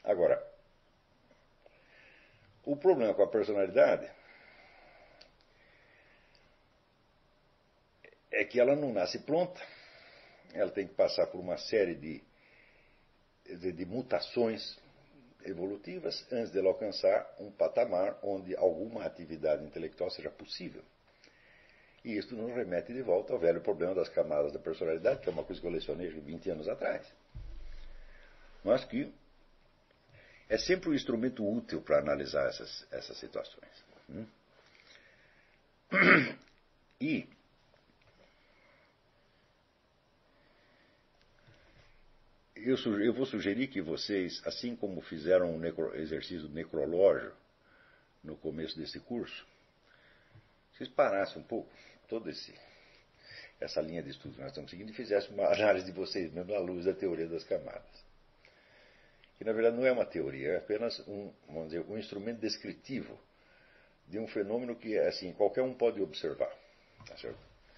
Agora, o problema com a personalidade é que ela não nasce pronta, ela tem que passar por uma série de mutações evolutivas antes de ela alcançar um patamar onde alguma atividade intelectual seja possível. E isso nos remete de volta ao velho problema das camadas da personalidade, que é uma coisa que eu lecionei 20 anos atrás. Mas que é sempre um instrumento útil para analisar essas situações. E eu vou sugerir que vocês, assim como fizeram um exercício necrológio no começo desse curso, vocês parassem um pouco toda essa linha de estudo que nós estamos seguindo e fizessem uma análise de vocês mesmo à luz da teoria das camadas. Que na verdade não é uma teoria, é apenas vamos dizer, um instrumento descritivo de um fenômeno que assim, qualquer um pode observar. Tá certo?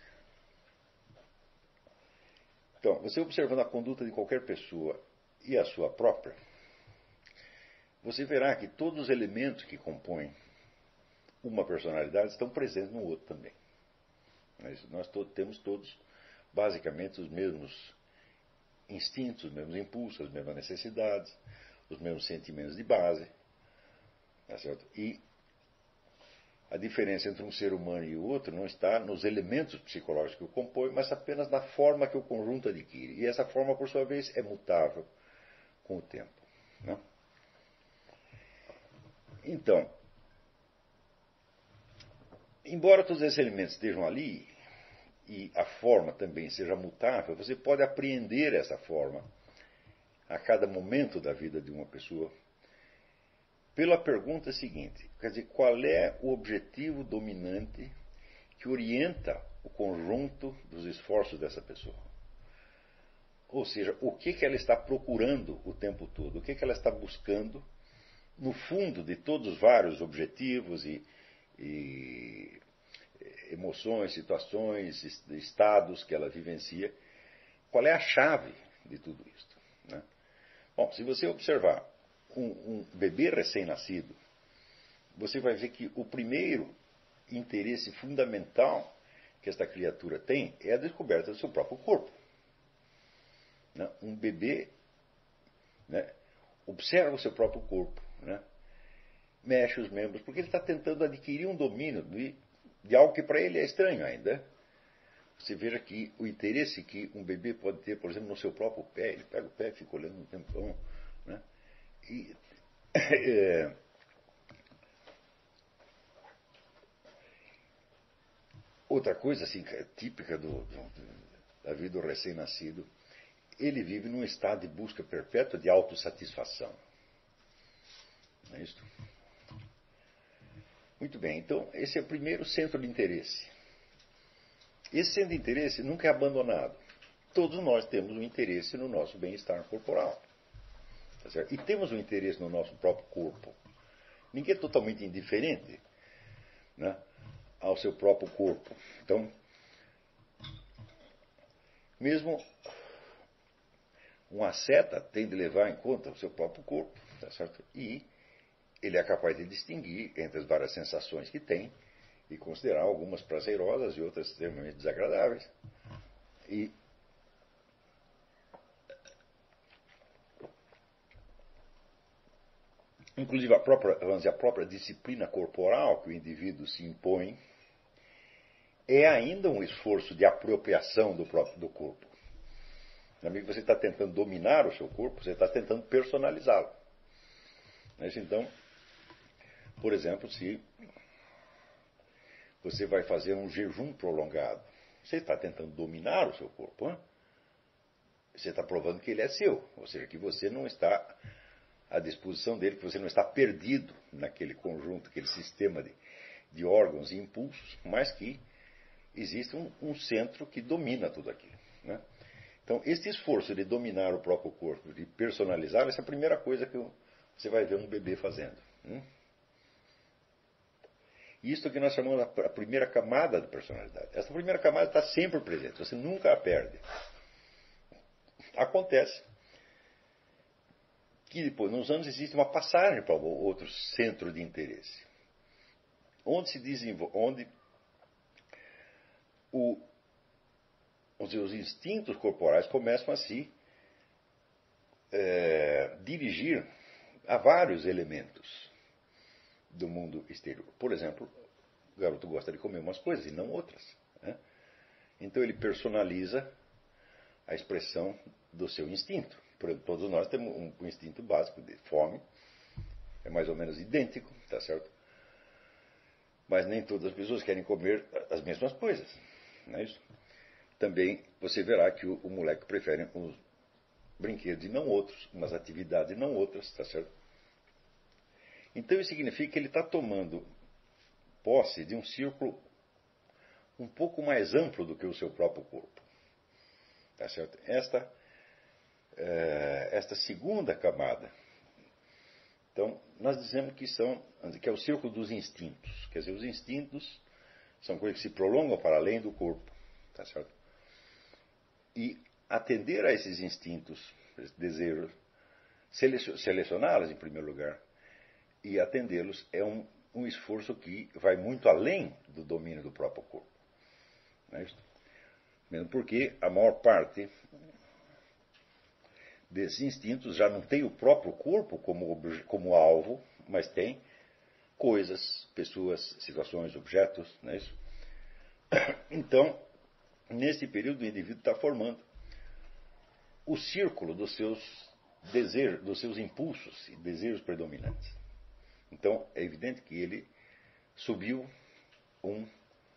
Então, você observando a conduta de qualquer pessoa e a sua própria, você verá que todos os elementos que compõem uma personalidade estão presentes no outro também. Nós temos todos basicamente os mesmos instintos, os mesmos impulsos, as mesmas necessidades, os mesmos sentimentos de base. Tá certo? E a diferença entre um ser humano e o outro não está nos elementos psicológicos que o compõem, mas apenas na forma que o conjunto adquire. E essa forma, por sua vez, é mutável com o tempo. Né? Então, embora todos esses elementos estejam ali, e a forma também seja mutável, você pode apreender essa forma a cada momento da vida de uma pessoa pela pergunta seguinte, quer dizer, qual é o objetivo dominante que orienta o conjunto dos esforços dessa pessoa? Ou seja, o que ela está procurando o tempo todo? O que ela está buscando no fundo de todos os vários objetivos e emoções, situações, estados que ela vivencia? Qual é a chave de tudo isto? Né? Bom, se você observar um bebê recém-nascido, você vai ver que o primeiro interesse fundamental que esta criatura tem é a descoberta do seu próprio corpo. Né? Um bebê, né, observa o seu próprio corpo, né, mexe os membros, porque ele está tentando adquirir um domínio de algo que para ele é estranho ainda. Você veja que o interesse que um bebê pode ter, por exemplo, no seu próprio pé, ele pega o pé e fica olhando um tempão. Né? E, outra coisa assim, típica da vida do recém-nascido, ele vive num estado de busca perpétua de autossatisfação. Não é isso? Muito bem, então esse é o primeiro centro de interesse. Esse centro de interesse nunca é abandonado. Todos nós temos um interesse no nosso bem-estar corporal. Tá certo? E temos um interesse no nosso próprio corpo. Ninguém é totalmente indiferente, né, ao seu próprio corpo. Então, mesmo um asceta tem de levar em conta o seu próprio corpo. Tá certo? E ele é capaz de distinguir entre as várias sensações que tem e considerar algumas prazerosas e outras extremamente desagradáveis. E inclusive a própria disciplina corporal que o indivíduo se impõe é ainda um esforço de apropriação do corpo. Na medida que você está tentando dominar o seu corpo, você está tentando personalizá-lo. Então, por exemplo, se você vai fazer um jejum prolongado, você está tentando dominar o seu corpo. Hein? Você está provando que ele é seu, ou seja, que você não está à disposição dele, que você não está perdido naquele conjunto, aquele sistema de órgãos e impulsos, mas que existe um centro que domina tudo aquilo. Né? Então, este esforço de dominar o próprio corpo, de personalizar, essa é a primeira coisa que você vai ver um bebê fazendo. Isso que nós chamamos a primeira camada da personalidade. Essa primeira camada está sempre presente, você nunca a perde. Acontece que depois, nos anos, existe uma passagem para outro centro de interesse, onde se desenvolve, onde os seus instintos corporais começam a se dirigir a vários elementos do mundo exterior. Por exemplo, o garoto gosta de comer umas coisas e não outras, né? Então ele personaliza a expressão do seu instinto. Por exemplo, todos nós temos um instinto básico de fome, é mais ou menos idêntico, tá certo? Mas nem todas as pessoas querem comer as mesmas coisas, não é isso? Também você verá que o moleque prefere uns brinquedos e não outros, umas atividades e não outras, tá certo? Então isso significa que ele está tomando posse de um círculo um pouco mais amplo do que o seu próprio corpo, tá certo? Esta segunda camada, então nós dizemos que é o círculo dos instintos. Quer dizer, os instintos são coisas que se prolongam para além do corpo, tá certo? E atender a esses instintos, esses desejos, selecioná-los em primeiro lugar e atendê-los é um esforço que vai muito além do domínio do próprio corpo. Não é isso? Mesmo porque a maior parte desses instintos já não tem o próprio corpo como alvo, mas tem coisas, pessoas, situações, objetos, não é isso? Então, nesse período, o indivíduo está formando o círculo dos seus desejos, dos seus impulsos e desejos predominantes. Então, é evidente que ele subiu um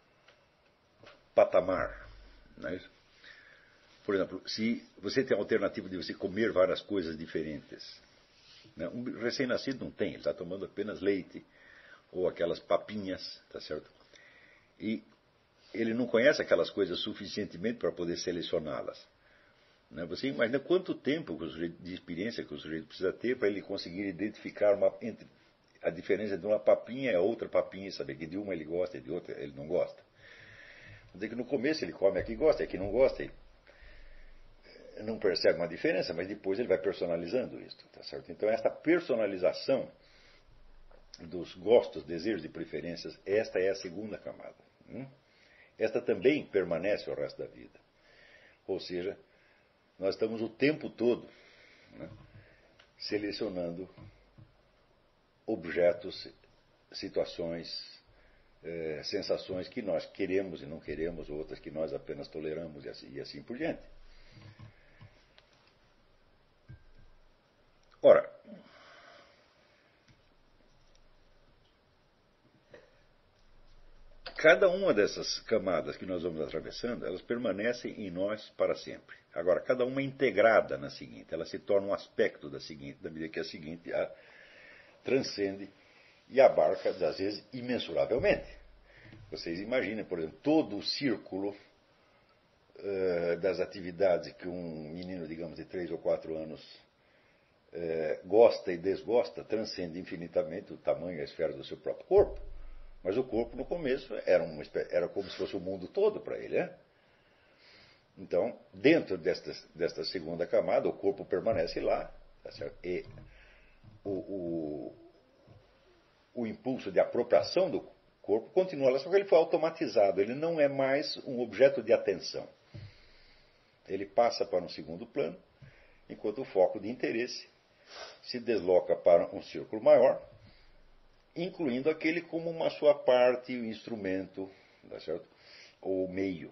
patamar, não é isso? Por exemplo, se você tem a alternativa de você comer várias coisas diferentes, né? Um recém-nascido não tem, ele está tomando apenas leite ou aquelas papinhas, tá certo? E ele não conhece aquelas coisas suficientemente para poder selecioná-las. Né? Você imagina quanto tempo de experiência que o sujeito precisa ter para ele conseguir identificar entre a diferença de uma papinha e a outra papinha e saber que de uma ele gosta e de outra ele não gosta. Quer dizer que no começo ele come aqui e gosta, aqui não gosta, e não percebe uma diferença, mas depois ele vai personalizando isso, tá certo? Então esta personalização dos gostos, desejos e preferências, esta é a segunda camada. Esta também permanece o resto da vida. Ou seja, nós estamos o tempo todo, né, selecionando objetos, situações, sensações que nós queremos e não queremos, outras que nós apenas toleramos e assim por diante. Ora, cada uma dessas camadas que nós vamos atravessando, elas permanecem em nós para sempre. Agora, cada uma é integrada na seguinte, ela se torna um aspecto da seguinte, da medida que a seguinte a transcende e abarca, às vezes, imensuravelmente. Vocês imaginem, por exemplo, todo o círculo das atividades que um menino, digamos, de 3 ou 4 anos gosta e desgosta, transcende infinitamente o tamanho e a esfera do seu próprio corpo. Mas o corpo, no começo, era como se fosse o mundo todo para ele, né? Então, dentro desta segunda camada, o corpo permanece lá, tá certo? E o impulso de apropriação do corpo continua lá, só que ele foi automatizado, ele não é mais um objeto de atenção. Ele passa para um segundo plano, enquanto o foco de interesse se desloca para um círculo maior, incluindo aquele como uma sua parte, o instrumento, tá certo? Ou meio.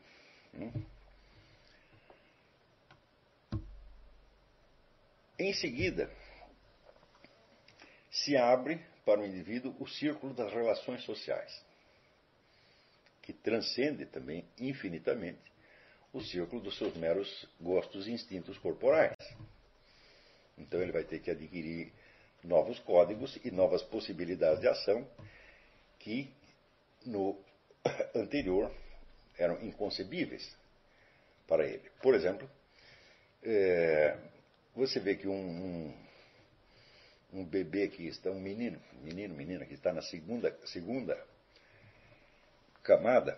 Em seguida, se abre para o indivíduo o círculo das relações sociais, que transcende também infinitamente o círculo dos seus meros gostos e instintos corporais. Então ele vai ter que adquirir novos códigos e novas possibilidades de ação que no anterior eram inconcebíveis para ele. Por exemplo, você vê que um bebê que está, menina que está na segunda camada,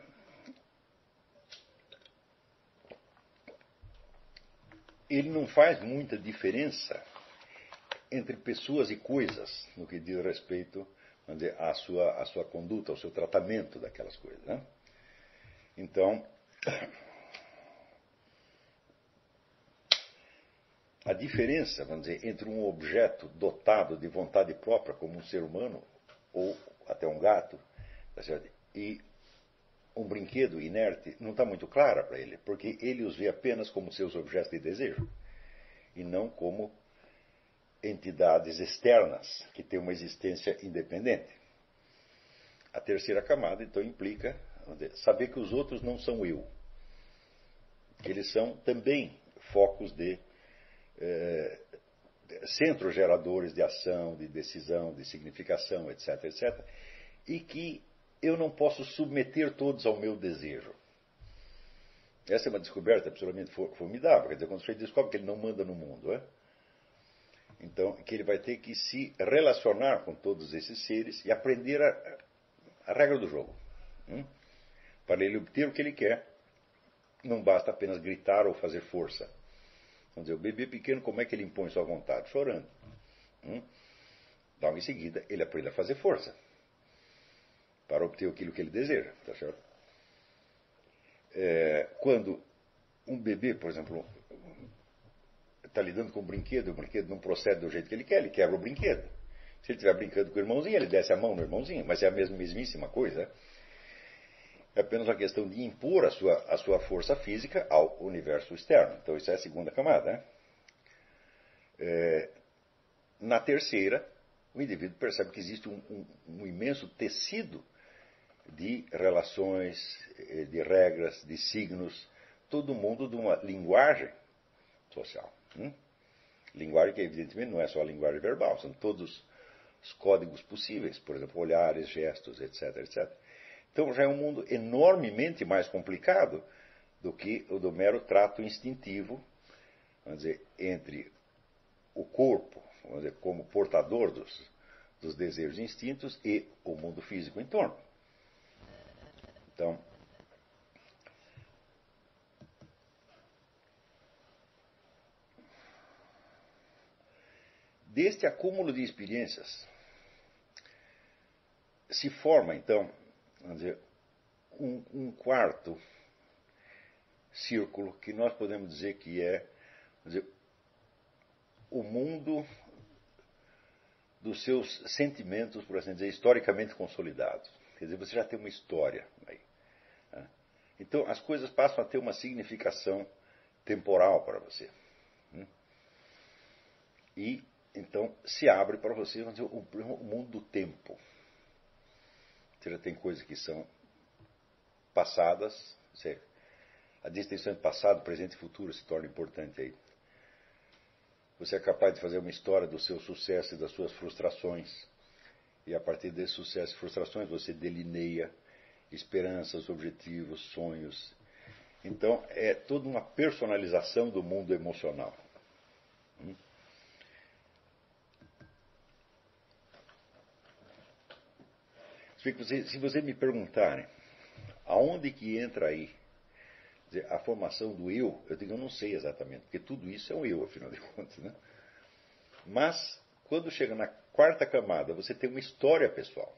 ele não faz muita diferença entre pessoas e coisas, no que diz respeito, vamos dizer, à sua conduta, ao seu tratamento daquelas coisas. Né? Então, a diferença, vamos dizer, entre um objeto dotado de vontade própria, como um ser humano, ou até um gato, tá certo? E um brinquedo inerte, não está muito clara para ele, porque ele os vê apenas como seus objetos de desejo, e não como entidades externas que têm uma existência independente. A terceira camada, então, implica saber que os outros não são eu, que eles são também focos de centros geradores de ação, de decisão, de significação, etc., etc., e que eu não posso submeter todos ao meu desejo. Essa é uma descoberta absolutamente formidável. Quer dizer, quando você descobre que ele não manda no mundo, então, que ele vai ter que se relacionar com todos esses seres e aprender a regra do jogo. Para ele obter o que ele quer, não basta apenas gritar ou fazer força. Vamos dizer, o bebê pequeno, como é que ele impõe sua vontade? Chorando. Logo em seguida, ele aprende a fazer força para obter aquilo que ele deseja. Tá certo? Quando um bebê, por exemplo, está lidando com um brinquedo, o brinquedo não procede do jeito que ele quebra o brinquedo. Se ele estiver brincando com o irmãozinho, ele desce a mão no irmãozinho, mas é a mesmíssima coisa. É apenas uma questão de impor a sua força física ao universo externo. Então, isso é a segunda camada. Na terceira, o indivíduo percebe que existe um imenso tecido de relações, de regras, de signos, todo mundo de uma linguagem social. Linguagem que, evidentemente, não é só a linguagem verbal, são todos os códigos possíveis, por exemplo, olhares, gestos, etc., etc. Então já é um mundo enormemente mais complicado do que o do mero trato instintivo, vamos dizer, entre o corpo, vamos dizer, como portador dos desejos e instintos, e o mundo físico em torno. Então, deste acúmulo de experiências, se forma, então, vamos dizer, um quarto círculo que nós podemos dizer que é, vamos dizer, o mundo dos seus sentimentos, por assim dizer, historicamente consolidados. Quer dizer, você já tem uma história aí. Então, as coisas passam a ter uma significação temporal para você. E, então, se abre para você, vamos dizer, o mundo do tempo. Você já tem coisas que são passadas, a distinção entre passado, presente e futuro se torna importante aí. Você é capaz de fazer uma história do seu sucesso e das suas frustrações. E a partir desse sucesso e frustrações você delineia esperanças, objetivos, sonhos. Então é toda uma personalização do mundo emocional. Se você me perguntarem aonde que entra aí a formação do eu digo, eu não sei exatamente, porque tudo isso é um eu, afinal de contas. Né? Mas, quando chega na quarta camada, você tem uma história pessoal.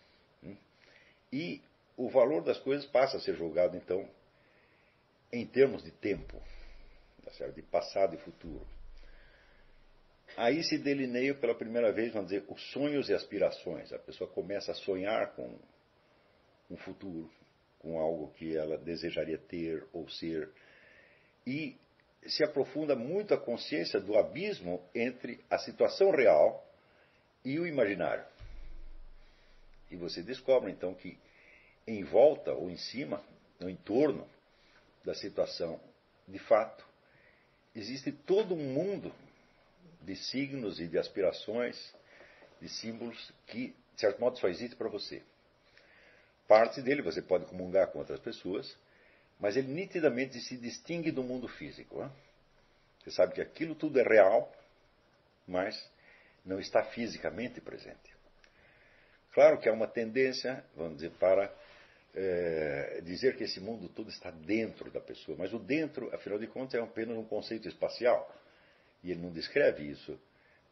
E o valor das coisas passa a ser julgado, então, em termos de tempo, de passado e futuro. Aí se delineia pela primeira vez, vamos dizer, os sonhos e aspirações. A pessoa começa a sonhar com um futuro, com algo que ela desejaria ter ou ser. E se aprofunda muito a consciência do abismo entre a situação real e o imaginário. E você descobre, então, que em volta ou em cima, no entorno da situação de fato, existe todo um mundo de signos e de aspirações, de símbolos que, de certo modo, só existe para você. Parte dele você pode comungar com outras pessoas, mas ele nitidamente se distingue do mundo físico. Né? Você sabe que aquilo tudo é real, mas não está fisicamente presente. Claro que há uma tendência, vamos dizer, para dizer que esse mundo todo está dentro da pessoa, mas o dentro, afinal de contas, é apenas um conceito espacial. E ele não descreve isso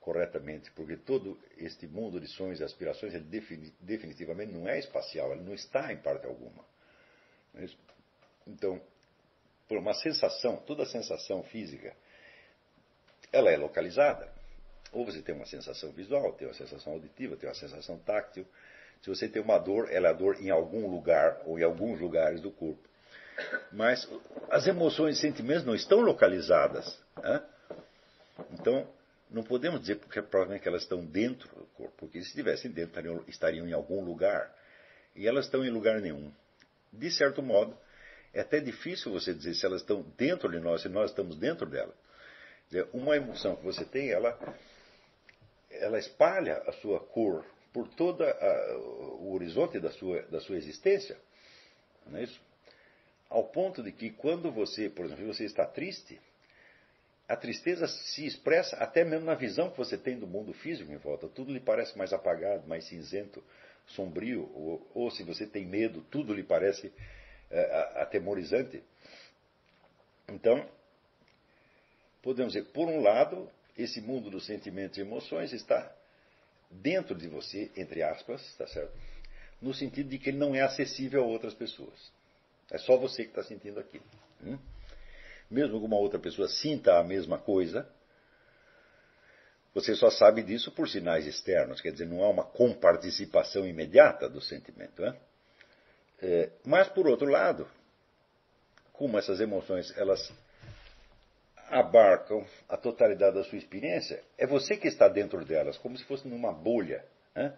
corretamente, porque todo este mundo de sonhos e aspirações, ele definitivamente não é espacial, ele não está em parte alguma. Não é isso? Então, por uma sensação, toda sensação física, ela é localizada. Ou você tem uma sensação visual, tem uma sensação auditiva, tem uma sensação táctil. Se você tem uma dor, ela é dor em algum lugar ou em alguns lugares do corpo. Mas as emoções e sentimentos não estão localizadas. Né? Então, não podemos dizer porque provavelmente que elas estão dentro do corpo, porque se estivessem dentro, estariam em algum lugar. E elas estão em lugar nenhum. De certo modo, é até difícil você dizer se elas estão dentro de nós, se nós estamos dentro dela. Uma emoção que você tem, ela espalha a sua cor por todo o horizonte da sua existência. Não é isso? Ao ponto de que quando você, por exemplo, você está triste, a tristeza se expressa até mesmo na visão que você tem do mundo físico em volta. Tudo lhe parece mais apagado, mais cinzento, sombrio. Ou se você tem medo, tudo lhe parece atemorizante. Então, podemos dizer, por um lado, esse mundo dos sentimentos e emoções está dentro de você, entre aspas, tá certo? No sentido de que ele não é acessível a outras pessoas. É só você que está sentindo aquilo. Mesmo que uma outra pessoa sinta a mesma coisa, você só sabe disso por sinais externos. Quer dizer, não há uma comparticipação imediata do sentimento. Né? Mas, por outro lado, como essas emoções elas abarcam a totalidade da sua experiência, é você que está dentro delas, como se fosse numa bolha, né?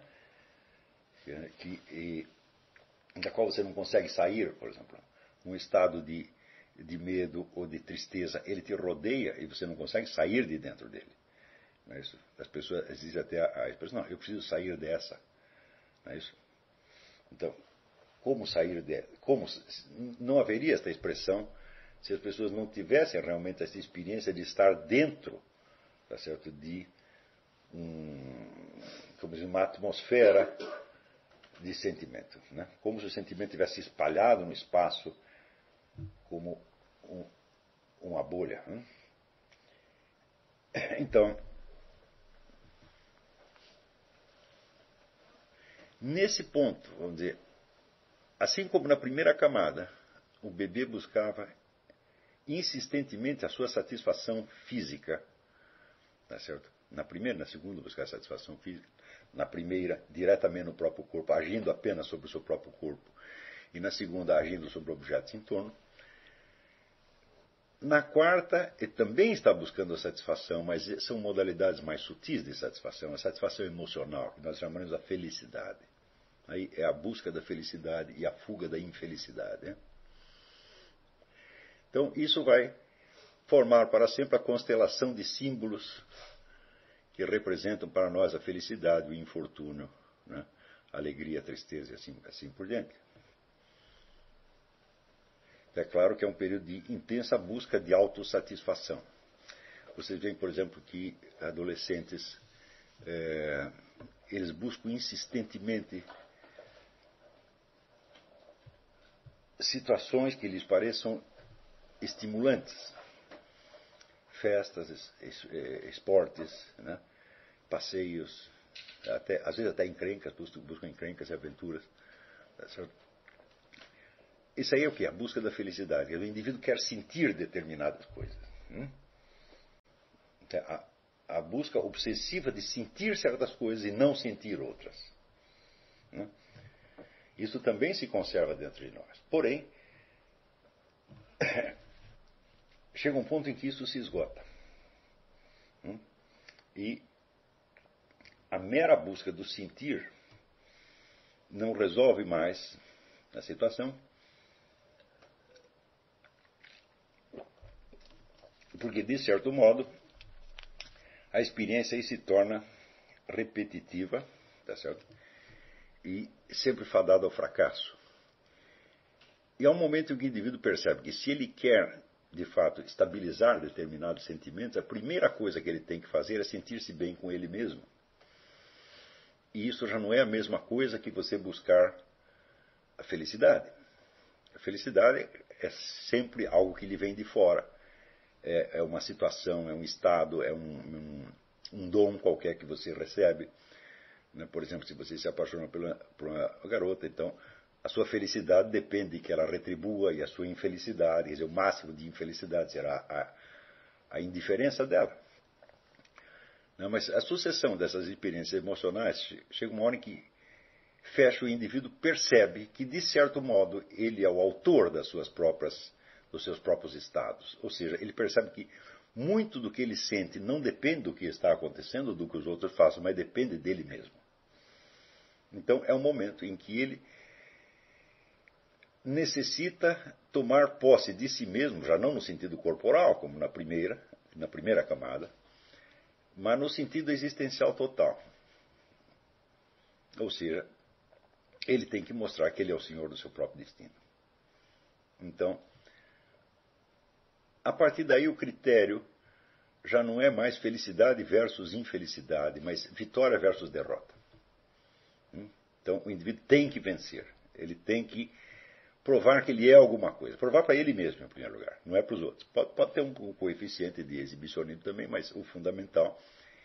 Da qual você não consegue sair, por exemplo. Um estado de medo ou de tristeza, ele te rodeia e você não consegue sair de dentro dele. Não é isso? As pessoas dizem até a expressão, não, eu preciso sair dessa. Não é isso? Então, como sair dela? Não haveria esta expressão se as pessoas não tivessem realmente essa experiência de estar dentro, tá certo? De uma atmosfera de sentimento. Né? Como se o sentimento tivesse espalhado no espaço como uma bolha. Né? Então, nesse ponto, vamos dizer, assim como na primeira camada, o bebê buscava insistentemente a sua satisfação física, tá certo? Na primeira, na segunda, buscar satisfação física. Na primeira, diretamente no próprio corpo, agindo apenas sobre o seu próprio corpo. E na segunda, agindo sobre objetos em torno. Na quarta, ele também está buscando a satisfação, mas são modalidades mais sutis de satisfação. A satisfação emocional, que nós chamamos a felicidade. Aí é a busca da felicidade e a fuga da infelicidade. Né? Então, isso vai formar para sempre a constelação de símbolos que representam para nós a felicidade, o infortúnio, né? A alegria, a tristeza e assim por diante. É claro que é um período de intensa busca de autossatisfação. Vocês veem, por exemplo, que adolescentes eles buscam insistentemente situações que lhes pareçam estimulantes. Festas, esportes, né? Passeios, às vezes até encrencas, buscam encrencas e aventuras. Tá certo? Isso aí é o que? A busca da felicidade. O indivíduo quer sentir determinadas coisas. A busca obsessiva de sentir certas coisas e não sentir outras. Isso também se conserva dentro de nós. Porém, chega um ponto em que isso se esgota. E a mera busca do sentir não resolve mais a situação, porque, de certo modo, a experiência aí se torna repetitiva, tá certo? E sempre fadada ao fracasso. E há um momento em que o indivíduo percebe que se ele quer, de fato, estabilizar determinados sentimentos, a primeira coisa que ele tem que fazer é sentir-se bem com ele mesmo. E isso já não é a mesma coisa que você buscar a felicidade. A felicidade é sempre algo que lhe vem de fora. É uma situação, é um estado, é um dom qualquer que você recebe. Né? Por exemplo, se você se apaixona por uma garota, então a sua felicidade depende de que ela retribua, e a sua infelicidade, quer dizer, o máximo de infelicidade será a indiferença dela. Não, mas a sucessão dessas experiências emocionais chega uma hora em que fecha, o indivíduo percebe que, de certo modo, ele é o autor dos seus próprios estados. Ou seja, ele percebe que muito do que ele sente não depende do que está acontecendo, do que os outros façam, mas depende dele mesmo. Então é um momento em que ele necessita tomar posse de si mesmo, já não no sentido corporal, como na primeira camada, mas no sentido existencial total. Ou seja, ele tem que mostrar que ele é o senhor do seu próprio destino. Então, a partir daí o critério já não é mais felicidade versus infelicidade, mas vitória versus derrota. Então, o indivíduo tem que vencer. Ele tem que provar que ele é alguma coisa. Provar para ele mesmo, em primeiro lugar. Não é para os outros. Pode ter um coeficiente de exibicionismo também, mas o fundamental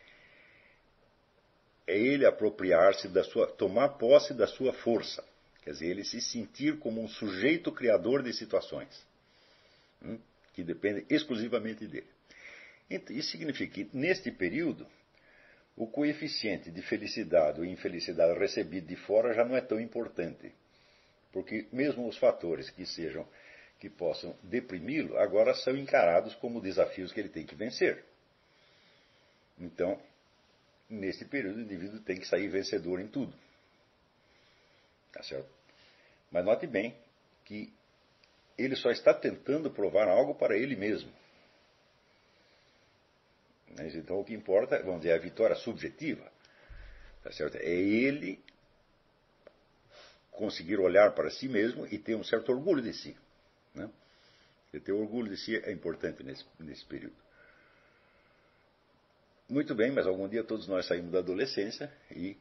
é ele apropriar-se tomar posse da sua força. Quer dizer, ele se sentir como um sujeito criador de situações, que dependem exclusivamente dele. Isso significa que, neste período, o coeficiente de felicidade ou infelicidade recebido de fora já não é tão importante. Porque mesmo os fatores que possam deprimi-lo, agora são encarados como desafios que ele tem que vencer. Então, neste período, o indivíduo tem que sair vencedor em tudo. Tá certo? Mas note bem que ele só está tentando provar algo para ele mesmo. Então, o que importa, vamos dizer, é a vitória subjetiva. Tá certo? É ele conseguir olhar para si mesmo e ter um certo orgulho de si. Né? E ter orgulho de si é importante nesse período. Muito bem, mas algum dia todos nós saímos da adolescência e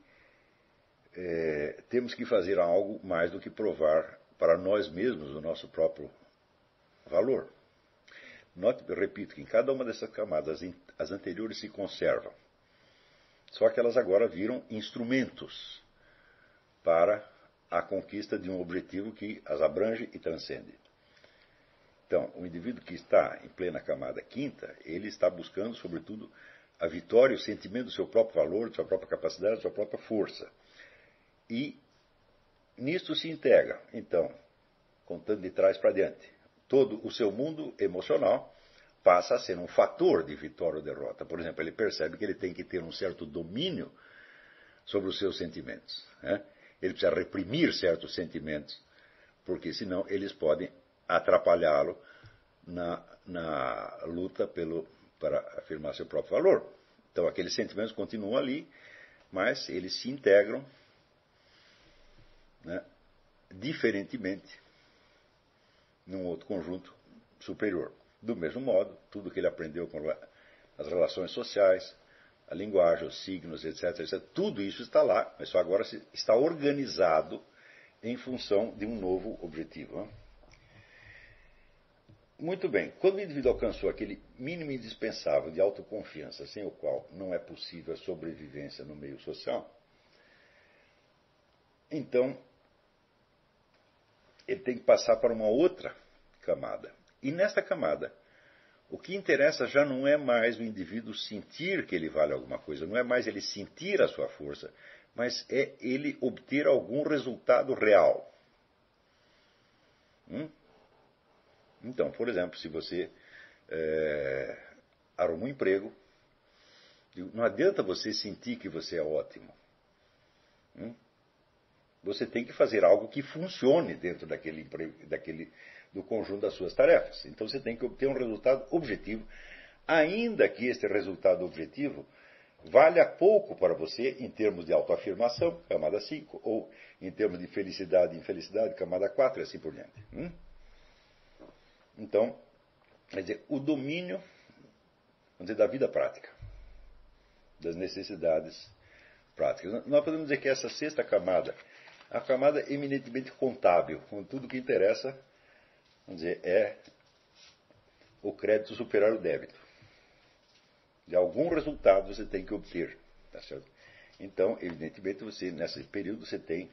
temos que fazer algo mais do que provar para nós mesmos o nosso próprio valor. Note, eu repito, que em cada uma dessas camadas as anteriores se conservam. Só que elas agora viram instrumentos para a conquista de um objetivo que as abrange e transcende. Então, o indivíduo que está em plena camada quinta, ele está buscando, sobretudo, a vitória, o sentimento do seu próprio valor, da sua própria capacidade, da sua própria força. E nisto se integra, então, contando de trás para diante, todo o seu mundo emocional passa a ser um fator de vitória ou derrota. Por exemplo, ele percebe que ele tem que ter um certo domínio sobre os seus sentimentos. Né? Ele precisa reprimir certos sentimentos, porque senão eles podem atrapalhá-lo na luta para afirmar seu próprio valor. Então, aqueles sentimentos continuam ali, mas eles se integram, né, diferentemente num outro conjunto superior. Do mesmo modo, tudo que ele aprendeu com as relações sociais, a linguagem, os signos, etc., tudo isso está lá, mas só agora está organizado em função de um novo objetivo. Né? Muito bem, quando o indivíduo alcançou aquele mínimo indispensável de autoconfiança, sem o qual não é possível a sobrevivência no meio social, então ele tem que passar para uma outra camada. E nesta camada, o que interessa já não é mais o indivíduo sentir que ele vale alguma coisa, não é mais ele sentir a sua força, mas é ele obter algum resultado real. Então, por exemplo, se você arruma um emprego, não adianta você sentir que você é ótimo. Você tem que fazer algo que funcione dentro daquele emprego, do conjunto das suas tarefas. Então você tem que obter um resultado objetivo, ainda que este resultado objetivo valha pouco para você em termos de autoafirmação, camada 5, ou em termos de felicidade e infelicidade, camada 4, e assim por diante. Então, quer dizer, o domínio, vamos dizer, da vida prática, das necessidades práticas. Nós podemos dizer que essa sexta camada, a camada eminentemente contábil, com tudo que interessa, vamos dizer, é o crédito superar o débito. De algum resultado você tem que obter. Tá certo? Então, evidentemente, nesse período você tem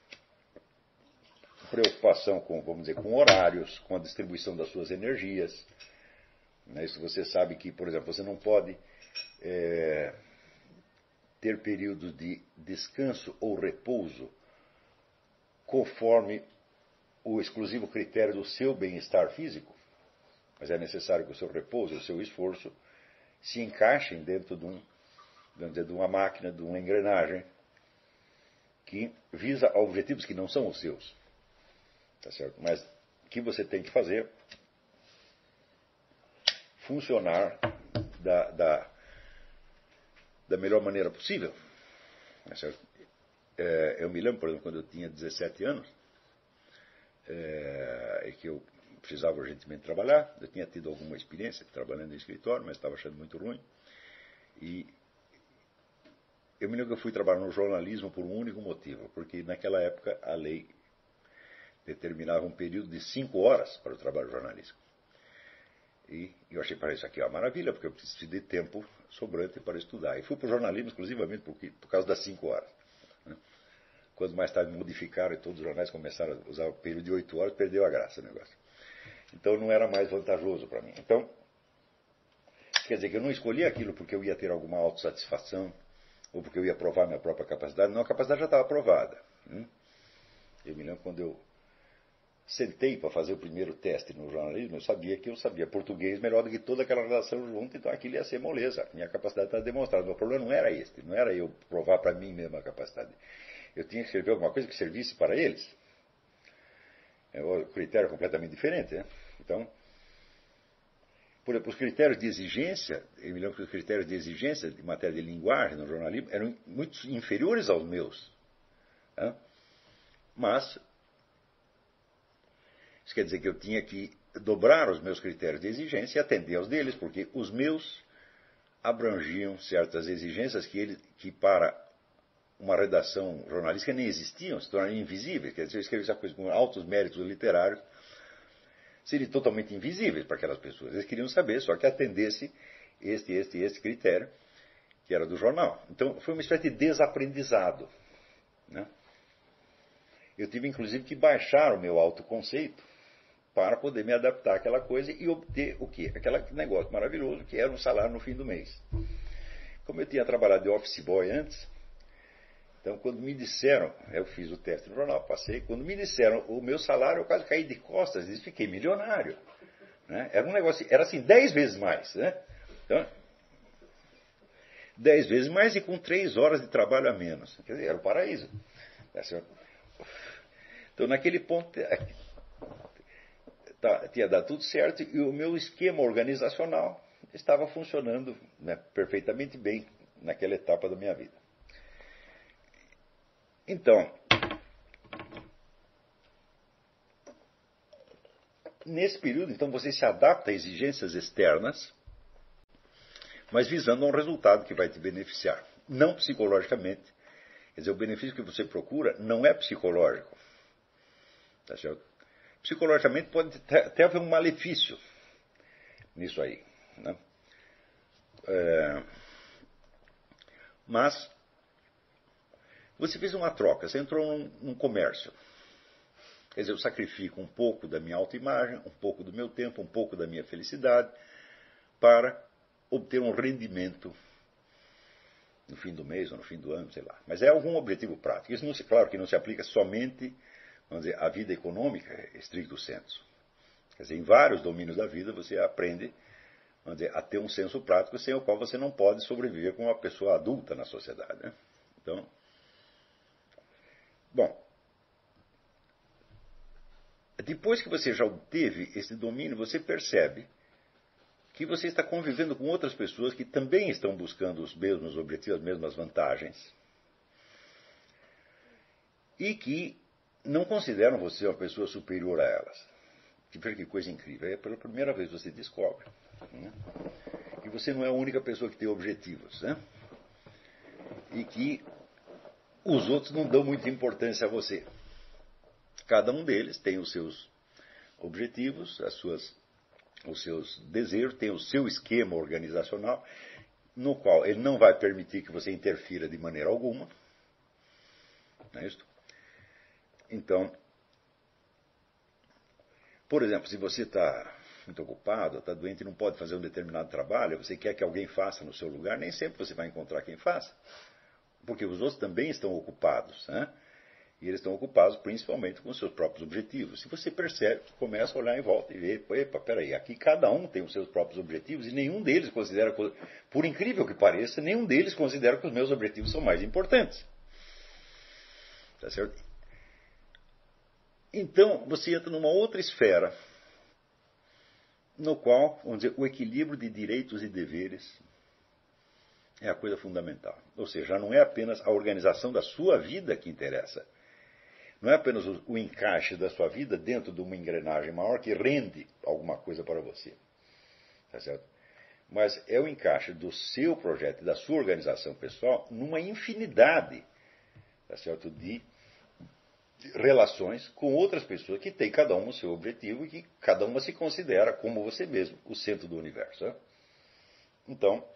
preocupação com, vamos dizer, com horários, com a distribuição das suas energias. Né? Isso você sabe que, por exemplo, você não pode ter períodos de descanso ou repouso conforme o exclusivo critério do seu bem-estar físico, mas é necessário que o seu repouso, o seu esforço, se encaixem dentro de vamos dizer, de uma máquina, de uma engrenagem que visa objetivos que não são os seus. Tá certo? Mas que você tem que fazer funcionar da melhor maneira possível. Tá certo? Eu me lembro, por exemplo, quando eu tinha 17 anos, que eu precisava urgentemente trabalhar. Eu tinha tido alguma experiência trabalhando em escritório, mas estava achando muito ruim. E eu me lembro que eu fui trabalhar no jornalismo por um único motivo, porque naquela época a lei determinava um período de 5 horas para o trabalho jornalístico. E eu achei para isso aqui uma maravilha, porque eu preciso de tempo sobrante para estudar. E fui para o jornalismo exclusivamente por causa das 5 horas. Quando mais tarde modificaram e todos os jornais começaram a usar o período de 8 horas, perdeu a graça o negócio. Então não era mais vantajoso para mim. Então, quer dizer que eu não escolhi aquilo porque eu ia ter alguma autossatisfação, ou porque eu ia provar minha própria capacidade. Não, a capacidade já estava provada. Eu me lembro quando eu sentei para fazer o primeiro teste no jornalismo, eu sabia que eu sabia português melhor do que toda aquela redação junto, então aquilo ia ser moleza. Minha capacidade estava demonstrada. O problema não era este, não era eu provar para mim mesmo a capacidade. Eu tinha que escrever alguma coisa que servisse para eles. O critério é completamente diferente. Né? Então, por exemplo, os critérios de exigência, eu me lembro que os critérios de exigência de matéria de linguagem no jornalismo eram muito inferiores aos meus. Né? Mas isso quer dizer que eu tinha que dobrar os meus critérios de exigência e atender aos deles, porque os meus abrangiam certas exigências que para uma redação jornalística nem existiam, se tornariam invisíveis. Quer dizer, se eu escrevesse essa coisa com altos méritos literários, seriam totalmente invisíveis para aquelas pessoas. Eles queriam saber só que atendesse este critério, que era do jornal. Então, foi uma espécie de desaprendizado. Né? Eu tive, inclusive, que baixar o meu autoconceito para poder me adaptar àquela coisa e obter o quê? Aquele negócio maravilhoso que era um salário no fim do mês. Como eu tinha trabalhado de office boy antes, então quando me disseram, eu fiz o teste no jornal, passei, quando me disseram o meu salário, eu quase caí de costas e fiquei milionário. Né? Era um negócio, era assim, 10 vezes mais. Né? Então, 10 vezes mais e com 3 horas de trabalho a menos. Quer dizer, era o paraíso. Então, naquele ponto, tinha dado tudo certo e o meu esquema organizacional estava funcionando, né, perfeitamente bem naquela etapa da minha vida. Então, nesse período, então, você se adapta a exigências externas, mas visando um resultado que vai te beneficiar. Não psicologicamente. Quer dizer, o benefício que você procura não é psicológico. Tá certo? Psicologicamente pode até haver um malefício nisso aí. Né? Mas você fez uma troca, você entrou num comércio. Quer dizer, eu sacrifico um pouco da minha autoimagem, um pouco do meu tempo, um pouco da minha felicidade para obter um rendimento no fim do mês ou no fim do ano, sei lá. Mas é algum objetivo prático. Isso, não claro que não se aplica somente, vamos dizer, à vida econômica, estricto sensu. Quer dizer, em vários domínios da vida você aprende, vamos dizer, a ter um senso prático sem o qual você não pode sobreviver como uma pessoa adulta na sociedade. Né? Então, bom, depois que você já obteve esse domínio, você percebe que você está convivendo com outras pessoas que também estão buscando os mesmos objetivos, as mesmas vantagens, e que não consideram você uma pessoa superior a elas. Que coisa incrível. Aí, pela primeira vez você descobre, né, que você não é a única pessoa que tem objetivos. Né, e que os outros não dão muita importância a você. Cada um deles tem os seus objetivos, os seus desejos, tem o seu esquema organizacional, no qual ele não vai permitir que você interfira de maneira alguma. Não é isso? Então, por exemplo, se você está muito ocupado, está doente e não pode fazer um determinado trabalho, você quer que alguém faça no seu lugar, nem sempre você vai encontrar quem faça. Porque os outros também estão ocupados, né? E eles estão ocupados principalmente com os seus próprios objetivos. Se você percebe, começa a olhar em volta e ver, epa, peraí, aqui cada um tem os seus próprios objetivos e nenhum deles considera, por incrível que pareça, nenhum deles considera que os meus objetivos são mais importantes. Tá certo? Então, você entra numa outra esfera, no qual, vamos dizer, o equilíbrio de direitos e deveres é a coisa fundamental. Ou seja, não é apenas a organização da sua vida que interessa. Não é apenas o encaixe da sua vida dentro de uma engrenagem maior que rende alguma coisa para você. Tá certo? Mas é o encaixe do seu projeto e da sua organização pessoal numa infinidade, tá certo, de relações com outras pessoas que têm cada uma o seu objetivo e que cada uma se considera como você mesmo, o centro do universo. Né? Então,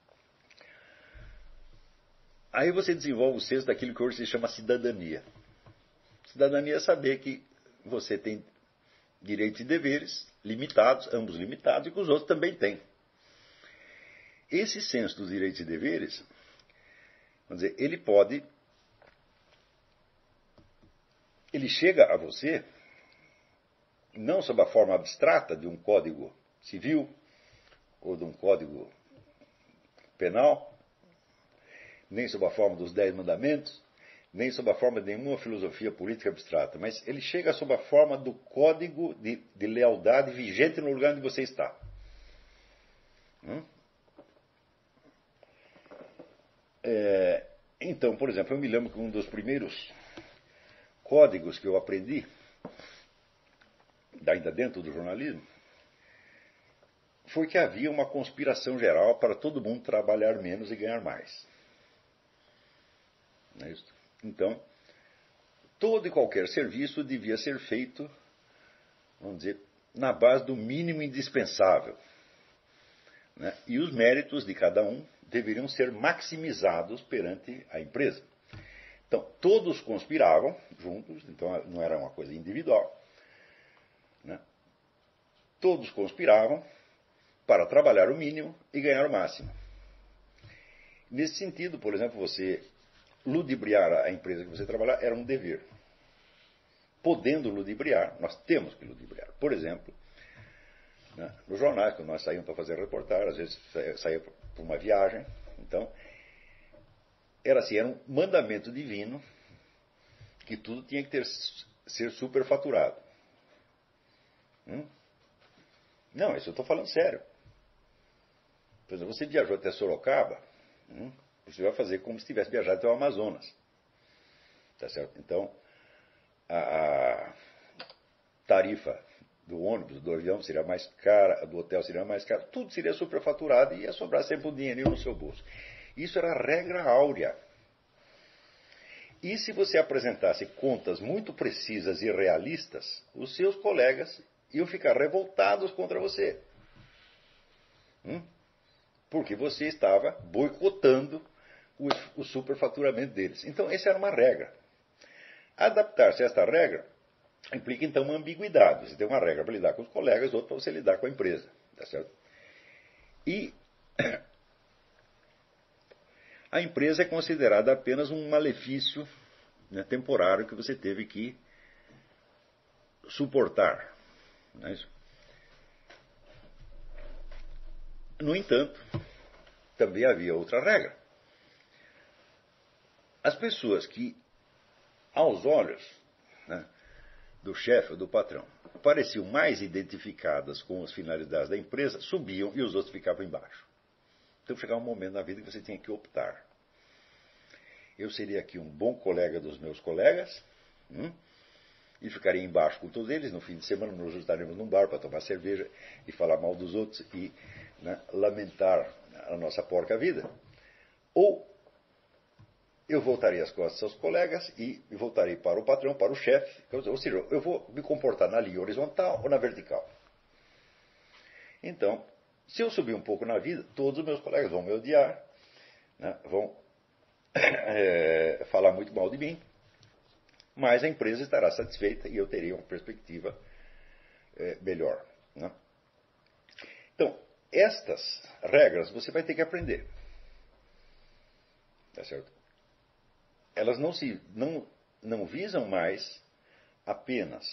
aí você desenvolve o senso daquilo que hoje se chama cidadania. Cidadania é saber que você tem direitos e deveres limitados, ambos limitados, e que os outros também têm. Esse senso dos direitos e deveres, vamos dizer, ele chega a você não sob a forma abstrata de um código civil ou de um código penal, nem sob a forma dos 10 mandamentos, nem sob a forma de nenhuma filosofia política abstrata, mas ele chega sob a forma do código de lealdade vigente no lugar onde você está. Então, por exemplo, eu me lembro que um dos primeiros códigos que eu aprendi, ainda dentro do jornalismo, foi que havia uma conspiração geral para todo mundo trabalhar menos e ganhar mais. Não é isso? Então, todo e qualquer serviço devia ser feito, vamos dizer, na base do mínimo indispensável. Né? E os méritos de cada um deveriam ser maximizados perante a empresa. Então, todos conspiravam juntos, então não era uma coisa individual. Né? Todos conspiravam para trabalhar o mínimo e ganhar o máximo. Nesse sentido, por exemplo, você ludibriar a empresa que você trabalhar era um dever. Podendo ludibriar, nós temos que ludibriar. Por exemplo, né, nos jornais, quando nós saímos para fazer reportagem, às vezes saía para uma viagem, então, era assim, era um mandamento divino que tudo tinha que ser superfaturado. Não, isso eu estou falando sério. Por exemplo, você viajou até Sorocaba, você vai fazer como se tivesse viajado até o Amazonas. Tá certo? Então, a tarifa do ônibus, do avião seria mais cara, do hotel seria mais cara, tudo seria superfaturado e ia sobrar sempre um dinheirinho no seu bolso. Isso era a regra áurea. E se você apresentasse contas muito precisas e realistas, os seus colegas iam ficar revoltados contra você. Porque você estava boicotando o superfaturamento deles. Então, essa era uma regra. Adaptar-se a esta regra implica, então, uma ambiguidade. Você tem uma regra para lidar com os colegas, outra para você lidar com a empresa. Tá certo? E a empresa é considerada apenas um malefício, né, temporário que você teve que suportar. Não é isso? No entanto, também havia outra regra. As pessoas que, aos olhos, né, do chefe ou do patrão, pareciam mais identificadas com as finalidades da empresa, subiam e os outros ficavam embaixo. Então chegava um momento na vida que você tinha que optar. Eu seria aqui um bom colega dos meus colegas, e ficaria embaixo com todos eles. No fim de semana nos juntaremos num bar para tomar cerveja e falar mal dos outros e, né, lamentar a nossa porca vida. Ou eu voltaria as costas aos colegas e voltarei para o patrão, para o chefe. Ou seja, eu vou me comportar na linha horizontal ou na vertical. Então, Se eu subir um pouco na vida, todos os meus colegas vão me odiar, né, vão falar muito mal de mim, mas a empresa estará satisfeita e eu terei uma perspectiva melhor. Né? Então, estas regras você vai ter que aprender. Tá certo? Elas não visam mais apenas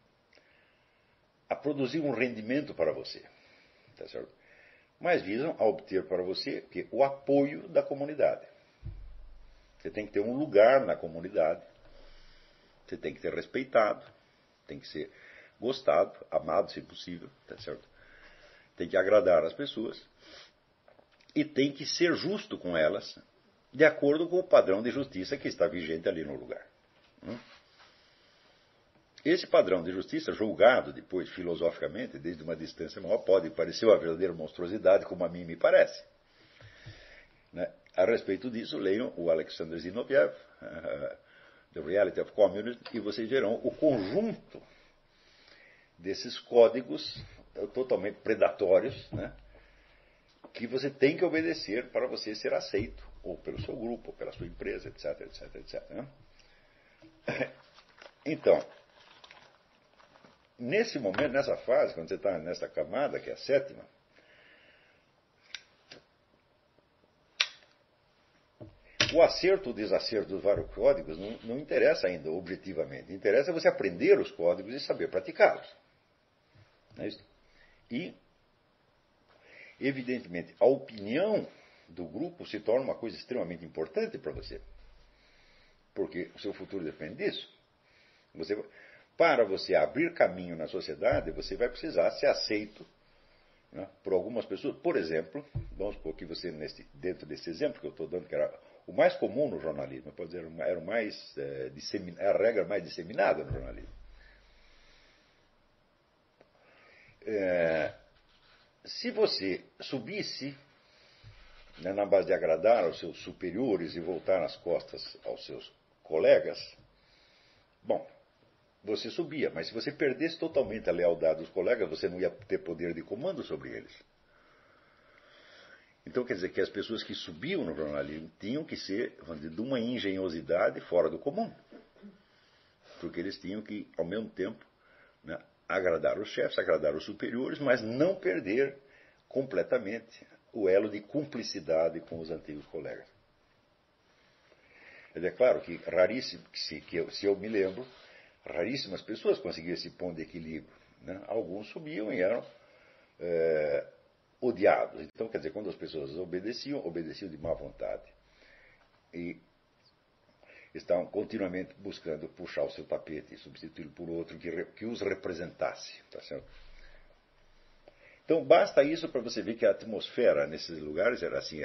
a produzir um rendimento para você, tá certo? Mas visam a obter para você o apoio da comunidade. Você tem que ter um lugar na comunidade, você tem que ser respeitado, tem que ser gostado, amado, se possível, tá certo? Tem que agradar as pessoas e tem que ser justo com elas, de acordo com o padrão de justiça que está vigente ali no lugar. Esse padrão de justiça, julgado depois filosoficamente, desde uma distância maior, pode parecer uma verdadeira monstruosidade, como a mim me parece. Né? A respeito disso, leiam o Alexander Zinoviev, The Reality of Communism, e vocês verão o conjunto desses códigos totalmente predatórios, né, que você tem que obedecer para você ser aceito, ou pelo seu grupo, ou pela sua empresa, etc, etc, etc. Né? Então, nesse momento, nessa fase, quando você está nessa camada, que é a sétima, o acerto ou desacerto dos vários códigos não interessa ainda objetivamente. Interessa você aprender os códigos e saber praticá-los. Não é isso? E, evidentemente, a opinião do grupo se torna uma coisa extremamente importante para você. Porque o seu futuro depende disso. Para você abrir caminho na sociedade, você vai precisar ser aceito, né, por algumas pessoas. Por exemplo, vamos supor que você, dentro desse exemplo que eu estou dando, que era o mais comum no jornalismo, pode dizer, era a regra mais disseminada no jornalismo. Se você subisse, né, na base de agradar aos seus superiores e voltar nas costas aos seus colegas, bom, você subia, mas se você perdesse totalmente a lealdade dos colegas, você não ia ter poder de comando sobre eles. Então quer dizer que as pessoas que subiam no jornalismo tinham que ser, vamos dizer, de uma engenhosidade fora do comum. Porque eles tinham que, ao mesmo tempo, né, agradar os chefes, agradar os superiores, mas não perder completamente o elo de cumplicidade com os antigos colegas. É claro que raríssimo, se eu me lembro, raríssimas pessoas conseguiam esse ponto de equilíbrio. Né? Alguns subiam e eram odiados. Então, quer dizer, quando as pessoas obedeciam de má vontade. E estavam continuamente buscando puxar o seu tapete e substituí-lo por outro que os representasse. Tá certo? Então, basta isso para você ver que a atmosfera nesses lugares era assim,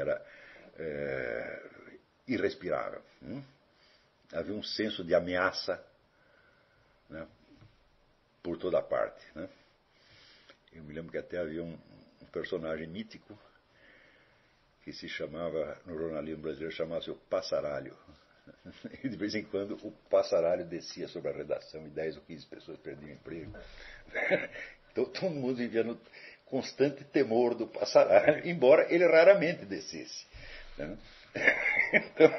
irrespirável. Havia um senso de ameaça, né, por toda parte. Né? Eu me lembro que até havia um personagem mítico que se chamava, no jornalismo brasileiro, chamava-se o Passaralho. E de vez em quando o Passaralho descia sobre a redação e 10 ou 15 pessoas perdiam o emprego. Então todo mundo vivia no constante temor do Passaralho, embora ele raramente descesse. Né? Então,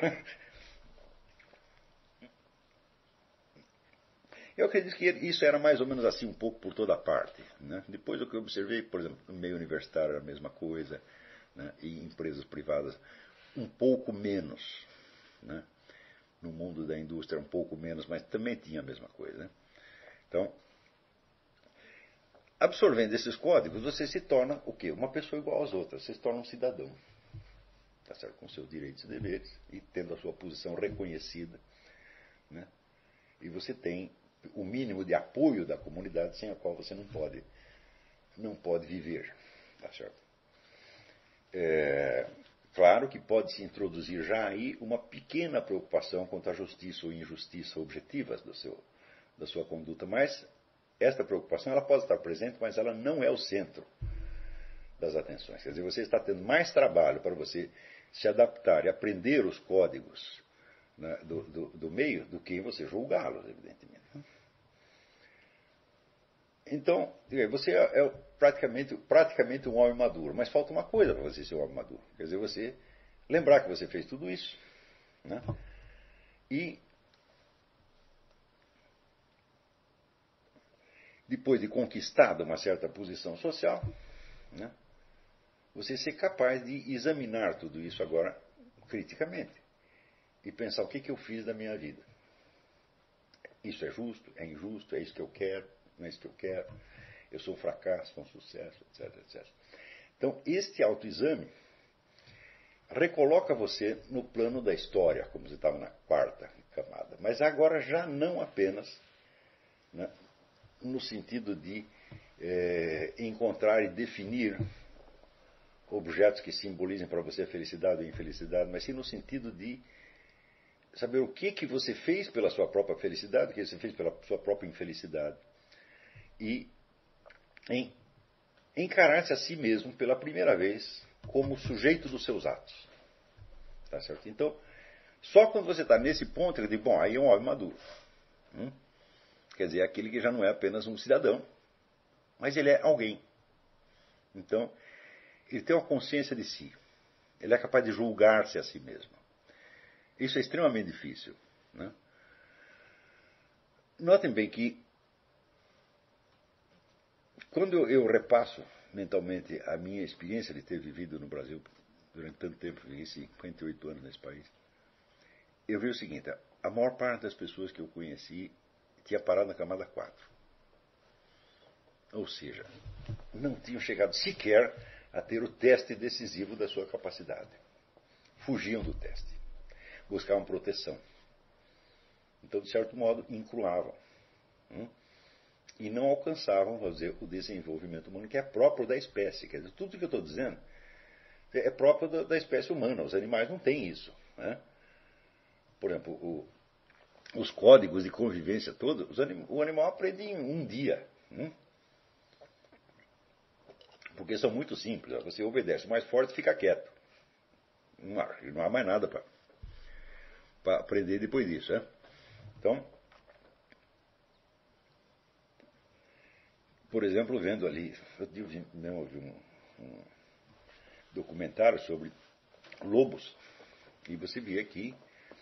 eu acredito que isso era mais ou menos assim um pouco por toda parte. Né? Depois o que eu observei, por exemplo, no meio universitário era a mesma coisa, né? E em empresas privadas um pouco menos. Né? No mundo da indústria um pouco menos, mas também tinha a mesma coisa. Né? Então, absorvendo esses códigos, você se torna o quê? Uma pessoa igual às outras. Você se torna um cidadão. Tá certo? Com seus direitos e deveres e tendo a sua posição reconhecida. Né? E você tem o mínimo de apoio da comunidade sem a qual você não pode viver. Tá certo? Claro que pode-se introduzir já aí uma pequena preocupação quanto à justiça ou injustiça objetivas da sua conduta, mas esta preocupação ela pode estar presente, mas ela não é o centro das atenções. Quer dizer, você está tendo mais trabalho para você se adaptar e aprender os códigos, né, do meio do que você julgá-los, evidentemente. Então, você é praticamente um homem maduro, mas falta uma coisa para você ser um homem maduro. Quer dizer, você lembrar que você fez tudo isso, né? E depois de conquistada uma certa posição social, né, você ser capaz de examinar tudo isso agora criticamente e pensar o que eu fiz da minha vida. Isso é justo, é injusto, é isso que eu quero, não é isso que eu quero, eu sou um fracasso, um sucesso, etc, etc. Então, este autoexame recoloca você no plano da história, como você estava na quarta camada, mas agora já não apenas, né, no sentido de encontrar e definir objetos que simbolizem para você a felicidade ou a infelicidade, mas sim no sentido de saber o que você fez pela sua própria felicidade, o que você fez pela sua própria infelicidade. E encarar-se a si mesmo pela primeira vez como sujeito dos seus atos. Tá certo? Então, só quando você está nesse ponto, ele diz, bom, aí é um homem maduro. Quer dizer, é aquele que já não é apenas um cidadão, mas ele é alguém. Então, ele tem uma consciência de si. Ele é capaz de julgar-se a si mesmo. Isso é extremamente difícil, né? Notem bem que, quando eu repasso mentalmente a minha experiência de ter vivido no Brasil durante tanto tempo, vivi 58 anos nesse país, eu vi o seguinte: a maior parte das pessoas que eu conheci tinha parado na camada 4. Ou seja, não tinham chegado sequer a ter o teste decisivo da sua capacidade. Fugiam do teste. Buscavam proteção. Então, de certo modo, encruavam. E não alcançavam, vamos dizer, o desenvolvimento humano, que é próprio da espécie. Quer dizer, tudo que eu estou dizendo é próprio da espécie humana. Os animais não têm isso, né? Por exemplo, os códigos de convivência todos, o animal aprende em um dia. Porque são muito simples. Você obedece, o mais forte fica quieto. Não há mais nada para aprender depois disso, né? Então, por exemplo, vendo ali, eu vi um documentário sobre lobos, e você via que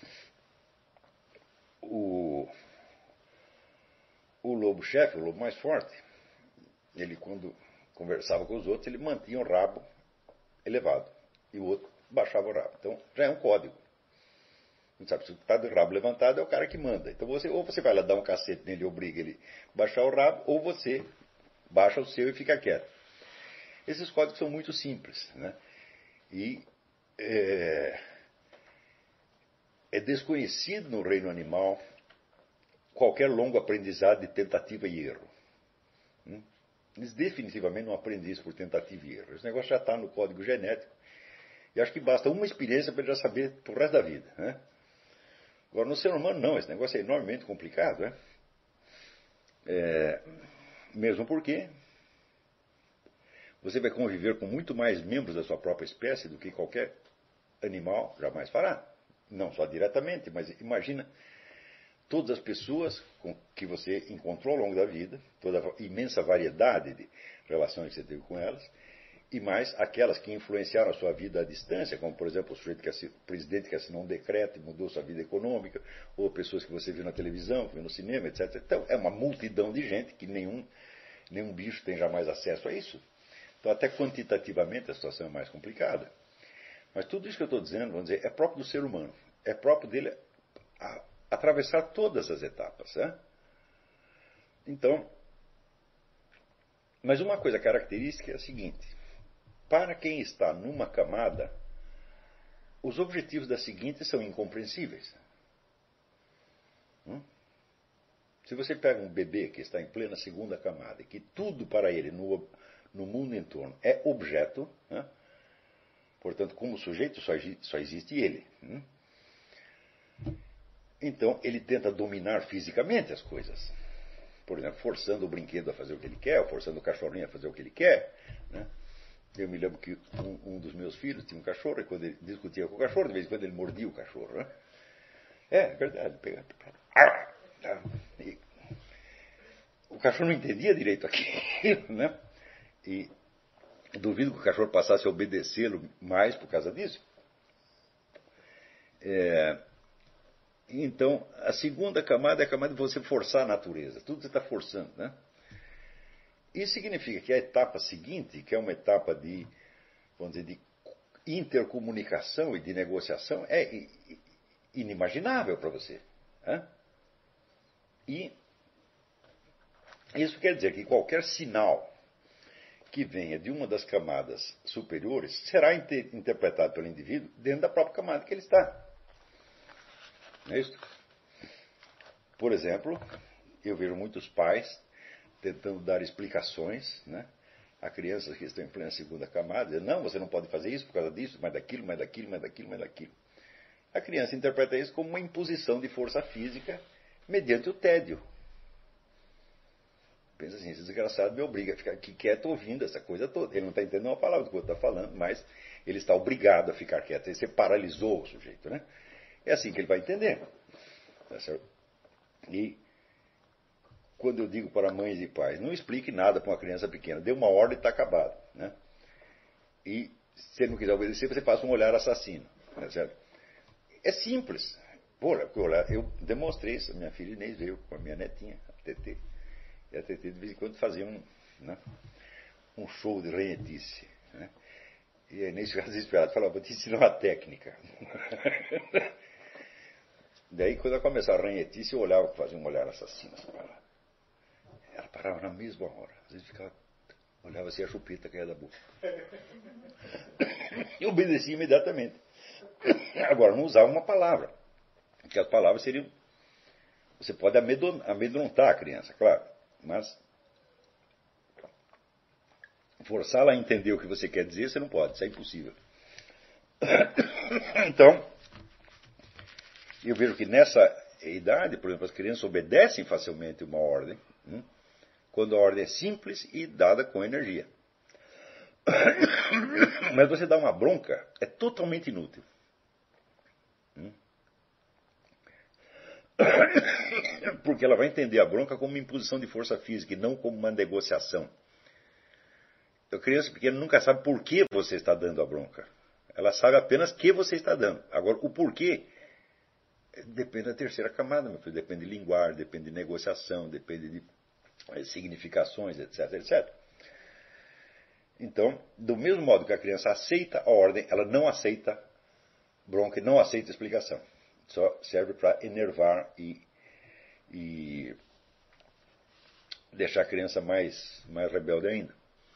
o lobo-chefe, o lobo mais forte, ele, quando conversava com os outros, ele mantinha o rabo elevado, e o outro baixava o rabo. Então, já é um código. Não sabe, se está de rabo levantado, é o cara que manda. Então, ou você vai lá dar um cacete nele e obriga ele a baixar o rabo, ou você baixa o seu e fica quieto. Esses códigos são muito simples, né? E é desconhecido no reino animal qualquer longo aprendizado de tentativa e erro. Eles definitivamente não aprendem isso por tentativa e erro. Esse negócio já está no código genético. E acho que basta uma experiência para ele já saber pro resto da vida, né? Agora, no ser humano, não. Esse negócio é enormemente complicado, né? Mesmo porque você vai conviver com muito mais membros da sua própria espécie do que qualquer animal jamais fará. Não só diretamente, mas imagina todas as pessoas com que você encontrou ao longo da vida, toda a imensa variedade de relações que você teve com elas, e mais aquelas que influenciaram a sua vida à distância, como, por exemplo, o presidente que assinou um decreto e mudou sua vida econômica, ou pessoas que você viu na televisão, que viu no cinema, etc. Então, é uma multidão de gente que nenhum bicho tem jamais acesso a isso. Então, até quantitativamente, a situação é mais complicada. Mas tudo isso que eu estou dizendo, vamos dizer, é próprio do ser humano. É próprio dele atravessar todas as etapas, né? Então, mas uma coisa característica é a seguinte: para quem está numa camada, os objetivos da seguinte são incompreensíveis. Se você pega um bebê que está em plena segunda camada, e que tudo para ele no mundo em torno é objeto, né? Portanto, como sujeito só existe ele. Então, ele tenta dominar fisicamente as coisas. Por exemplo, forçando o brinquedo a fazer o que ele quer, ou forçando o cachorrinho a fazer o que ele quer, né? Eu me lembro que um dos meus filhos tinha um cachorro, e quando ele discutia com o cachorro, de vez em quando ele mordia o cachorro, né? É verdade. o cachorro não entendia direito aquilo, né? E duvido que o cachorro passasse a obedecê-lo mais por causa disso. Então, a segunda camada é a camada de você forçar a natureza. Tudo você está forçando, né? Isso significa que a etapa seguinte, que é uma etapa de, vamos dizer, de intercomunicação e de negociação, é inimaginável para você. Né? E isso quer dizer que qualquer sinal que venha de uma das camadas superiores será interpretado pelo indivíduo dentro da própria camada que ele está. Não é isso? Por exemplo, eu vejo muitos pais tentando dar explicações, né, a crianças que estão em plena segunda camada, dizendo, não, você não pode fazer isso por causa disso, mas daquilo, mas daquilo, mas daquilo, mas daquilo. A criança interpreta isso como uma imposição de força física mediante o tédio. Pensa assim, esse desgraçado me obriga a ficar aqui quieto ouvindo essa coisa toda. Ele não está entendendo uma palavra do que o outro está falando, mas ele está obrigado a ficar quieto. Você paralisou o sujeito, né? É assim que ele vai entender. Tá certo? E quando eu digo para mães e pais, não explique nada para uma criança pequena, dê uma ordem e está acabado. Né? E se ele não quiser obedecer, você passa um olhar assassino. Tá certo? É simples. Pô, eu demonstrei isso. A minha filha Inês veio com a minha netinha, a Tetê. E a Tetê de vez em quando fazia um show de ranhetice. Né? E a Inês ficava desesperada, falava, vou te ensinar uma técnica. Daí, quando ela começava a ranhetice, eu olhava, fazia um olhar assassino assim para ela. Ela parava na mesma hora. Às vezes ficava, olhava assim, a chupeta caía da boca. E obedecia imediatamente. Agora, não usava uma palavra. Porque as palavras seriam... Você pode amedrontar a criança, claro. Mas forçá-la a entender o que você quer dizer, você não pode. Isso é impossível. Então, eu vejo que nessa idade, por exemplo, as crianças obedecem facilmente uma ordem, quando a ordem é simples e dada com energia. Mas você dá uma bronca, é totalmente inútil. Porque ela vai entender a bronca como uma imposição de força física e não como uma negociação. A criança pequena nunca sabe por que você está dando a bronca. Ela sabe apenas que você está dando. Agora, o porquê depende da terceira camada, meu filho. Depende de linguagem, depende de negociação, depende de significações, etc, etc. Então, do mesmo modo que a criança aceita a ordem, ela não aceita bronca e não aceita explicação. Só serve para enervar e deixar a criança mais rebelde ainda.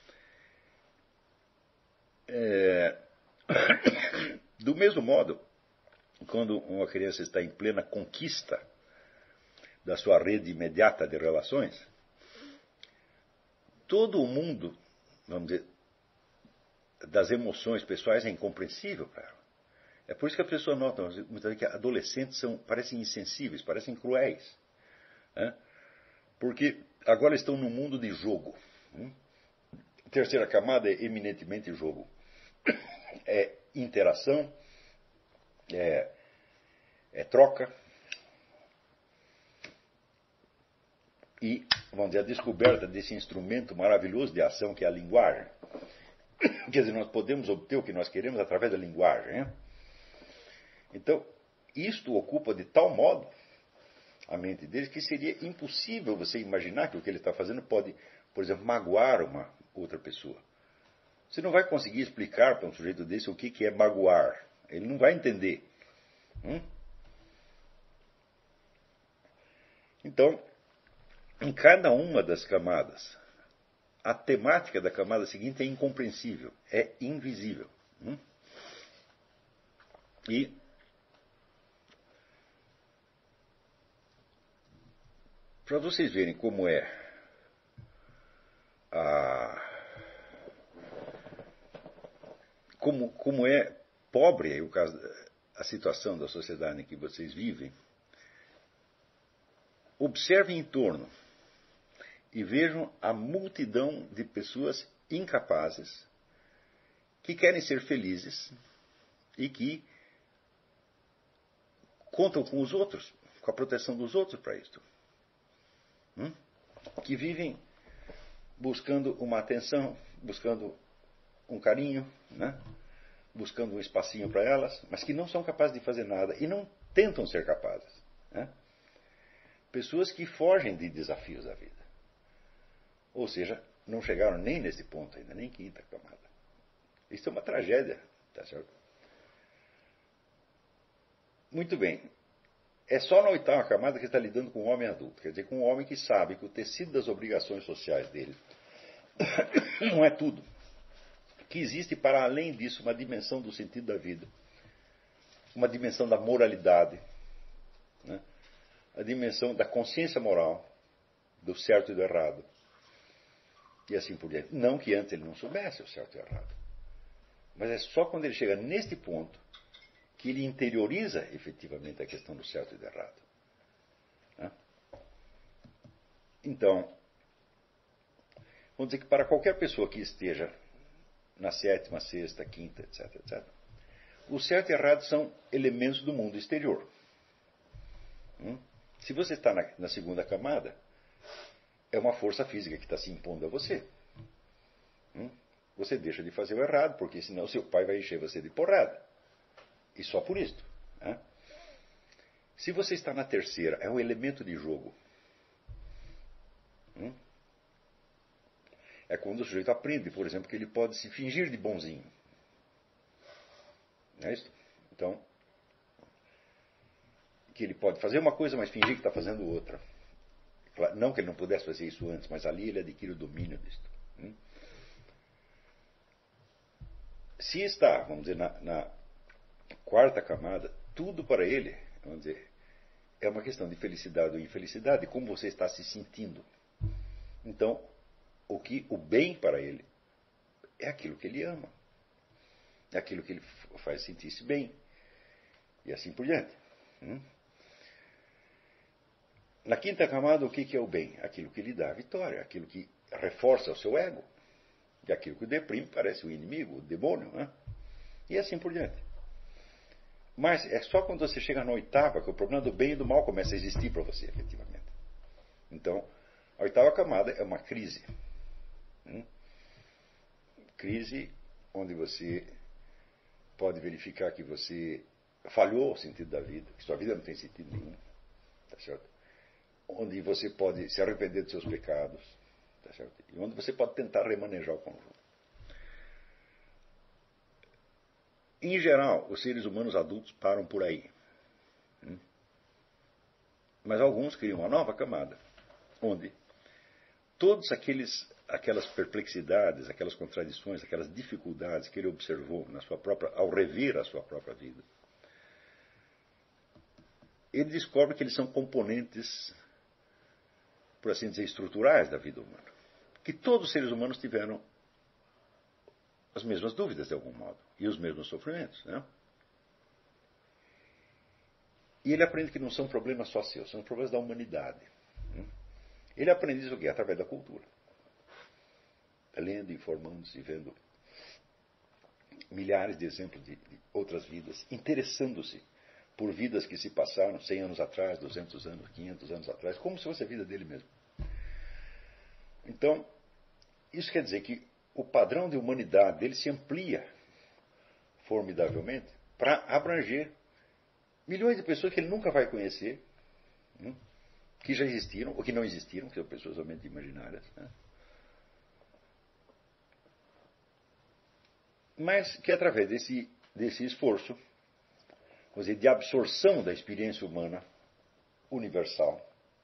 Do mesmo modo, quando uma criança está em plena conquista da sua rede imediata de relações, todo o mundo, vamos dizer, das emoções pessoais é incompreensível para ela. É por isso que as pessoas notam muitas vezes que adolescentes parecem insensíveis, parecem cruéis. Né? Porque agora estão num mundo de jogo. A terceira camada é eminentemente jogo. É interação, é troca e, vamos dizer, a descoberta desse instrumento maravilhoso de ação que é a linguagem. Quer dizer, nós podemos obter o que nós queremos através da linguagem. Né? Então, isto ocupa de tal modo a mente deles que seria impossível você imaginar que o que ele está fazendo pode, por exemplo, magoar uma outra pessoa. Você não vai conseguir explicar para um sujeito desse o que é magoar. Ele não vai entender. Então, em cada uma das camadas, a temática da camada seguinte é incompreensível, é invisível. E para vocês verem como é como é pobre a situação da sociedade em que vocês vivem, observem em torno e vejam a multidão de pessoas incapazes que querem ser felizes e que contam com os outros, com a proteção dos outros para isto. que vivem buscando uma atenção, buscando um carinho, né? Buscando um espacinho para elas, mas que não são capazes de fazer nada e não tentam ser capazes. Né? Pessoas que fogem de desafios da vida. Ou seja, não chegaram nem nesse ponto ainda, nem quinta camada. Isso é uma tragédia, tá certo? Muito bem. É só na oitava camada que está lidando com um homem adulto. Quer dizer, com um homem que sabe que o tecido das obrigações sociais dele não é tudo. Que existe, para além disso, uma dimensão do sentido da vida. Uma dimensão da moralidade. Né? A dimensão da consciência moral, do certo e do errado. E assim por diante. Não que antes ele não soubesse o certo e o errado. Mas é só quando ele chega neste ponto que ele interioriza efetivamente a questão do certo e do errado. Né? Então, vamos dizer que para qualquer pessoa que esteja na sétima, sexta, quinta, etc., etc., o certo e errado são elementos do mundo exterior. Se você está na segunda camada, é uma força física que está se impondo a você. Você deixa de fazer o errado, porque senão seu pai vai encher você de porrada. E só por isso. Né? Se você está na terceira, é um elemento de jogo. É quando o sujeito aprende, por exemplo, que ele pode se fingir de bonzinho. Não é isso? Então, que ele pode fazer uma coisa, mas fingir que está fazendo outra. Não que ele não pudesse fazer isso antes, mas ali ele adquire o domínio disso. Se está, vamos dizer, na quarta camada, tudo para ele, vamos dizer, é uma questão de felicidade ou infelicidade, como você está se sentindo. Então, o bem para ele é aquilo que ele ama. É aquilo que ele faz sentir-se bem. E assim por diante. Na quinta camada, o que é o bem? Aquilo que lhe dá a vitória, aquilo que reforça o seu ego. E aquilo que o deprime parece o inimigo, o demônio. Né? E assim por diante. Mas é só quando você chega na oitava que o problema do bem e do mal começa a existir para você, efetivamente. Então, a oitava camada é uma crise. Crise onde você pode verificar que você falhou o sentido da vida, que sua vida não tem sentido nenhum. Tá certo? Onde você pode se arrepender dos seus pecados. Tá certo? E onde você pode tentar remanejar o conjunto. Em geral, os seres humanos adultos param por aí. Mas alguns criam uma nova camada, onde todas aquelas perplexidades, aquelas contradições, aquelas dificuldades que ele observou ao rever a sua própria vida, ele descobre que eles são componentes, por assim dizer, estruturais da vida humana. Que todos os seres humanos tiveram as mesmas dúvidas, de algum modo, e os mesmos sofrimentos. Né? E ele aprende que não são problemas só seus, são problemas da humanidade. Ele aprende isso através da cultura. Lendo, informando-se, vendo milhares de exemplos de outras vidas, interessando-se por vidas que se passaram 100 anos atrás, 200 anos, 500 anos atrás, como se fosse a vida dele mesmo. Então, isso quer dizer que o padrão de humanidade dele se amplia formidavelmente para abranger milhões de pessoas que ele nunca vai conhecer, que já existiram ou que não existiram, que são pessoas somente imaginárias. Né? Mas que através desse esforço, vamos dizer, de absorção da experiência humana universal,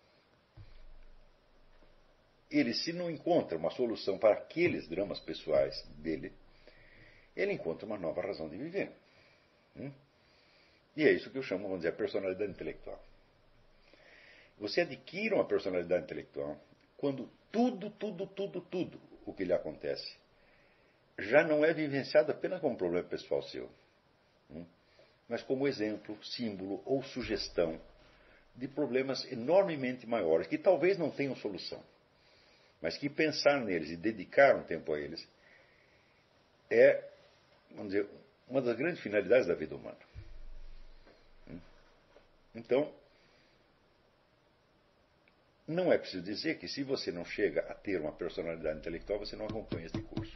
ele, se não encontra uma solução para aqueles dramas pessoais dele, ele encontra uma nova razão de viver. E é isso que eu chamo, vamos dizer, a personalidade intelectual. Você adquire uma personalidade intelectual quando tudo o que lhe acontece já não é vivenciado apenas como um problema pessoal seu, mas como exemplo, símbolo ou sugestão de problemas enormemente maiores que talvez não tenham solução, mas que pensar neles e dedicar um tempo a eles é, vamos dizer, uma das grandes finalidades da vida humana. Então, não é preciso dizer que se você não chega a ter uma personalidade intelectual, você não acompanha este curso.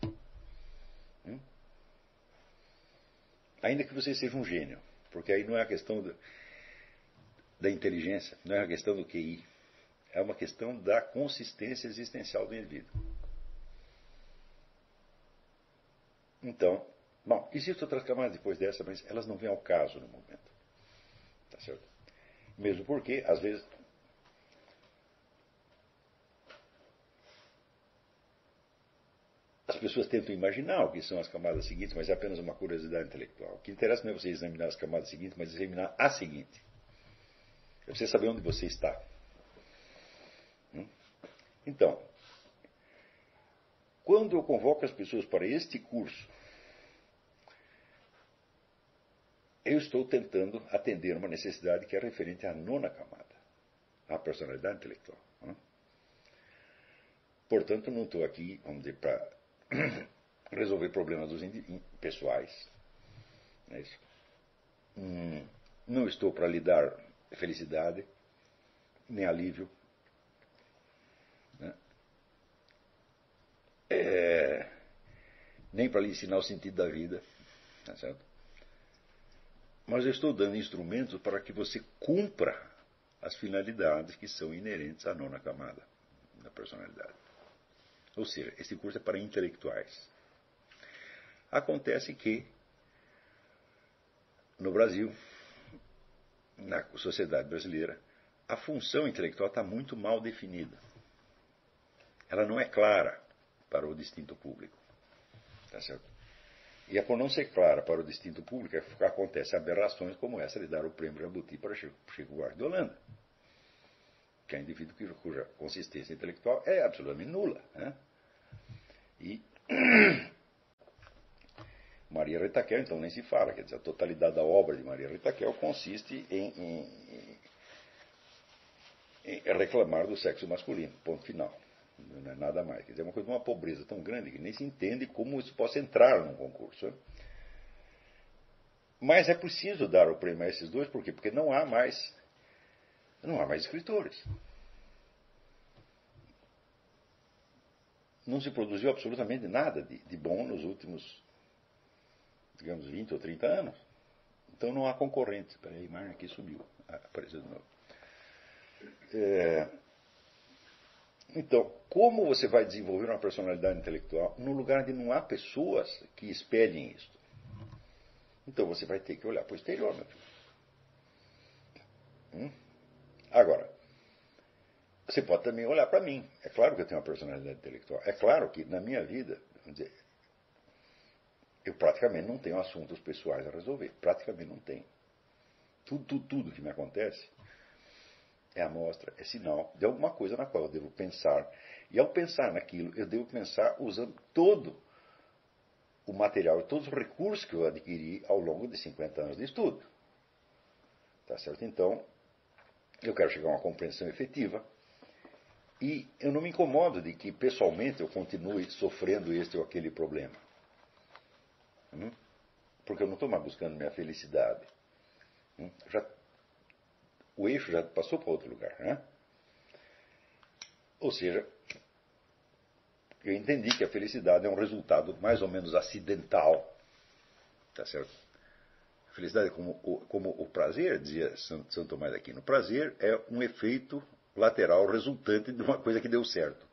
Ainda que você seja um gênio, porque aí não é a questão da inteligência, não é a questão do QI, é uma questão da consistência existencial do indivíduo. Então, bom, existem outras camadas depois dessa, mas elas não vêm ao caso no momento. Tá certo? Mesmo porque, às vezes, as pessoas tentam imaginar o que são as camadas seguintes, mas é apenas uma curiosidade intelectual. O que interessa não é você examinar as camadas seguintes, mas examinar a seguinte. É você saber onde você está. Então, quando eu convoco as pessoas para este curso, eu estou tentando atender uma necessidade que é referente à nona camada, à personalidade intelectual. Portanto, não estou aqui, vamos dizer, para resolver problemas dos pessoais. Não é isso? Não estou para lhe dar felicidade, nem alívio. Né? Nem para lhe ensinar o sentido da vida. Tá certo? Mas eu estou dando instrumentos para que você cumpra as finalidades que são inerentes à nona camada da personalidade. Ou seja, esse curso é para intelectuais. Acontece que, no Brasil, na sociedade brasileira, a função intelectual está muito mal definida. Ela não é clara para o distinto público. Tá certo? E é por não ser clara para o distinto público que acontecem aberrações como essa de dar o prêmio Jabuti para Chico Buarque de Holanda, que é um indivíduo cuja consistência intelectual é absolutamente nula. Né? E Maria Retaquel, então, nem se fala. Quer dizer, a totalidade da obra de Maria Retaquel consiste em reclamar do sexo masculino, ponto final. Não é nada mais. Quer dizer, é uma coisa de uma pobreza tão grande que nem se entende como isso possa entrar num concurso. Né? Mas é preciso dar o prêmio a esses dois, por quê? Porque não há mais escritores. Não se produziu absolutamente nada de bom nos últimos, digamos, 20 ou 30 anos. Então não há concorrentes. Espera aí, Marna aqui subiu. Apareceu de novo. Então, como você vai desenvolver uma personalidade intelectual num lugar onde não há pessoas que espelhem isso? Então você vai ter que olhar para o exterior, meu filho. Agora, você pode também olhar para mim. É claro que eu tenho uma personalidade intelectual. É claro que na minha vida, vamos dizer, eu praticamente não tenho assuntos pessoais a resolver. Praticamente não tenho. Tudo que me acontece é amostra, é sinal de alguma coisa na qual eu devo pensar. E ao pensar naquilo, eu devo pensar usando todo o material e todos os recursos que eu adquiri ao longo de 50 anos de estudo. Tá certo? Então, eu quero chegar a uma compreensão efetiva. E eu não me incomodo de que, pessoalmente, eu continue sofrendo este ou aquele problema. Porque eu não estou mais buscando minha felicidade. O eixo já passou para outro lugar. Né? Ou seja, eu entendi que a felicidade é um resultado mais ou menos acidental. Tá certo? A felicidade é como o prazer, dizia São Tomás de Aquino. O prazer é um efeito lateral resultante de uma coisa que deu certo.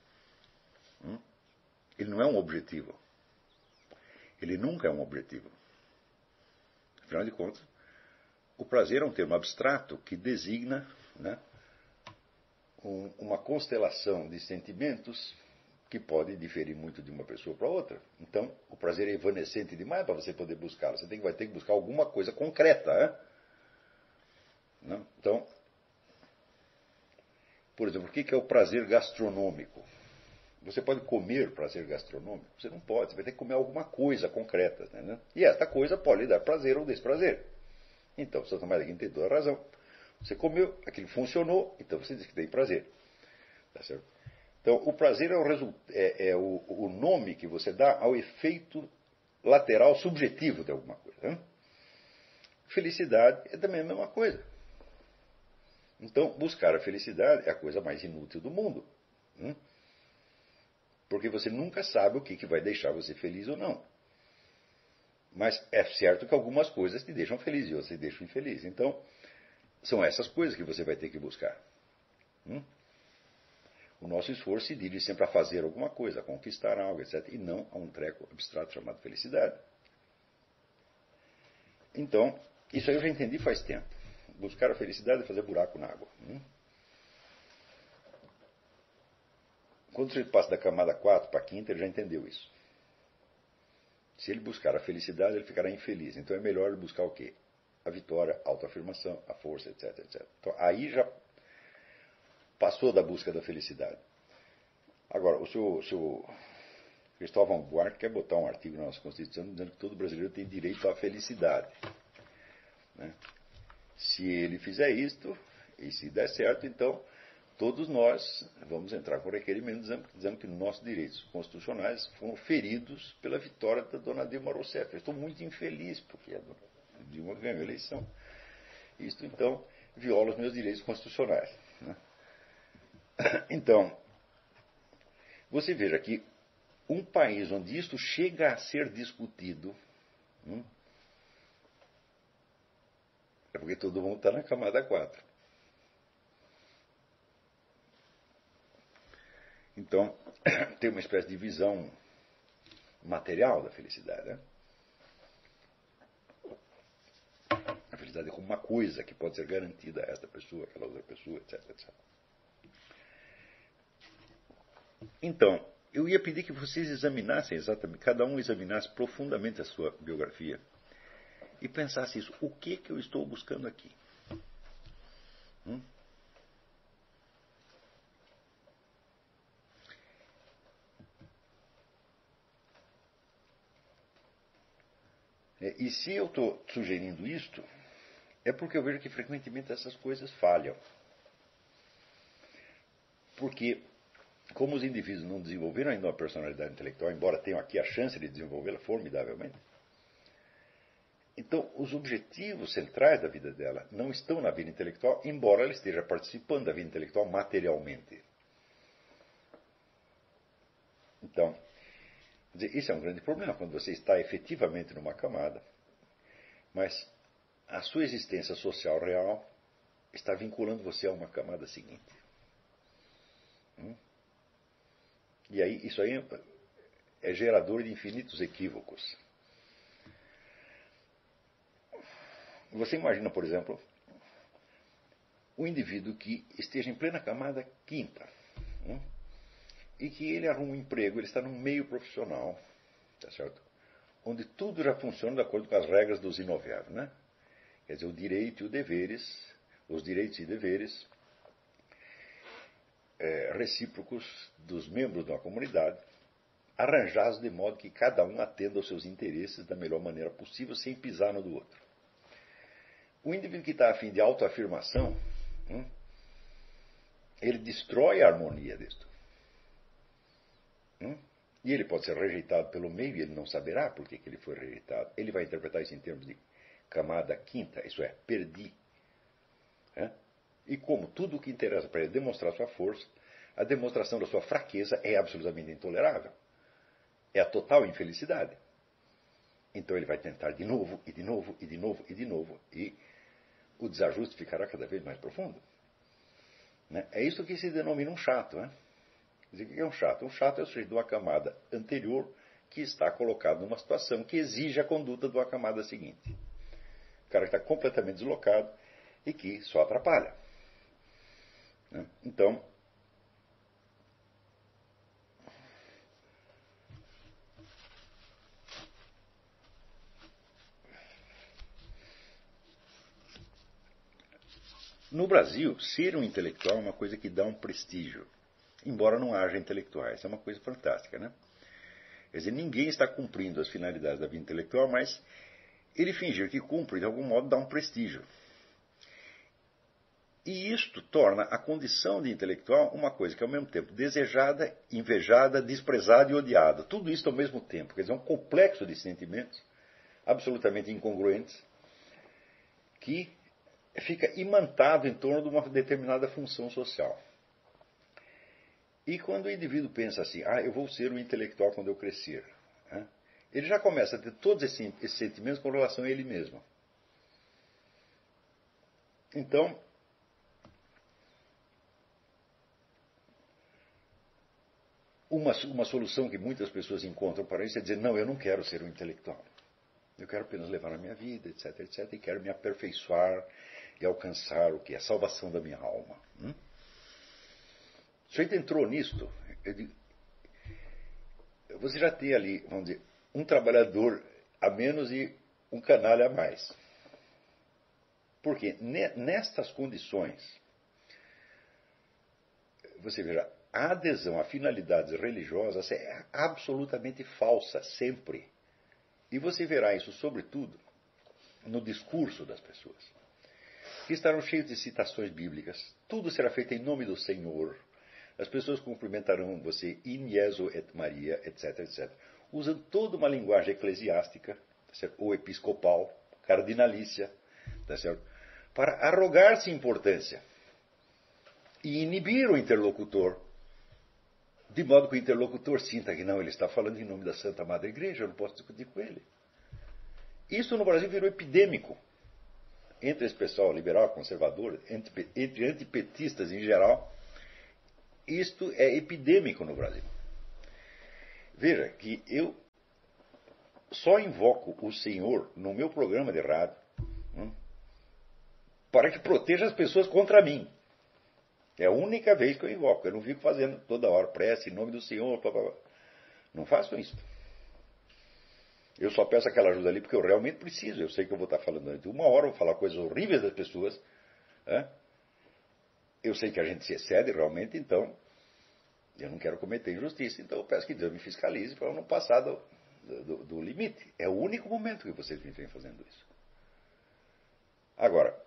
Ele não é um objetivo. Ele nunca é um objetivo. Afinal de contas, o prazer é um termo abstrato que designa, né, uma constelação de sentimentos que pode diferir muito de uma pessoa para outra. Então, o prazer é evanescente demais para você poder buscá-lo. Você vai ter que buscar alguma coisa concreta. Né? Então, por exemplo, o que é o prazer gastronômico? Você pode comer prazer gastronômico? Você não pode, você vai ter que comer alguma coisa concreta. Né? E esta coisa pode lhe dar prazer ou desprazer. Então, São Tomás de Aquino tem toda a razão. Você comeu, aquilo funcionou, então você diz que tem prazer. Tá certo? Então, o prazer é o nome que você dá ao efeito lateral subjetivo de alguma coisa. Né? Felicidade é também a mesma coisa. Então, buscar a felicidade é a coisa mais inútil do mundo. Porque você nunca sabe o que vai deixar você feliz ou não. Mas é certo que algumas coisas te deixam feliz e outras te deixam infeliz. Então, são essas coisas que você vai ter que buscar. O nosso esforço se dirige sempre a fazer alguma coisa, a conquistar algo, etc. E não a um treco abstrato chamado felicidade. Então, isso aí eu já entendi faz tempo. Buscar a felicidade é fazer buraco na água. Quando você passa da camada 4 para a quinta, ele já entendeu isso. Se ele buscar a felicidade, ele ficará infeliz. Então é melhor ele buscar o quê? A vitória, a autoafirmação, a força, etc, etc. Então aí já passou da busca da felicidade. Agora, o seu Cristóvão Buarque quer botar um artigo na nossa Constituição dizendo que todo brasileiro tem direito à felicidade. Se ele fizer isto, e se der certo, então todos nós vamos entrar com requerimento dizendo que nossos direitos constitucionais foram feridos pela vitória da dona Dilma Rousseff. Eu estou muito infeliz porque a dona Dilma ganhou a eleição. Isto, então, viola os meus direitos constitucionais. Então, você veja que um país onde isto chega a ser discutido é porque todo mundo está na camada 4. Então, tem uma espécie de visão material da felicidade. A felicidade é como uma coisa que pode ser garantida a esta pessoa, aquela outra pessoa, etc, etc. Então, eu ia pedir que vocês examinassem exatamente, cada um examinasse profundamente a sua biografia e pensasse isso. O que eu estou buscando aqui? E se eu estou sugerindo isto, é porque eu vejo que frequentemente essas coisas falham. Porque, como os indivíduos não desenvolveram ainda uma personalidade intelectual, embora tenham aqui a chance de desenvolvê-la formidavelmente, então os objetivos centrais da vida dela não estão na vida intelectual, embora ela esteja participando da vida intelectual materialmente. Então, isso é um grande problema, quando você está efetivamente numa camada, mas a sua existência social real está vinculando você a uma camada seguinte. E aí, isso aí é gerador de infinitos equívocos. Você imagina, por exemplo, um indivíduo que esteja em plena camada quinta, e que ele arruma um emprego, ele está num meio profissional, tá certo? Onde tudo já funciona de acordo com as regras do Zinoviev, né? Quer dizer, o direito e os deveres, os direitos e deveres recíprocos dos membros de uma comunidade, arranjados de modo que cada um atenda aos seus interesses da melhor maneira possível, sem pisar no do outro. O indivíduo que está a fim de autoafirmação, ele destrói a harmonia disto. E ele pode ser rejeitado pelo meio e ele não saberá por que ele foi rejeitado. Ele vai interpretar isso em termos de camada quinta, isso é, perdi. E como tudo o que interessa para ele é demonstrar sua força, a demonstração da sua fraqueza é absolutamente intolerável. É a total infelicidade. Então ele vai tentar de novo, e de novo, e de novo, e de novo. E o desajuste ficará cada vez mais profundo. É isso que se denomina um chato. O que é um chato? Um chato é o sujeito de uma camada anterior que está colocado numa situação que exige a conduta de uma camada seguinte. O cara que está completamente deslocado e que só atrapalha. Então, no Brasil, ser um intelectual é uma coisa que dá um prestígio, embora não haja intelectuais. É uma coisa fantástica, né? Quer dizer, ninguém está cumprindo as finalidades da vida intelectual, mas ele fingir que cumpre, de algum modo, dá um prestígio. E isto torna a condição de intelectual uma coisa que é ao mesmo tempo desejada, invejada, desprezada e odiada. Tudo isso ao mesmo tempo. Quer dizer, é um complexo de sentimentos absolutamente incongruentes que fica imantado em torno de uma determinada função social. E quando o indivíduo pensa assim, eu vou ser um intelectual quando eu crescer, né? Ele já começa a ter todos esses sentimentos com relação a ele mesmo. Então, uma solução que muitas pessoas encontram para isso é dizer, não, eu não quero ser um intelectual. Eu quero apenas levar a minha vida, etc, etc, e quero me aperfeiçoar e alcançar o que é a salvação da minha alma. O sujeito entrou nisto, você já tem ali, vamos dizer, um trabalhador a menos e um canalha a mais. Porque nestas condições, você verá, a adesão a finalidades religiosas é absolutamente falsa, sempre. E você verá isso, sobretudo, no discurso das pessoas, que estarão cheios de citações bíblicas. Tudo será feito em nome do Senhor. As pessoas cumprimentarão você in Jesu et Maria, etc, etc. Usando toda uma linguagem eclesiástica, tá certo? Ou episcopal, cardinalícia, tá certo? Para arrogar-se importância e inibir o interlocutor, de modo que o interlocutor sinta que não, ele está falando em nome da Santa Madre Igreja, eu não posso discutir com ele. Isso no Brasil virou epidêmico. Entre esse pessoal liberal, conservador, entre antipetistas em geral, isto é epidêmico no Brasil. Veja que eu só invoco o Senhor no meu programa de rádio para que proteja as pessoas contra mim. É a única vez que eu invoco. Eu não fico fazendo toda hora prece em nome do Senhor. Blá, blá, blá. Não faço isso. Eu só peço aquela ajuda ali porque eu realmente preciso. Eu sei que eu vou estar falando durante uma hora, vou falar coisas horríveis das pessoas. Né? Eu sei que a gente se excede realmente, então eu não quero cometer injustiça. Então eu peço que Deus me fiscalize para eu não passar do limite. É o único momento que vocês me vêm fazendo isso. Agora,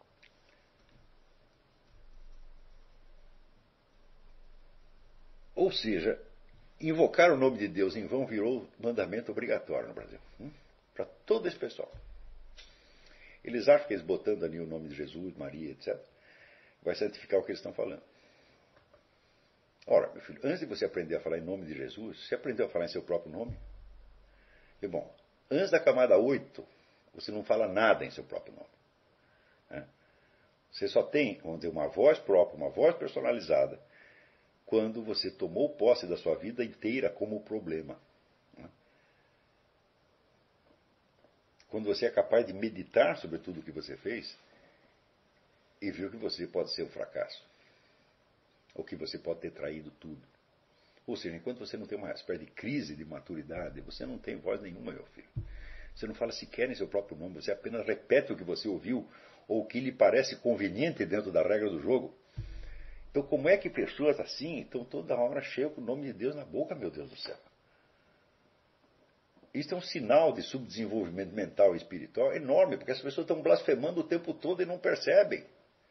ou seja, invocar o nome de Deus em vão virou mandamento obrigatório no Brasil. Para todo esse pessoal. Eles acham que eles botando ali o nome de Jesus, Maria, etc., vai santificar o que eles estão falando. Ora, meu filho, antes de você aprender a falar em nome de Jesus, você aprendeu a falar em seu próprio nome? E bom, antes da camada 8, você não fala nada em seu próprio nome. Né? Você só tem, vamos dizer, uma voz própria, uma voz personalizada, quando você tomou posse da sua vida inteira como problema. Né? Quando você é capaz de meditar sobre tudo o que você fez e viu que você pode ser um fracasso. Ou que você pode ter traído tudo. Ou seja, enquanto você não tem uma espécie de crise de maturidade, você não tem voz nenhuma, meu filho. Você não fala sequer em seu próprio nome, você apenas repete o que você ouviu ou o que lhe parece conveniente dentro da regra do jogo. Então, como é que pessoas assim estão toda hora cheias com o nome de Deus na boca, meu Deus do céu? Isso é um sinal de subdesenvolvimento mental e espiritual enorme, porque as pessoas estão blasfemando o tempo todo e não percebem.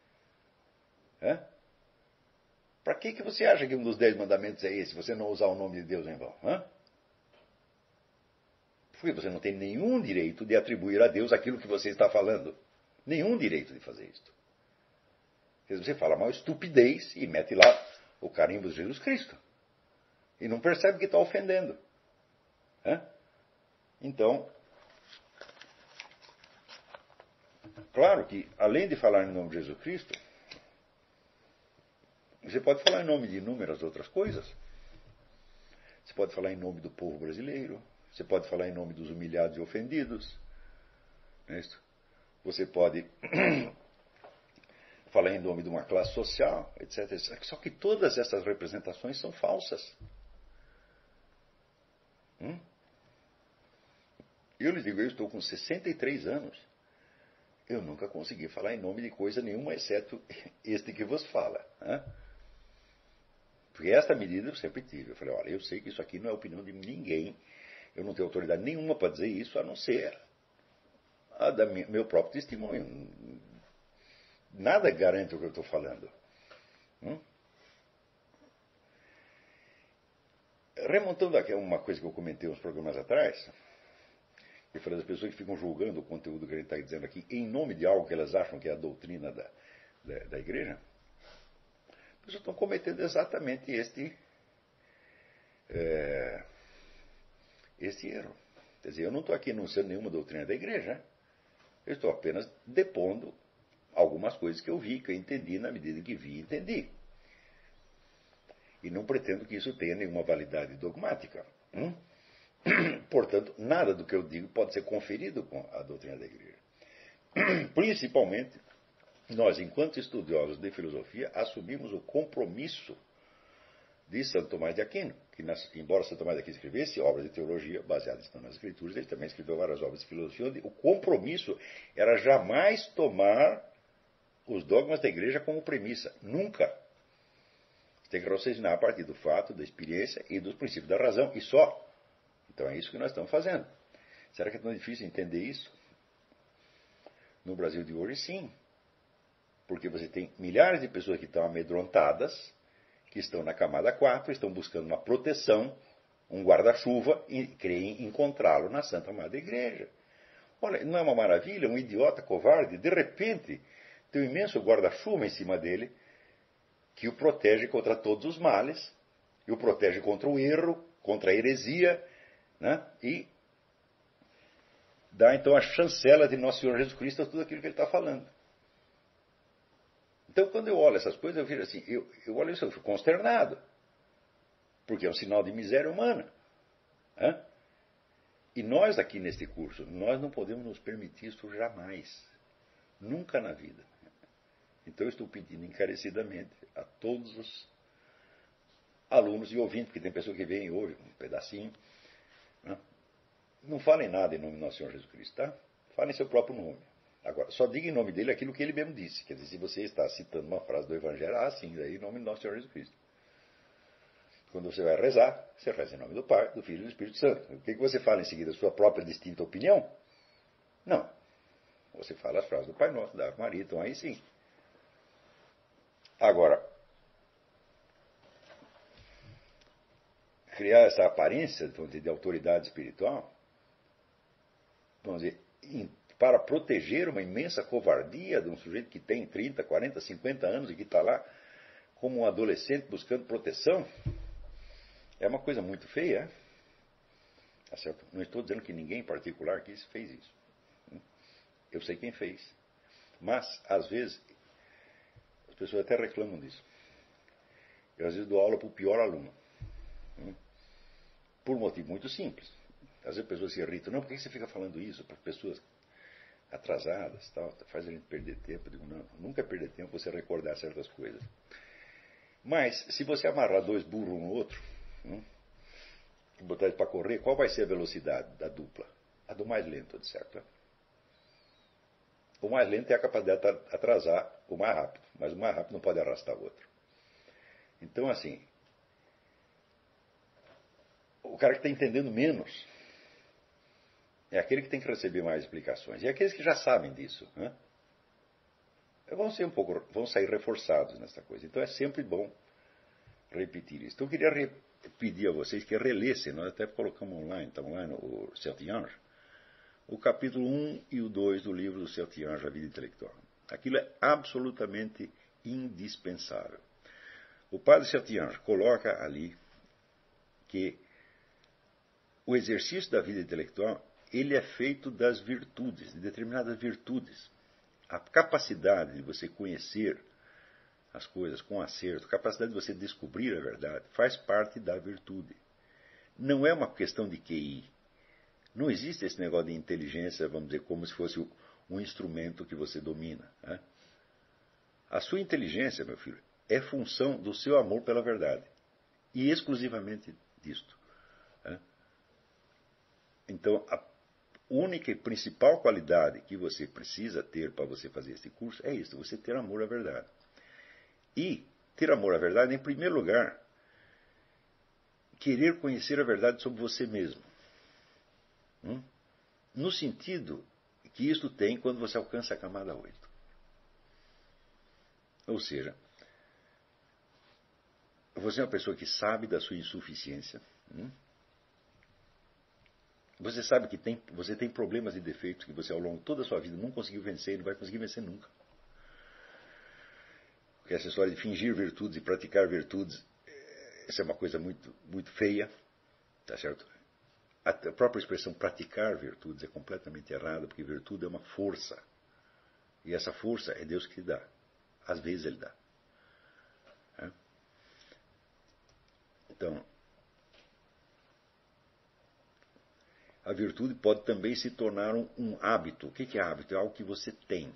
Para que você acha que um dos 10 mandamentos é esse, você não usar o nome de Deus em vão? Porque você não tem nenhum direito de atribuir a Deus aquilo que você está falando. Nenhum direito de fazer isso. Você fala uma estupidez e mete lá o carimbo de Jesus Cristo. E não percebe que está ofendendo. Então, claro que, além de falar em nome de Jesus Cristo, você pode falar em nome de inúmeras outras coisas. Você pode falar em nome do povo brasileiro. Você pode falar em nome dos humilhados e ofendidos. Não é isso? Você pode falar em nome de uma classe social, etc, etc. Só que todas essas representações são falsas. Eu lhe digo, eu estou com 63 anos. Eu nunca consegui falar em nome de coisa nenhuma, exceto este que vos fala. Porque esta medida eu sempre tive. Eu falei, olha, eu sei que isso aqui não é opinião de ninguém. Eu não tenho autoridade nenhuma para dizer isso, a não ser a da meu próprio testemunho. Nada garante o que eu estou falando. Remontando aqui a uma coisa que eu comentei uns programas atrás, Eu falei, as pessoas que ficam julgando o conteúdo que a gente está dizendo aqui em nome de algo que elas acham que é a doutrina da igreja, as pessoas estão cometendo exatamente este erro. Quer dizer, eu não estou aqui anunciando nenhuma doutrina da igreja, eu estou apenas depondo algumas coisas que eu vi, que eu entendi na medida que vi e entendi. E não pretendo que isso tenha nenhuma validade dogmática. Portanto, nada do que eu digo pode ser conferido com a doutrina da igreja. Principalmente, nós, enquanto estudiosos de filosofia, assumimos o compromisso de Santo Tomás de Aquino, que, embora Santo Tomás de Aquino escrevesse obras de teologia baseadas nas Escrituras, ele também escreveu várias obras de filosofia, onde o compromisso era jamais tomar os dogmas da igreja como premissa. Nunca. Você tem que raciocinar a partir do fato, da experiência e dos princípios da razão, e só. Então é isso que nós estamos fazendo. Será que é tão difícil entender isso? No Brasil de hoje, sim. Porque você tem milhares de pessoas que estão amedrontadas, que estão na camada 4, estão buscando uma proteção, um guarda-chuva, e creem encontrá-lo na Santa Amada Igreja. Olha, não é uma maravilha? Um idiota covarde, de repente, tem um imenso guarda-chuva em cima dele, que o protege contra todos os males, e o protege contra o erro, contra a heresia, né? E dá então a chancela de Nosso Senhor Jesus Cristo a tudo aquilo que ele está falando. Então, quando eu olho essas coisas, eu vejo assim, eu olho isso, eu fico consternado, porque é um sinal de miséria humana. Né? E nós aqui neste curso, nós não podemos nos permitir isso jamais, nunca na vida. Então eu estou pedindo encarecidamente a todos os alunos e ouvintes, porque tem pessoa que vem e ouve um pedacinho, né? Não falem nada em nome do Nosso Senhor Jesus Cristo, tá? Falem seu próprio nome. Agora, só diga em nome dele aquilo que ele mesmo disse. Quer dizer, se você está citando uma frase do Evangelho, sim, daí em nome do Nosso Senhor Jesus Cristo. Quando você vai rezar, você reza em nome do Pai, do Filho e do Espírito Santo. O que você fala em seguida? A sua própria distinta opinião? Não. Você fala as frases do Pai Nosso, da Ave Maria, então aí sim. Agora, criar essa aparência de autoridade espiritual, vamos dizer, para proteger uma imensa covardia de um sujeito que tem 30, 40, 50 anos e que está lá como um adolescente buscando proteção, é uma coisa muito feia. Tá certo? Não estou dizendo que ninguém em particular aqui fez isso. Eu sei quem fez. Mas, às vezes, as pessoas até reclamam disso. Eu, às vezes, dou aula para o pior aluno. Por um motivo muito simples. Às vezes, as pessoas se irritam. Não, por que você fica falando isso para pessoas atrasadas, tal, faz a gente perder tempo? Eu digo, não, nunca é perder tempo você recordar certas coisas. Mas, se você amarrar dois burros um no outro, e botar eles para correr, qual vai ser a velocidade da dupla? A do mais lento, de certo? O mais lento tem a capacidade de atrasar o mais rápido, mas o mais rápido não pode arrastar o outro. Então, assim, o cara que está entendendo menos é aquele que tem que receber mais explicações. E aqueles que já sabem disso, né? Vão sair reforçados nessa coisa. Então é sempre bom repetir isso. Então eu queria pedir a vocês que relessem, nós até colocamos online, está online o Sertiange, o capítulo 1 e o 2 do livro do Sertiange, A Vida Intelectual. Aquilo é absolutamente indispensável. O padre Sertiange coloca ali que o exercício da vida intelectual ele é feito das virtudes, de determinadas virtudes. A capacidade de você conhecer as coisas com acerto, a capacidade de você descobrir a verdade, faz parte da virtude. Não é uma questão de QI. Não existe esse negócio de inteligência, vamos dizer, como se fosse um instrumento que você domina. Né? A sua inteligência, meu filho, é função do seu amor pela verdade. E exclusivamente disto. Né? Então, a única e principal qualidade que você precisa ter para você fazer esse curso é isso, você ter amor à verdade. E ter amor à verdade, em primeiro lugar, querer conhecer a verdade sobre você mesmo. No sentido que isso tem quando você alcança a camada 8. Ou seja, você é uma pessoa que sabe da sua insuficiência, Você sabe que você tem problemas e defeitos que você ao longo de toda a sua vida não conseguiu vencer e não vai conseguir vencer nunca. Porque essa história de fingir virtudes e praticar virtudes, essa é uma coisa muito, muito feia, tá certo? A própria expressão praticar virtudes é completamente errada, porque virtude é uma força. E essa força é Deus que dá. Às vezes Ele dá. Então, a virtude pode também se tornar um hábito. O que é hábito? É algo que você tem.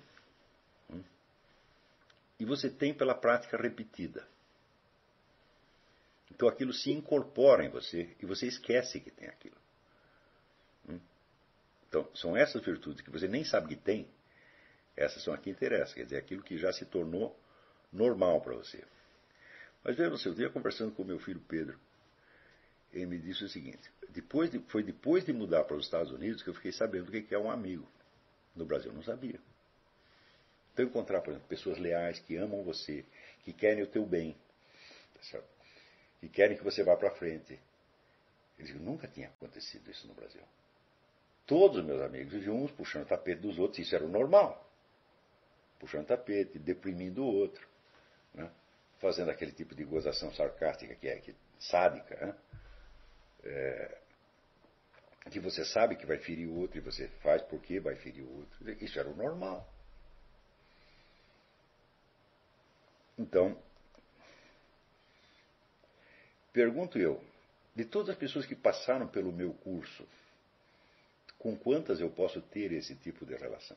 E você tem pela prática repetida. Então aquilo se incorpora em você e você esquece que tem aquilo. Então, são essas virtudes que você nem sabe que tem, essas são as que interessam. Quer dizer, aquilo que já se tornou normal para você. Mas veja, eu dia conversando com o meu filho Pedro, ele me disse o seguinte: foi depois de mudar para os Estados Unidos que eu fiquei sabendo o que é um amigo. No Brasil eu não sabia. Então encontrar, por exemplo, pessoas leais que amam você, que querem o teu bem, que querem que você vá para frente. Eu digo, nunca tinha acontecido isso no Brasil. Todos os meus amigos viviam uns puxando o tapete dos outros, isso era o normal. Puxando o tapete, deprimindo o outro, né? Fazendo aquele tipo de gozação sarcástica que é sádica, né? Que você sabe que vai ferir o outro e você faz porque vai ferir o outro. Isso era o normal. Então, pergunto eu, de todas as pessoas que passaram pelo meu curso, com quantas eu posso ter esse tipo de relação?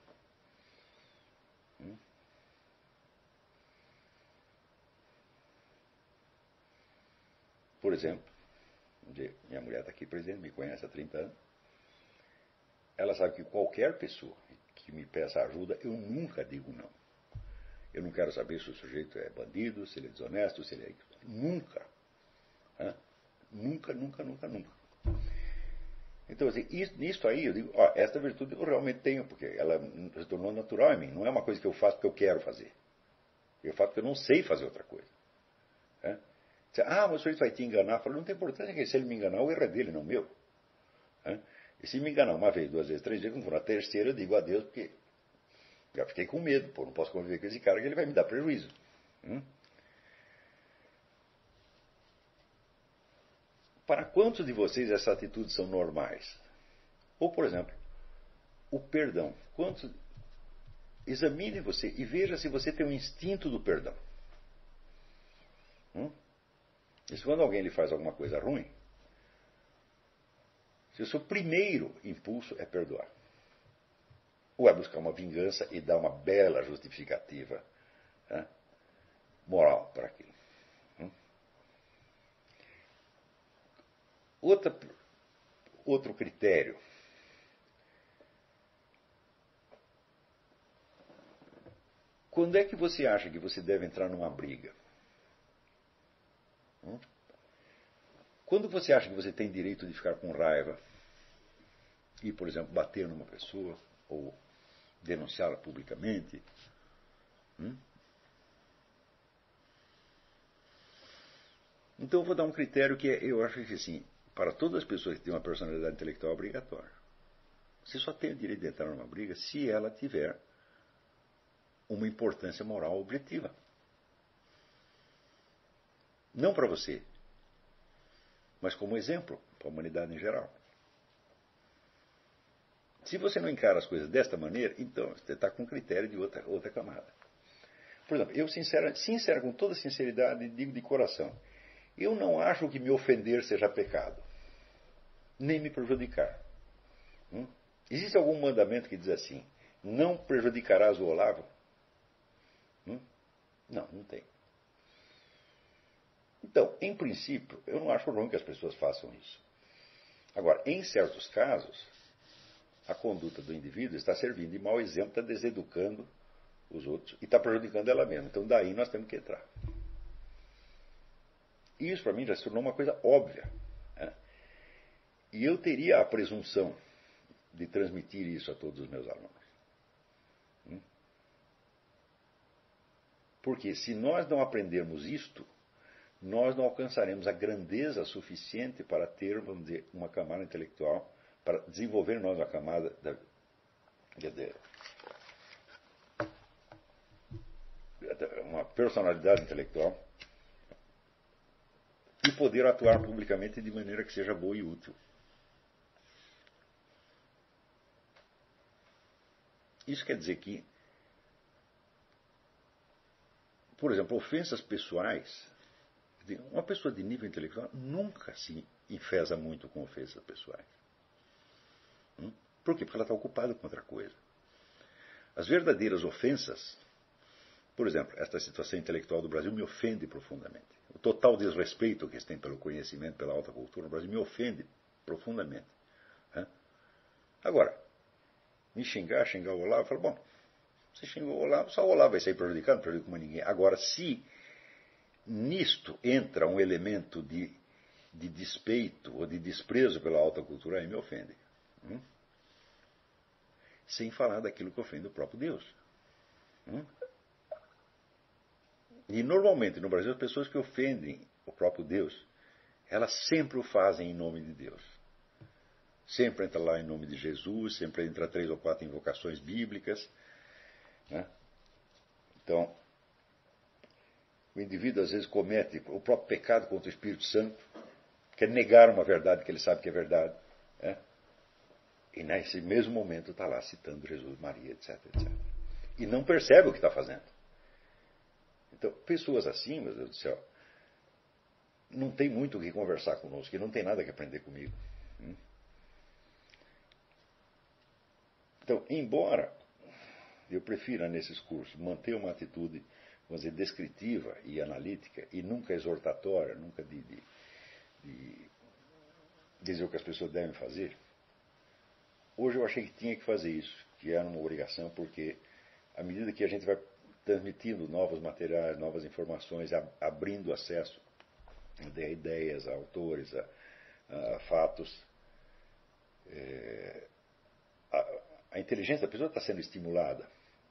Por exemplo, minha mulher está aqui presente, me conhece há 30 anos. Ela sabe que qualquer pessoa que me peça ajuda, eu nunca digo não. Eu não quero saber se o sujeito é bandido, se ele é desonesto, se ele é... Nunca. Nunca, nunca, nunca, nunca. Então, assim, nisso aí, eu digo, esta virtude eu realmente tenho, porque ela se tornou natural em mim. Não é uma coisa que eu faço porque eu quero fazer. Eu faço porque eu não sei fazer outra coisa. Mas o sujeito vai te enganar. Eu falo, não tem importância que se ele me enganar, o erro é dele, não meu. E se me enganar uma vez, duas vezes, três vezes, quando for na terceira, eu digo adeus, porque já fiquei com medo. Não posso conviver com esse cara que ele vai me dar prejuízo. Para quantos de vocês essas atitudes são normais? Ou, por exemplo, o perdão. Examine você e veja se você tem um instinto do perdão. E se quando alguém lhe faz alguma coisa ruim, se o seu primeiro impulso é perdoar. Ou é buscar uma vingança e dar uma bela justificativa moral para aquilo. Outro critério. Quando é que você acha que você deve entrar numa briga? Quando você acha que você tem direito de ficar com raiva e, por exemplo, bater numa pessoa ou denunciá-la publicamente? Então eu vou dar um critério que eu acho que, assim, para todas as pessoas que têm uma personalidade intelectual, é obrigatório. Você só tem o direito de entrar numa briga se ela tiver uma importância moral objetiva. Não para você, mas como exemplo para a humanidade em geral. Se você não encara as coisas desta maneira, então você está com critério de outra camada. Por exemplo, eu sincero, com toda sinceridade, digo de coração, eu não acho que me ofender seja pecado, nem me prejudicar. Existe algum mandamento que diz assim, não prejudicarás o Olavo? Não, não tem. Então, em princípio, eu não acho ruim que as pessoas façam isso. Agora, em certos casos, a conduta do indivíduo está servindo de mau exemplo, está deseducando os outros e está prejudicando ela mesma. Então, daí nós temos que entrar. E isso, para mim, já se tornou uma coisa óbvia. E eu teria a presunção de transmitir isso a todos os meus alunos. Porque se nós não aprendermos isto, nós não alcançaremos a grandeza suficiente para ter, vamos dizer, uma camada intelectual para desenvolver em nós uma camada uma personalidade intelectual e poder atuar publicamente de maneira que seja boa e útil. Isso quer dizer que, por exemplo, ofensas pessoais, uma pessoa de nível intelectual nunca se enfesa muito com ofensas pessoais. Por quê? Porque ela está ocupada com outra coisa. As verdadeiras ofensas, por exemplo, esta situação intelectual do Brasil me ofende profundamente. O total desrespeito que eles têm pelo conhecimento, pela alta cultura no Brasil me ofende profundamente. Agora, me xingar o Olavo, eu falo, bom, você xingou o Olavo, só o Olavo vai sair prejudicado, não prejudica mais ninguém. Agora, se nisto entra um elemento de despeito ou de desprezo pela alta cultura, aí me ofende. Sem falar daquilo que ofende o próprio Deus. E normalmente no Brasil as pessoas que ofendem o próprio Deus, elas sempre o fazem em nome de Deus. Sempre entra lá em nome de Jesus, sempre entra 3 ou 4 invocações bíblicas. Então, o indivíduo às vezes comete o próprio pecado contra o Espírito Santo, quer negar uma verdade que ele sabe que é verdade. E nesse mesmo momento está lá citando Jesus, Maria, etc, etc. E não percebe o que está fazendo. Então, pessoas assim, meu Deus do céu, não tem muito o que conversar conosco, que não tem nada que aprender comigo. Então, embora eu prefira nesses cursos manter uma atitude, vamos dizer, descritiva e analítica, e nunca exortatória, nunca de dizer o que as pessoas devem fazer, hoje eu achei que tinha que fazer isso, que era uma obrigação, porque à medida que a gente vai transmitindo novos materiais, novas informações, abrindo acesso a ideias, a autores, a fatos, a inteligência da pessoa está sendo estimulada.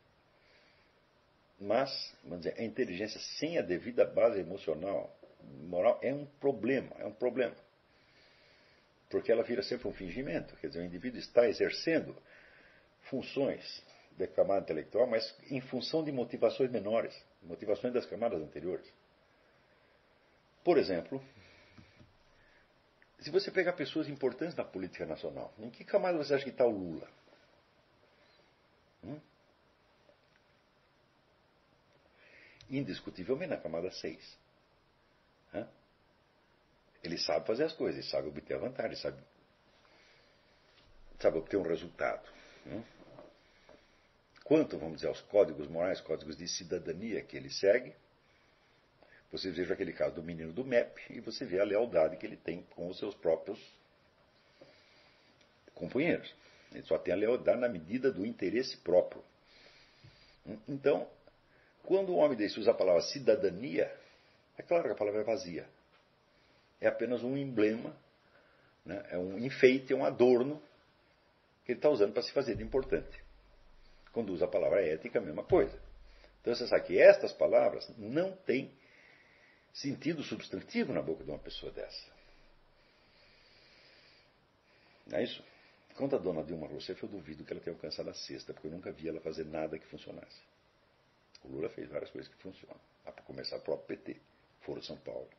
Mas, vamos dizer, a inteligência sem a devida base emocional, moral, é um problema. Porque ela vira sempre um fingimento. Quer dizer, o indivíduo está exercendo funções da camada intelectual, mas em função de motivações menores, motivações das camadas anteriores. Por exemplo, se você pegar pessoas importantes na política nacional, em que camada você acha que está o Lula? Indiscutivelmente na camada 6. Ele sabe fazer as coisas, ele sabe obter a vantagem, sabe obter um resultado. Quanto, vamos dizer, aos códigos morais, códigos de cidadania que ele segue, você veja aquele caso do menino do MEP e você vê a lealdade que ele tem com os seus próprios companheiros. Ele só tem a lealdade na medida do interesse próprio. Então, quando um homem desse usa a palavra cidadania, é claro que a palavra é vazia. É apenas um emblema, é um enfeite, é um adorno que ele está usando para se fazer de importante. Quando usa a palavra ética, a mesma coisa. Então você sabe que estas palavras não têm sentido substantivo na boca de uma pessoa dessa. Não é isso? Quanto a dona Dilma Rousseff, eu duvido que ela tenha alcançado a sexta, porque eu nunca vi ela fazer nada que funcionasse. O Lula fez várias coisas que funcionam. Para começar, o próprio PT, Foro São Paulo.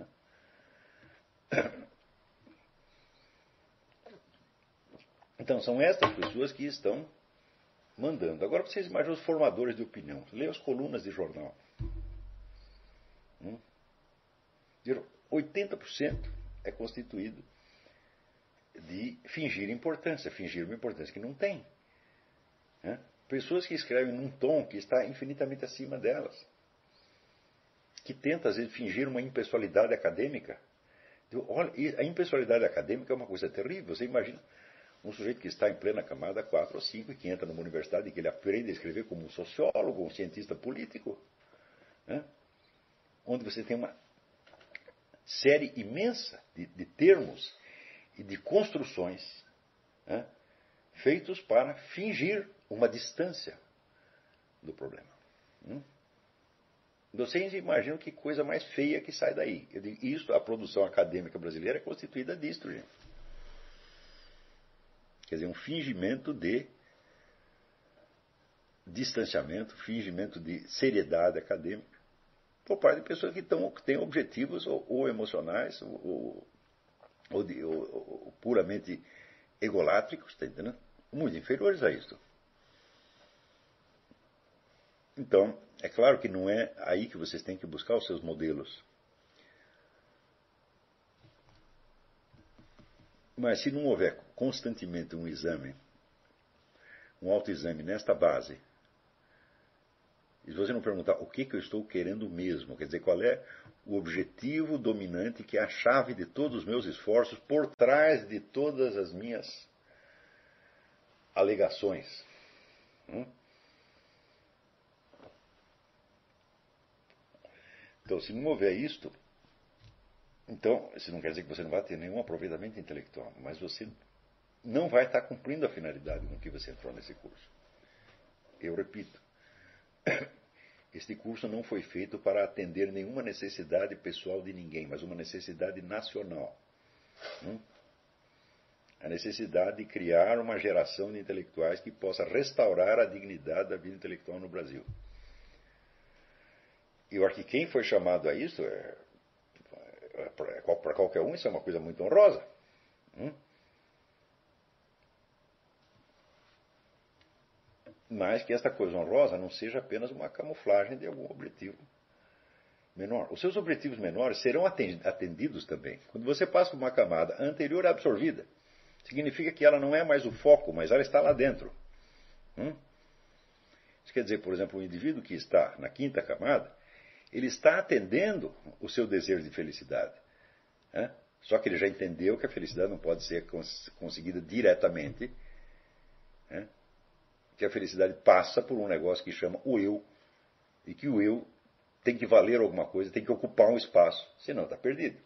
Então, são estas pessoas que estão mandando. Agora, vocês imaginam os formadores de opinião. Leiam as colunas de jornal. 80% é constituído de fingir importância. Fingir uma importância que não tem. Pessoas que escrevem num tom que está infinitamente acima delas. Que tenta, às vezes, fingir uma impessoalidade acadêmica. Olha, a impessoalidade acadêmica é uma coisa terrível. Você imagina um sujeito que está em plena camada 4 ou 5 e que entra numa universidade e que ele aprende a escrever como um sociólogo, um cientista político, onde você tem uma série imensa de termos e de construções feitos para fingir uma distância do problema. Vocês imaginam que coisa mais feia que sai daí. A produção acadêmica brasileira é constituída disto, gente. Quer dizer, um fingimento de distanciamento, fingimento de seriedade acadêmica, por parte de pessoas que têm objetivos ou emocionais ou puramente egolátricos, está entendendo? Muito inferiores a isso. Então, é claro que não é aí que vocês têm que buscar os seus modelos. Mas se não houver constantemente um exame, um autoexame nesta base, e se você não perguntar o que eu estou querendo mesmo, quer dizer, qual é o objetivo dominante que é a chave de todos os meus esforços por trás de todas as minhas alegações. Então, se não houver isto, então, isso não quer dizer que você não vai ter nenhum aproveitamento intelectual, mas você não vai estar cumprindo a finalidade com que você entrou nesse curso. Eu repito, este curso não foi feito para atender nenhuma necessidade pessoal de ninguém, mas uma necessidade nacional. A necessidade de criar uma geração de intelectuais que possa restaurar a dignidade da vida intelectual no Brasil. E eu acho que quem foi chamado a isso, para qualquer um, isso é uma coisa muito honrosa. Mas que esta coisa honrosa não seja apenas uma camuflagem de algum objetivo menor. Os seus objetivos menores serão atendidos também. Quando você passa por uma camada anterior absorvida, significa que ela não é mais o foco, mas ela está lá dentro. Isso quer dizer, por exemplo, um indivíduo que está na quinta camada, ele está atendendo o seu desejo de felicidade. Só que ele já entendeu que a felicidade não pode ser conseguida diretamente, que a felicidade passa por um negócio que chama o eu, e que o eu tem que valer alguma coisa, tem que ocupar um espaço, senão está perdido.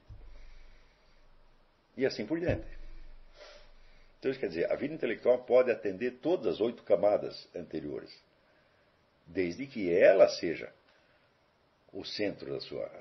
E assim por diante. Então, isso quer dizer, a vida intelectual pode atender todas as 8 camadas anteriores, desde que ela seja o centro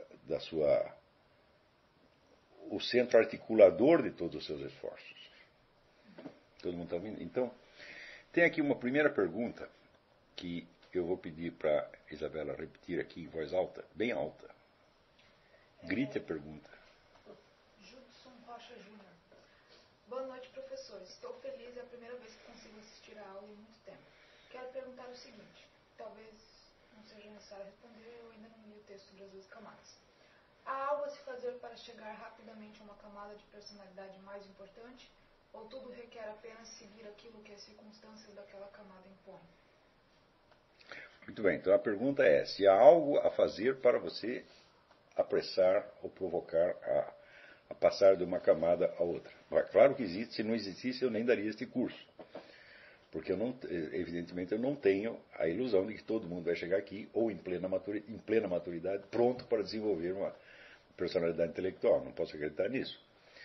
o centro articulador de todos os seus esforços. Todo mundo está ouvindo? Então, tem aqui uma primeira pergunta que eu vou pedir para Isabela repetir aqui em voz alta, bem alta. Grite a pergunta. Judson Rocha Júnior. Boa noite, professor. Estou feliz, é a primeira vez que consigo assistir a aula em muito tempo. Quero perguntar o seguinte, talvez não seja necessário responder, eu ainda não li o texto das 2 camadas. Há algo a se fazer para chegar rapidamente a uma camada de personalidade mais importante? Ou tudo requer apenas seguir aquilo que as circunstâncias daquela camada impõem? Muito bem, então a pergunta é, se há algo a fazer para você apressar ou provocar a passar de uma camada a outra. Claro que existe, se não existisse eu nem daria este curso. Porque evidentemente eu não tenho a ilusão de que todo mundo vai chegar aqui, ou em plena maturidade, pronto para desenvolver uma personalidade intelectual. Não posso acreditar nisso.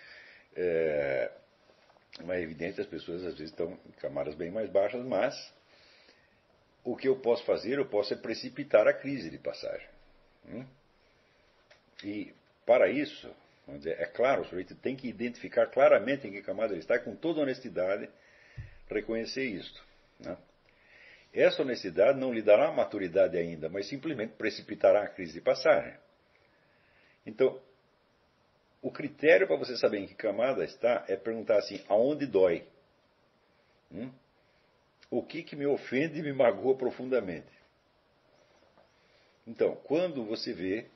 Mas é evidente que as pessoas às vezes estão em camadas bem mais baixas, mas o que eu posso fazer, eu posso é precipitar a crise de passagem. E para isso, vamos dizer, é claro, o sujeito tem que identificar claramente em que camada ele está e com toda honestidade reconhecer isto. Essa honestidade não lhe dará maturidade ainda, mas simplesmente precipitará a crise de passagem. Então, o critério para você saber em que camada está é perguntar assim, aonde dói? O que me ofende e me magoa profundamente? Então, quando você vê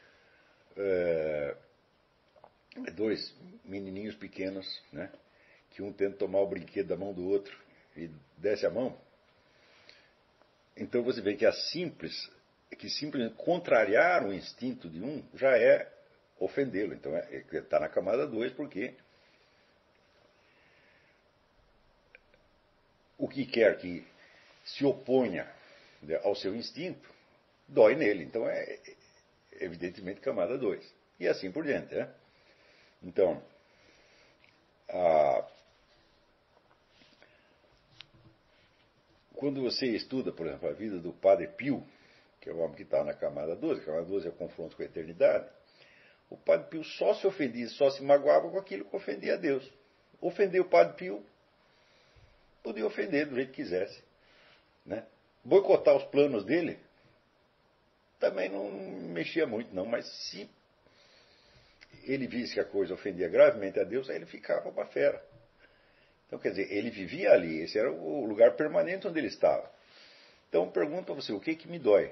2 menininhos pequenos, que um tenta tomar o brinquedo da mão do outro e desce a mão, então você vê que simplesmente contrariar o instinto de um já é ofendê-lo. Então está na camada 2 porque o que quer que se oponha ao seu instinto dói nele. Então é evidentemente camada 2. E assim por diante. Então, quando você estuda, por exemplo, a vida do Padre Pio, que é o homem que está na camada 12, a camada 12 é o confronto com a eternidade, o Padre Pio só se ofendia, só se magoava com aquilo que ofendia a Deus. Ofender o Padre Pio podia ofender do jeito que quisesse. Né? Boicotar os planos dele também não mexia muito, não. Mas se ele visse que a coisa ofendia gravemente a Deus, aí ele ficava uma fera. Então, quer dizer, ele vivia ali, esse era o lugar permanente onde ele estava. Então, pergunto a você, o que me dói?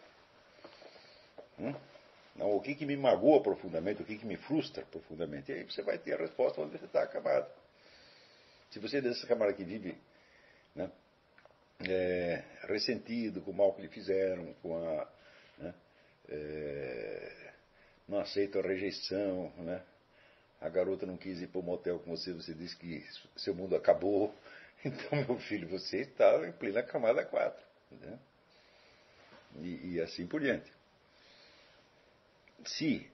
Não, o que me magoa profundamente, o que me frustra profundamente? E aí você vai ter a resposta onde você está acamado. Se você é dessa camada que vive, né, ressentido com o mal que lhe fizeram, né, não aceita a rejeição, né, a garota não quis ir para o motel com você, você disse que seu mundo acabou. Então, meu filho, você está em plena camada 4. Né? E assim por diante. Se,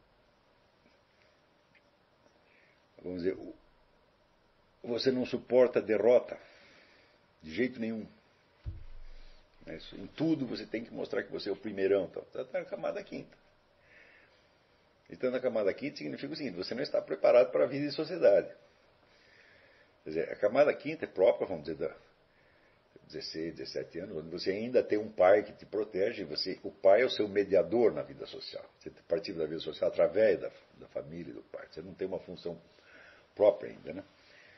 vamos dizer, você não suporta a derrota de jeito nenhum, né? Em tudo você tem que mostrar que você é o primeirão. Então, está na camada 5ª. Então, na camada 5ª significa o seguinte: você não está preparado para a vida em sociedade. Quer dizer, a camada 5ª é própria, vamos dizer, da 16, 17 anos, onde você ainda tem um pai que te protege, o pai é o seu mediador na vida social. Você participa da vida social através da família e do pai. Você não tem uma função própria ainda, né?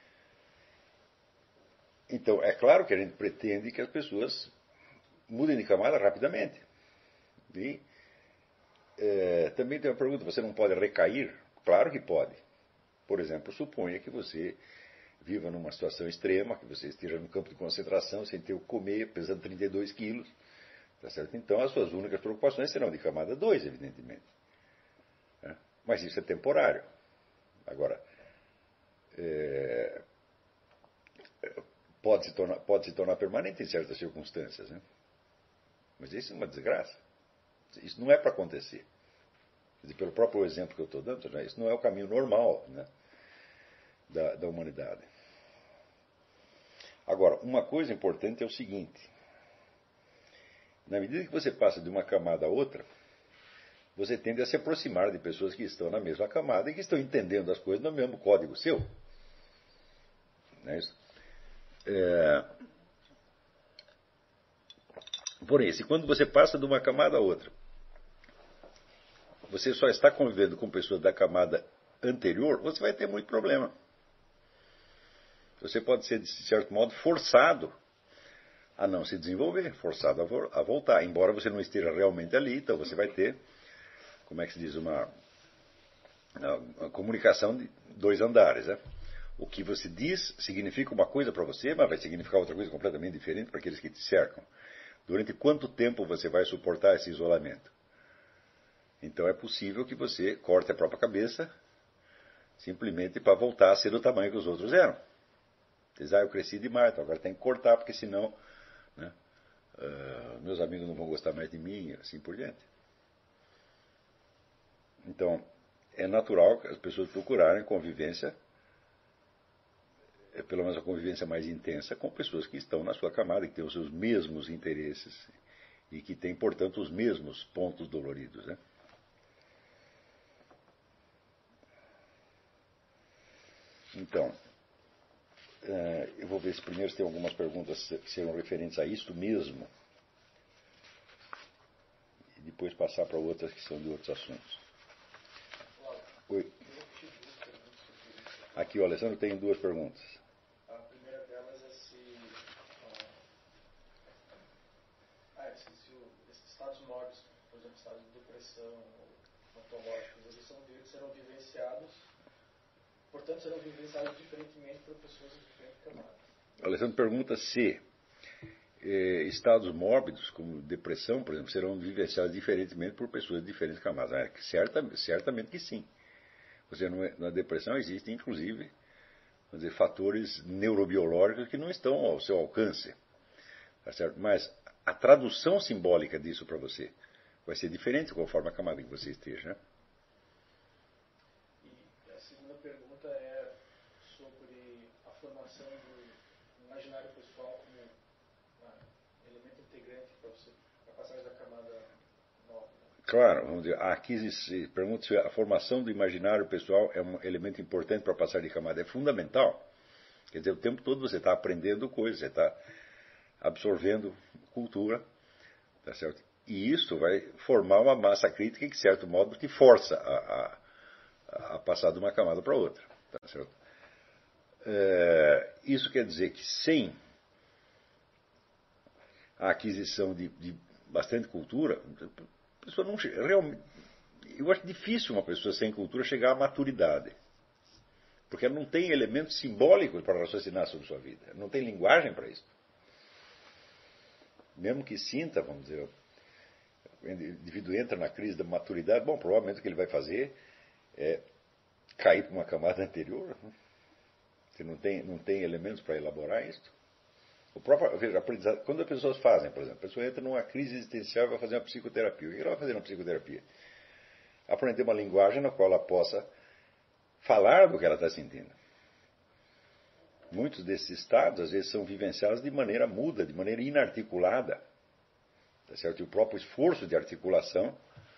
Então, é claro que a gente pretende que as pessoas mudem de camada rapidamente. E também tem uma pergunta: você não pode recair? Claro que pode. Por exemplo, suponha que você viva numa situação extrema, que você esteja no campo de concentração, sem ter o que comer, pesando 32 quilos. Tá certo? Então, as suas únicas preocupações serão de camada 2, evidentemente. Mas isso é temporário. Agora, pode se tornar permanente em certas circunstâncias. Né? Mas isso é uma desgraça. Isso não é para acontecer. Quer dizer, pelo próprio exemplo que eu estou dando, né? Isso não é o caminho normal, né, da humanidade. Agora, uma coisa importante é o seguinte: na medida que você passa de uma camada a outra, você tende a se aproximar de pessoas que estão na mesma camada e que estão entendendo as coisas no mesmo código seu. Não é isso? Porém, se quando você passa de uma camada a outra, você só está convivendo com pessoas da camada anterior, você vai ter muito problema. Você pode ser, de certo modo, forçado a não se desenvolver, forçado a voltar, embora você não esteja realmente ali. Então você vai ter, como é que se diz, uma comunicação de 2 andares. Né? O que você diz significa uma coisa para você, mas vai significar outra coisa completamente diferente para aqueles que te cercam. Durante quanto tempo você vai suportar esse isolamento? Então é possível que você corte a própria cabeça simplesmente para voltar a ser do tamanho que os outros eram. Eu cresci demais, então agora tem que cortar, porque senão, né, meus amigos não vão gostar mais de mim, e assim por diante. Então, é natural que as pessoas procurarem convivência, pelo menos a convivência mais intensa, com pessoas que estão na sua camada, que têm os seus mesmos interesses e que têm, portanto, os mesmos pontos doloridos. Né? Então, eu vou ver se primeiro tem algumas perguntas que serão referentes a isto mesmo, e depois passar para outras que são de outros assuntos. Oi. Aqui o Alessandro tem 2 perguntas. A primeira delas é se esses estados mórbicos, por exemplo, estados de depressão ou patológicos, eles serão vivenciados, portanto serão vivenciados diferentemente por pessoas de diferentes camadas. O Alessandro pergunta se estados mórbidos, como depressão, por exemplo, serão vivenciados diferentemente por pessoas de diferentes camadas. Certamente que sim. Na depressão existem, inclusive, vamos dizer, fatores neurobiológicos que não estão ao seu alcance. Tá certo? Mas a tradução simbólica disso para você vai ser diferente conforme a camada que você esteja. Né? E a segunda pergunta é sobre a formação do imaginário pessoal como elemento integrante para a passagem da camada nova. Claro, vamos dizer, aqui se pergunta se a formação do imaginário pessoal é um elemento importante para passar de camada. É fundamental. Quer dizer, o tempo todo você está aprendendo coisas, você está absorvendo cultura, tá certo? E isso vai formar uma massa crítica que, de certo modo, te força a passar de uma camada para outra, tá certo? Isso quer dizer que sem a aquisição de bastante cultura, a pessoa não realmente. Eu acho difícil uma pessoa sem cultura chegar à maturidade. Porque ela não tem elementos simbólicos para raciocinar sobre sua vida. Ela não tem linguagem para isso. Mesmo que sinta, vamos dizer, o indivíduo entra na crise da maturidade, bom, provavelmente o que ele vai fazer é cair para uma camada anterior. Você não tem elementos para elaborar isso. O próprio, veja, aprendizado, quando as pessoas fazem, por exemplo, a pessoa entra numa crise existencial e vai fazer uma psicoterapia. O que ela vai fazer na psicoterapia? Aprender uma linguagem na qual ela possa falar do que ela está sentindo. Muitos desses estados, às vezes, são vivenciados de maneira muda, de maneira inarticulada. Tá certo? E o próprio esforço de articulação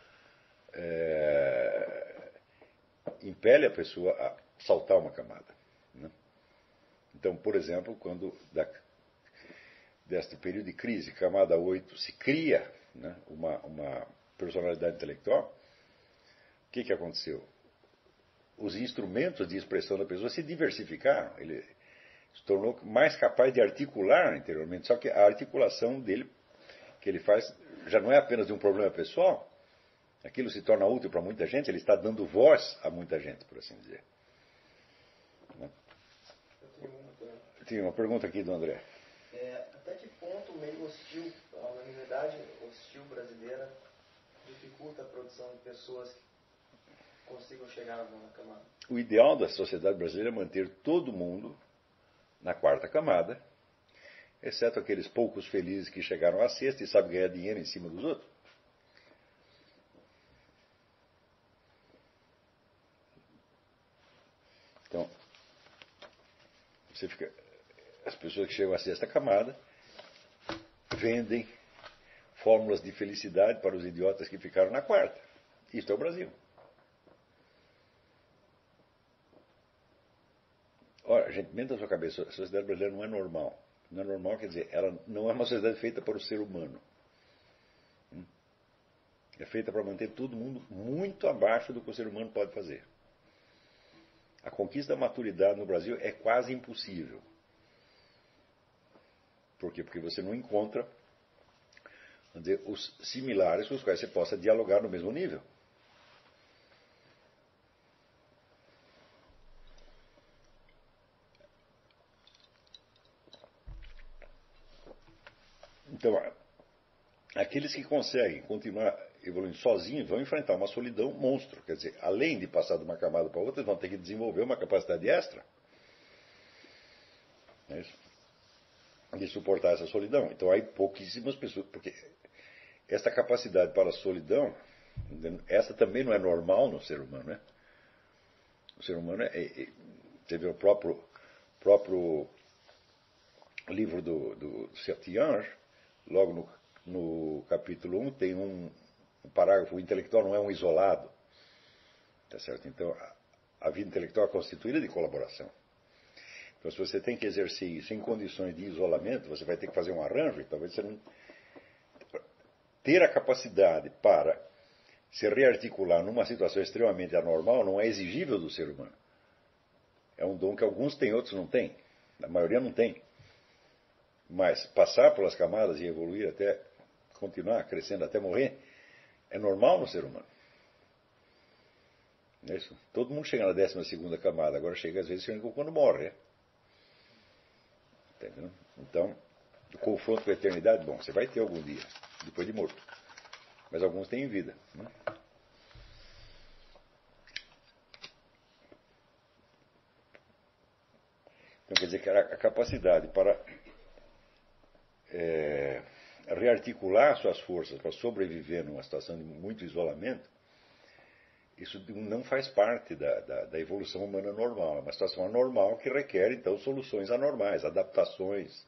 impele a pessoa a saltar uma camada. Né? Então, por exemplo, quando deste período de crise, camada 8, se cria, né, uma personalidade intelectual, o que aconteceu? Os instrumentos de expressão da pessoa se diversificaram. Ele se tornou mais capaz de articular interiormente. Só que a articulação dele, que ele faz, já não é apenas de um problema pessoal. Aquilo se torna útil para muita gente. Ele está dando voz a muita gente, por assim dizer. Tinha uma pergunta aqui do André. Até que ponto o meio hostil, a unanimidade hostil brasileira, dificulta a produção de pessoas que consigam chegar na camada? O ideal da sociedade brasileira é manter todo mundo na quarta camada, exceto aqueles poucos felizes que chegaram à sexta e sabem ganhar dinheiro em cima dos outros. Então, as pessoas que chegam à sexta camada vendem fórmulas de felicidade para os idiotas que ficaram na quarta. Isto é o Brasil. Ora, gente, mente na sua cabeça, a sociedade brasileira não é normal. Não é normal, quer dizer, ela não é uma sociedade feita para o ser humano. É feita para manter todo mundo muito abaixo do que o ser humano pode fazer. A conquista da maturidade no Brasil é quase impossível. Por quê? Porque você não encontra, vamos dizer, os similares com os quais você possa dialogar no mesmo nível. Então, aqueles que conseguem continuar evoluindo sozinhos vão enfrentar uma solidão monstro. Quer dizer, além de passar de uma camada para outra, eles vão ter que desenvolver uma capacidade extra. É isso? De suportar essa solidão. Então, há pouquíssimas pessoas. Porque essa capacidade para a solidão, essa também não é normal no ser humano. Né? O ser humano você vê o próprio livro do Sertiange, logo no capítulo 1, tem um parágrafo: o intelectual não é um isolado. Tá certo? Então, a vida intelectual é constituída de colaboração. Então, se você tem que exercer isso em condições de isolamento, você vai ter que fazer um arranjo, e talvez você não. Ter a capacidade para se rearticular numa situação extremamente anormal não é exigível do ser humano. É um dom que alguns têm, outros não têm. A maioria não tem. Mas passar pelas camadas e evoluir até continuar crescendo até morrer é normal no ser humano. Não é isso? Todo mundo chega na 12ª camada, agora chega às vezes quando morre. Entendeu? Então, o confronto com a eternidade, bom, você vai ter algum dia, depois de morto. Mas alguns têm vida. Né? Então, quer dizer que a capacidade para rearticular suas forças para sobreviver numa situação de muito isolamento, isso não faz parte da evolução humana normal. É uma situação anormal que requer, então, soluções anormais, adaptações.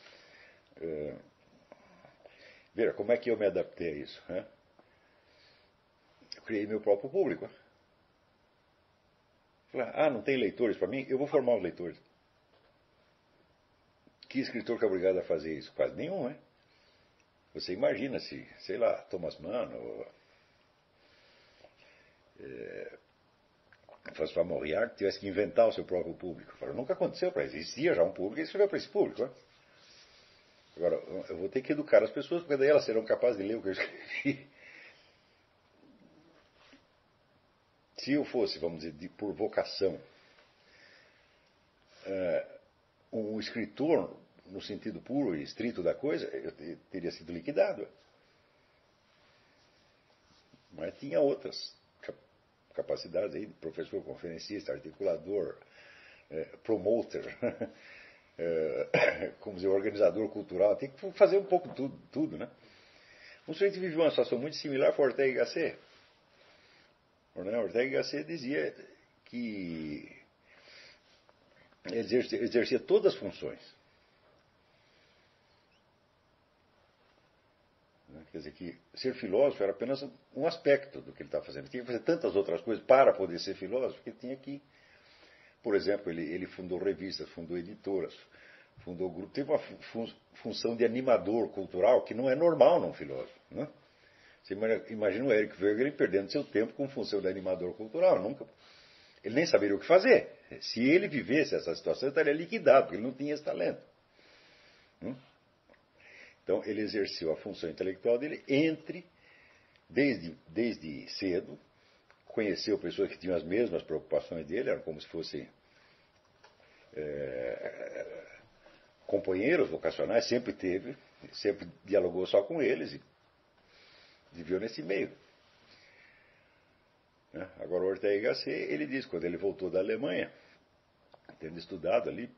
Veja, como é que eu me adaptei a isso? Né? Eu criei meu próprio público. Falei, não tem leitores para mim? Eu vou formar os leitores. Que escritor que é obrigado a fazer isso? Quase nenhum, né? Você imagina se, sei lá, Thomas Mann ou François Mauriac tivesse que inventar o seu próprio público. Nunca aconteceu para ele. Existia já um público e escreveu para esse público. Né? Agora, eu vou ter que educar as pessoas, porque daí elas serão capazes de ler o que eu escrevi. Se eu fosse, vamos dizer, por vocação, um escritor, no sentido puro e estrito da coisa, eu teria sido liquidado. Mas tinha outras capacidades aí, professor, conferencista, articulador, promoter, como dizer, organizador cultural, tem que fazer um pouco tudo, né? Um sujeito viveu uma situação muito similar foi Ortega y Gasset. Ortega y Gasset dizia que ele exercia todas as funções. Quer dizer que ser filósofo era apenas um aspecto do que ele estava fazendo. Ele tinha que fazer tantas outras coisas para poder ser filósofo que ele tinha que... Por exemplo, ele fundou revistas, fundou editoras, fundou grupo. Teve uma função de animador cultural que não é normal num filósofo. Né? Você imagina o Eric Wegener perdendo seu tempo com função de animador cultural. Ele nem saberia o que fazer. Se ele vivesse essa situação, ele estaria liquidado, porque ele não tinha esse talento. Então, ele exerceu a função intelectual dele desde cedo, conheceu pessoas que tinham as mesmas preocupações dele, eram como se fossem companheiros vocacionais, sempre teve, sempre dialogou só com eles e viveu nesse meio. Agora, o Ortega y Gasset, ele diz, quando ele voltou da Alemanha, tendo estudado ali,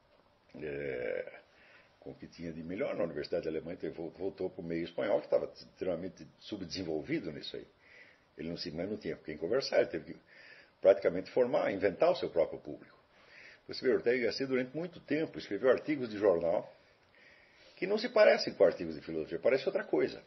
com o que tinha de melhor na Universidade Alemã, então ele voltou para o meio espanhol, que estava extremamente subdesenvolvido nisso aí. Ele não tinha com quem conversar, ele teve que praticamente inventar o seu próprio público. Você vê, Ortega y Gasset, durante muito tempo, escreveu artigos de jornal que não se parecem com artigos de filosofia, parece outra coisa.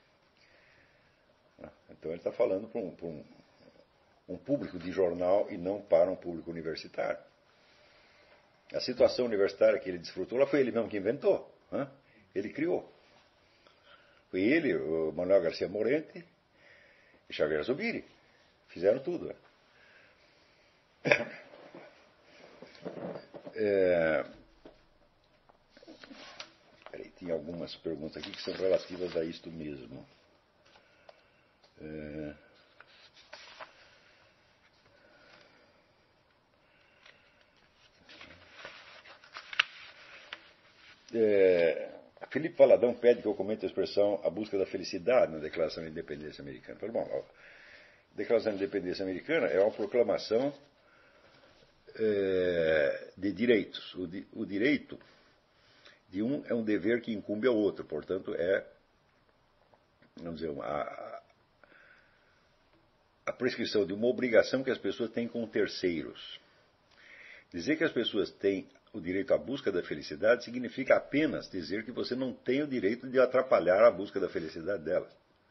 Então ele está falando para um público de jornal e não para um público universitário. A situação universitária que ele desfrutou lá foi ele mesmo que inventou. Ele criou. Foi ele, o Manuel Garcia Morente e Xavier Zubiri. Fizeram tudo. Peraí, tem algumas perguntas aqui que são relativas a isto mesmo. Felipe Valadão pede que eu comente a expressão a busca da felicidade na Declaração de Independência Americana. Bom, a Declaração de Independência Americana é uma proclamação de direitos. O direito de um é um dever que incumbe ao outro, portanto vamos dizer, a prescrição de uma obrigação que as pessoas têm com terceiros. Dizer que as pessoas têm o direito à busca da felicidade significa apenas dizer que você não tem o direito de atrapalhar a busca da felicidade delas.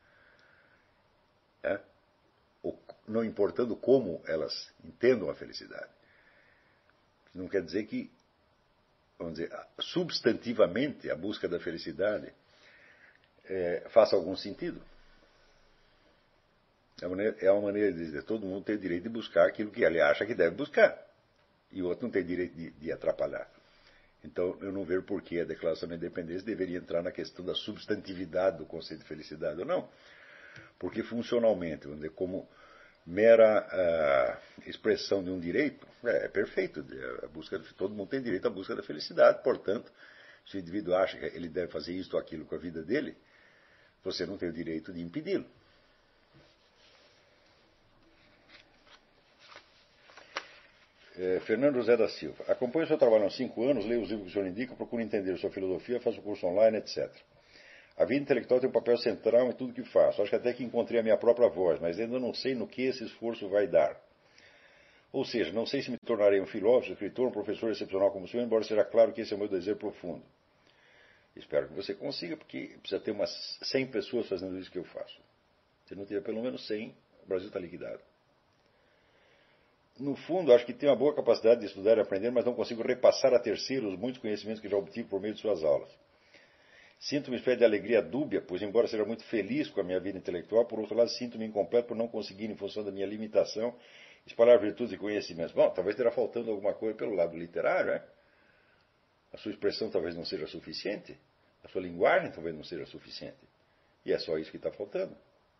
Não importando como elas entendam a felicidade. Não quer dizer que, vamos dizer, substantivamente a busca da felicidade faça algum sentido. É uma maneira de dizer, todo mundo tem o direito de buscar aquilo que ele acha que deve buscar. E o outro não tem direito de atrapalhar. Então, eu não vejo por que a Declaração da Independência deveria entrar na questão da substantividade do conceito de felicidade ou não. Porque funcionalmente, vamos dizer, como mera expressão de um direito, é perfeito. Todo mundo tem direito à busca da felicidade. Portanto, se o indivíduo acha que ele deve fazer isto ou aquilo com a vida dele, você não tem o direito de impedi-lo. Fernando José da Silva. Acompanho o seu trabalho há 5 anos, leio os livros que o senhor indica, procuro entender sua filosofia, faço curso online, etc. A vida intelectual tem um papel central em tudo que faço. Acho que até que encontrei a minha própria voz, mas ainda não sei no que esse esforço vai dar. Ou seja, não sei se me tornarei um filósofo, escritor, um professor excepcional como o senhor, embora seja claro que esse é o meu desejo profundo. Espero que você consiga, porque precisa ter umas 100 pessoas fazendo isso que eu faço. Se não tiver pelo menos 100, o Brasil está liquidado. no fundo, acho que tenho uma boa capacidade de estudar e aprender, mas não consigo repassar a terceiros muitos conhecimentos que já obtive por meio de suas aulas. Sinto uma espécie de alegria dúbia, pois, embora seja muito feliz com a minha vida intelectual, por outro lado, sinto-me incompleto por não conseguir, em função da minha limitação, espalhar virtudes e conhecimentos. Bom, talvez terá faltando alguma coisa pelo lado literário, né? A sua expressão talvez não seja suficiente, a sua linguagem talvez não seja suficiente. E é só isso que está faltando.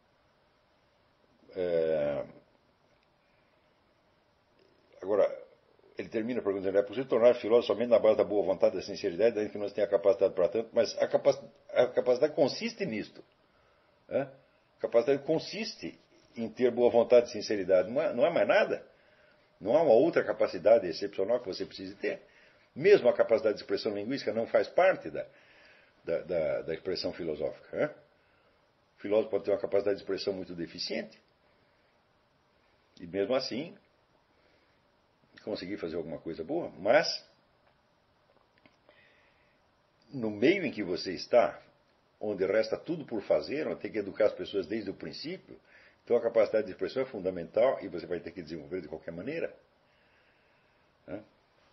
Agora, ele termina perguntando: é possível tornar filósofo somente na base da boa vontade e da sinceridade, ainda que não se tenha capacidade para tanto? Mas a capacidade consiste nisto. Né? A capacidade consiste em ter boa vontade e sinceridade. Não há mais nada. Não há uma outra capacidade excepcional que você precise ter. Mesmo a capacidade de expressão linguística não faz parte da expressão filosófica. Né? O filósofo pode ter uma capacidade de expressão muito deficiente. E mesmo assim, conseguir fazer alguma coisa boa. Mas, no meio em que você está, onde resta tudo por fazer, onde tem que educar as pessoas desde o princípio, então a capacidade de expressão é fundamental e você vai ter que desenvolver de qualquer maneira. Né?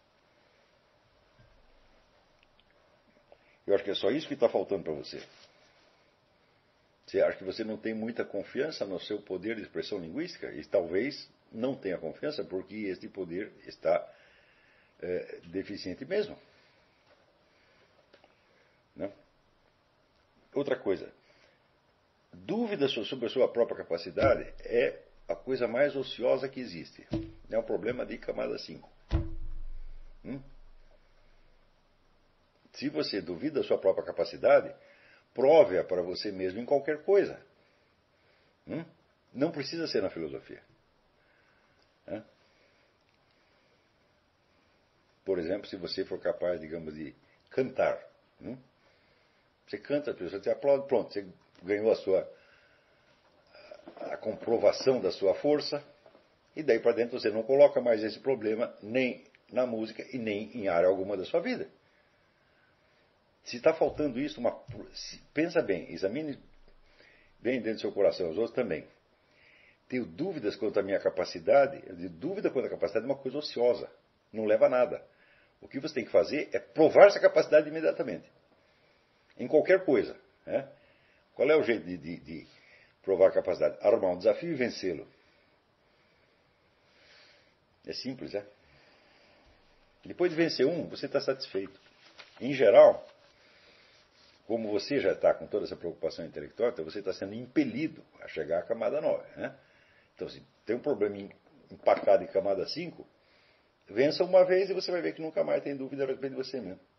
Eu acho que é só isso que está faltando para você. Você acha que você não tem muita confiança no seu poder de expressão linguística? E talvez não tenha confiança porque este poder está deficiente mesmo. Né? Outra coisa. Dúvidas sobre a sua própria capacidade é a coisa mais ociosa que existe. É um problema de camada 5. Se você duvida da sua própria capacidade, prove-a para você mesmo em qualquer coisa. Não precisa ser na filosofia. Por exemplo, se você for capaz, digamos, de cantar. Você canta, a pessoa te aplaude, pronto, você ganhou a comprovação da sua força, e daí para dentro você não coloca mais esse problema nem na música e nem em área alguma da sua vida. Se está faltando isso, pensa bem, examine bem dentro do seu coração, os outros também. Tenho dúvidas quanto à minha capacidade. Dúvida quanto à capacidade é uma coisa ociosa, não leva a nada. O que você tem que fazer é provar essa capacidade imediatamente. Em qualquer coisa. Né? Qual é o jeito de provar a capacidade? Arrumar um desafio e vencê-lo. É simples, é? Depois de vencer um, você está satisfeito. Em geral, como você já está com toda essa preocupação intelectual, então você está sendo impelido a chegar à camada 9. Né? Então, se tem um problema empacado em camada 5, vença uma vez e você vai ver que nunca mais tem dúvida a respeito de você mesmo.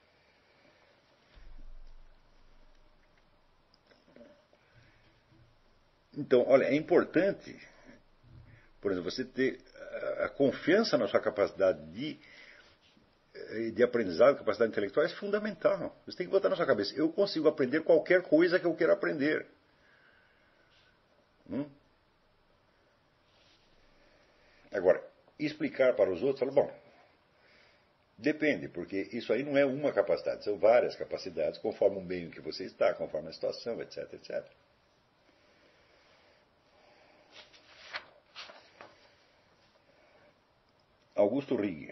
Então, olha, é importante, por exemplo, você ter a confiança na sua capacidade de aprendizado, capacidade intelectual, é fundamental. Você tem que botar na sua cabeça: eu consigo aprender qualquer coisa que eu queira aprender. Agora, explicar para os outros, falar: bom, depende, porque isso aí não é uma capacidade, são várias capacidades, conforme o meio em que você está, conforme a situação, etc, etc. Augusto Righi.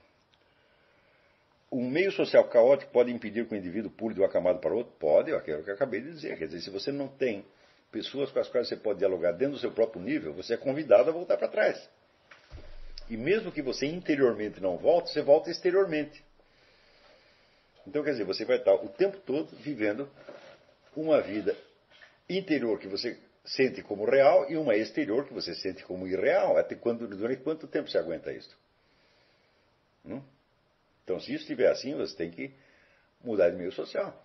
Um meio social caótico pode impedir que o indivíduo pule de uma camada para outra? Pode, é o que eu acabei de dizer. Quer dizer, se você não tem pessoas com as quais você pode dialogar dentro do seu próprio nível, você é convidado a voltar para trás. E mesmo que você interiormente não volte, você volta exteriormente. Então, quer dizer, você vai estar o tempo todo vivendo uma vida interior que você sente como real e uma exterior que você sente como irreal. Durante quanto tempo você aguenta isso? Então, se isso estiver assim, você tem que mudar de meio social.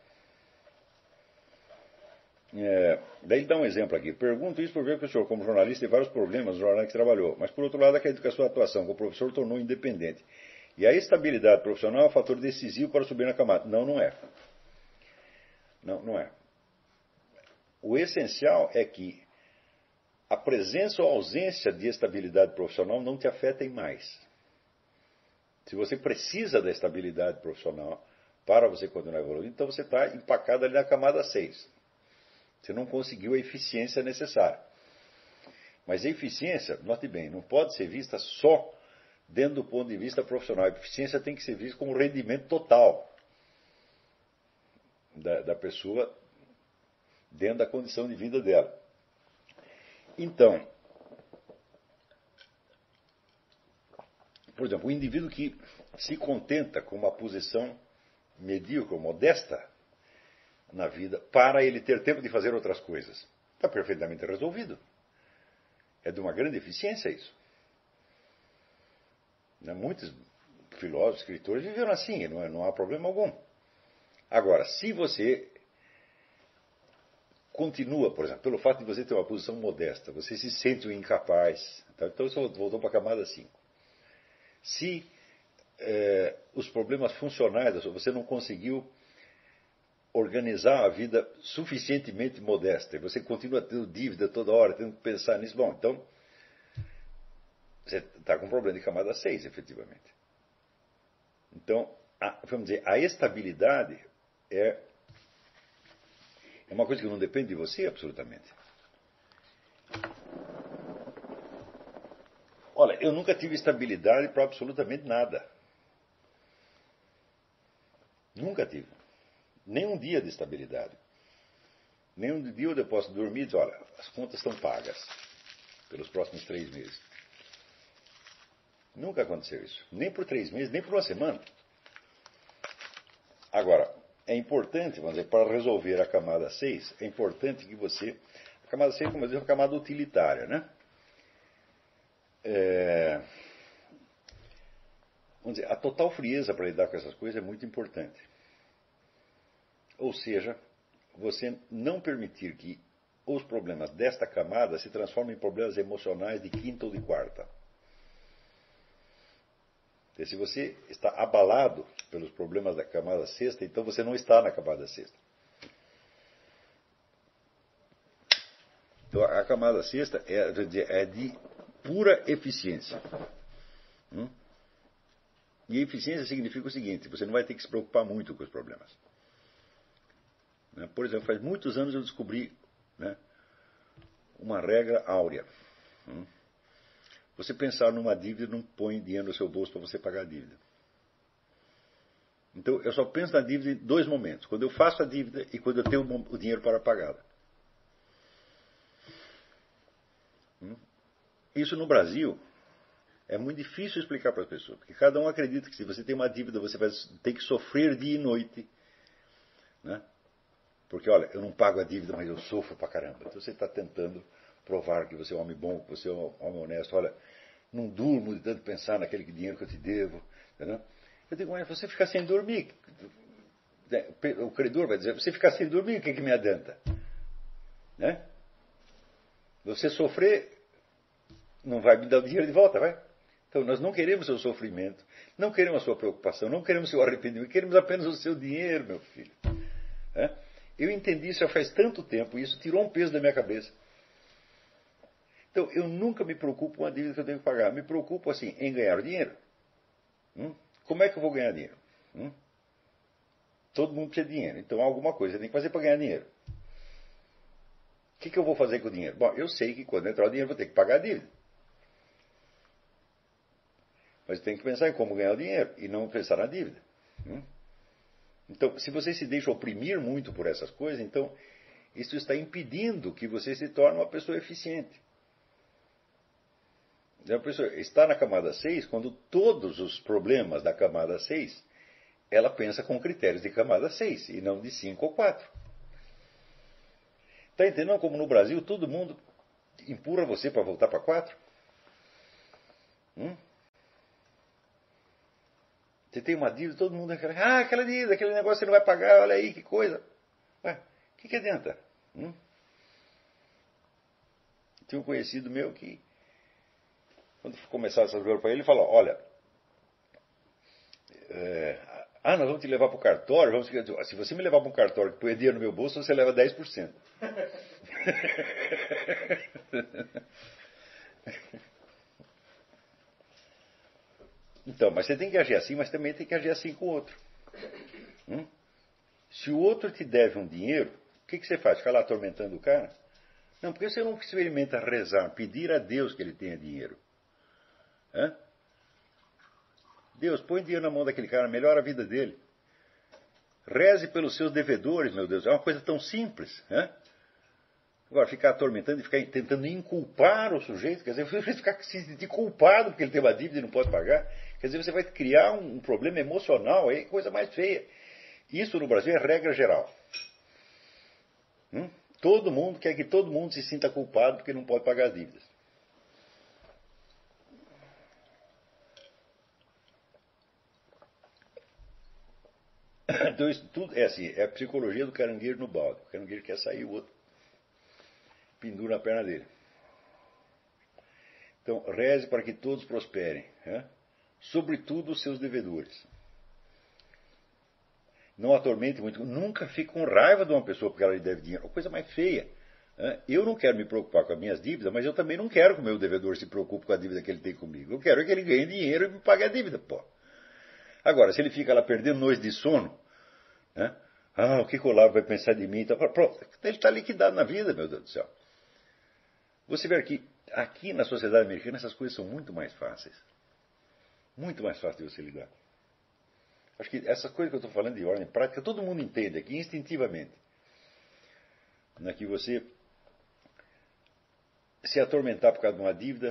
Daí ele dá um exemplo aqui. Pergunto isso por ver que o senhor, como jornalista, tem vários problemas no jornal que trabalhou. Mas, por outro lado, acredito que a sua atuação como professor tornou independente. E a estabilidade profissional é um fator decisivo para subir na camada. Não, não é. Não é. O essencial é que a presença ou ausência de estabilidade profissional não te afetem mais. Se você precisa da estabilidade profissional para você continuar evoluindo, então você está empacado ali na camada 6. Você não conseguiu a eficiência necessária. Mas a eficiência, note bem, não pode ser vista só dentro do ponto de vista profissional. A eficiência tem que ser vista como rendimento total da pessoa dentro da condição de vida dela. Então, por exemplo, o indivíduo que se contenta com uma posição medíocre ou modesta na vida para ele ter tempo de fazer outras coisas, está perfeitamente resolvido. É de uma grande eficiência isso. Muitos filósofos, escritores viveram assim, não há problema algum. Agora, se você continua, por exemplo, pelo fato de você ter uma posição modesta, você se sente um incapaz, então isso voltou para a camada 5. Se os problemas funcionais, você não conseguiu organizar a vida suficientemente modesta, e você continua tendo dívida toda hora, tendo que pensar nisso, bom, então você está com um problema de camada 6, efetivamente. Então, vamos dizer, a estabilidade é uma coisa que não depende de você, absolutamente. Olha, eu nunca tive estabilidade para absolutamente nada. Nunca tive. Nem um dia de estabilidade. Nem um dia eu posso dormir e dizer, olha, as contas estão pagas pelos próximos 3 meses. Nunca aconteceu isso. Nem por 3 meses, nem por uma semana. Agora, é importante, vamos dizer, para resolver a camada 6, é importante que você... A camada 6, como eu disse, é uma camada utilitária, né? Vamos dizer, a total frieza para lidar com essas coisas é muito importante. Ou seja, você não permitir que os problemas desta camada se transformem em problemas emocionais de quinta ou de quarta. E se você está abalado pelos problemas da camada sexta, então você não está na camada sexta. Então a camada sexta é de pura eficiência. E eficiência significa o seguinte, você não vai ter que se preocupar muito com os problemas. Por exemplo, faz muitos anos eu descobri uma regra áurea. Você pensar numa dívida não põe dinheiro no seu bolso para você pagar a dívida. Então, eu só penso na dívida em 2 momentos. Quando eu faço a dívida e quando eu tenho o dinheiro para pagá-la. Isso no Brasil é muito difícil explicar para as pessoas. Porque cada um acredita que se você tem uma dívida, você vai ter que sofrer dia e noite. Porque, olha, eu não pago a dívida, mas eu sofro pra caramba. Então você está tentando provar que você é um homem bom, que você é um homem honesto. Olha, não durmo de tanto pensar naquele dinheiro que eu te devo. Entendeu? Eu digo, mas você ficar sem dormir. O credor vai dizer, você ficar sem dormir, o que me adianta? Você sofrer, não vai me dar o dinheiro de volta, vai? Então nós não queremos o seu sofrimento, não queremos a sua preocupação, não queremos o seu arrependimento, queremos apenas o seu dinheiro, meu filho. Eu entendi isso já faz tanto tempo, e isso tirou um peso da minha cabeça. Então, eu nunca me preocupo com a dívida que eu tenho que pagar. Me preocupo, assim, em ganhar dinheiro. Como é que eu vou ganhar dinheiro? Todo mundo precisa de dinheiro. Então, alguma coisa tem que fazer para ganhar dinheiro. O que eu vou fazer com o dinheiro? Bom, eu sei que quando entrar o dinheiro, eu vou ter que pagar a dívida. Mas tem que pensar em como ganhar o dinheiro e não pensar na dívida. Então, se você se deixa oprimir muito por essas coisas, então isso está impedindo que você se torne uma pessoa eficiente. A pessoa está na camada 6, quando todos os problemas da camada 6, ela pensa com critérios de camada 6 e não de 5 ou 4. Está entendendo como no Brasil todo mundo empurra você para voltar para 4? Você tem uma dívida, todo mundo fala, aquela dívida, aquele negócio você não vai pagar, olha aí que coisa. Ué, o que adianta? Tinha um conhecido meu que, quando começava essas coisas para ele falou, olha, nós vamos te levar para o cartório, se você me levar para um cartório que põe dinheiro no meu bolso, você leva 10%. Então, mas você tem que agir assim, mas também tem que agir assim com o outro. Se o outro te deve um dinheiro, o que você faz? Ficar lá atormentando o cara? Não, porque você não experimenta rezar, pedir a Deus que ele tenha dinheiro. Hã? Deus, põe dinheiro na mão daquele cara, melhora a vida dele. Reze pelos seus devedores, meu Deus. É uma coisa tão simples. Hã? Agora, ficar atormentando e ficar tentando inculpar o sujeito, quer dizer, você ficar se sentir culpado porque ele tem uma dívida e não pode pagar. Quer dizer, você vai criar um problema emocional aí, coisa mais feia. Isso no Brasil é regra geral. Todo mundo quer que todo mundo se sinta culpado porque não pode pagar as dívidas. Então isso tudo é assim, é a psicologia do caranguejo no balde. O caranguejo quer sair, o outro pendura a perna dele. Então, reze para que todos prosperem. Sobretudo os seus devedores. Não atormente muito. Nunca fique com raiva de uma pessoa porque ela lhe deve dinheiro. É a coisa mais feia. Eu não quero me preocupar com as minhas dívidas, mas eu também não quero que o meu devedor se preocupe com a dívida que ele tem comigo. Eu quero que ele ganhe dinheiro e me pague a dívida, pô. Agora, se ele fica lá perdendo noite de sono, o que o Olavo vai pensar de mim? Então, pronto, ele está liquidado na vida, meu Deus do céu. Você vê aqui na sociedade americana essas coisas são muito mais fáceis. Muito mais fácil de você lidar. Acho que essas coisas que eu estou falando de ordem prática, todo mundo entende aqui instintivamente. Que você se atormentar por causa de uma dívida,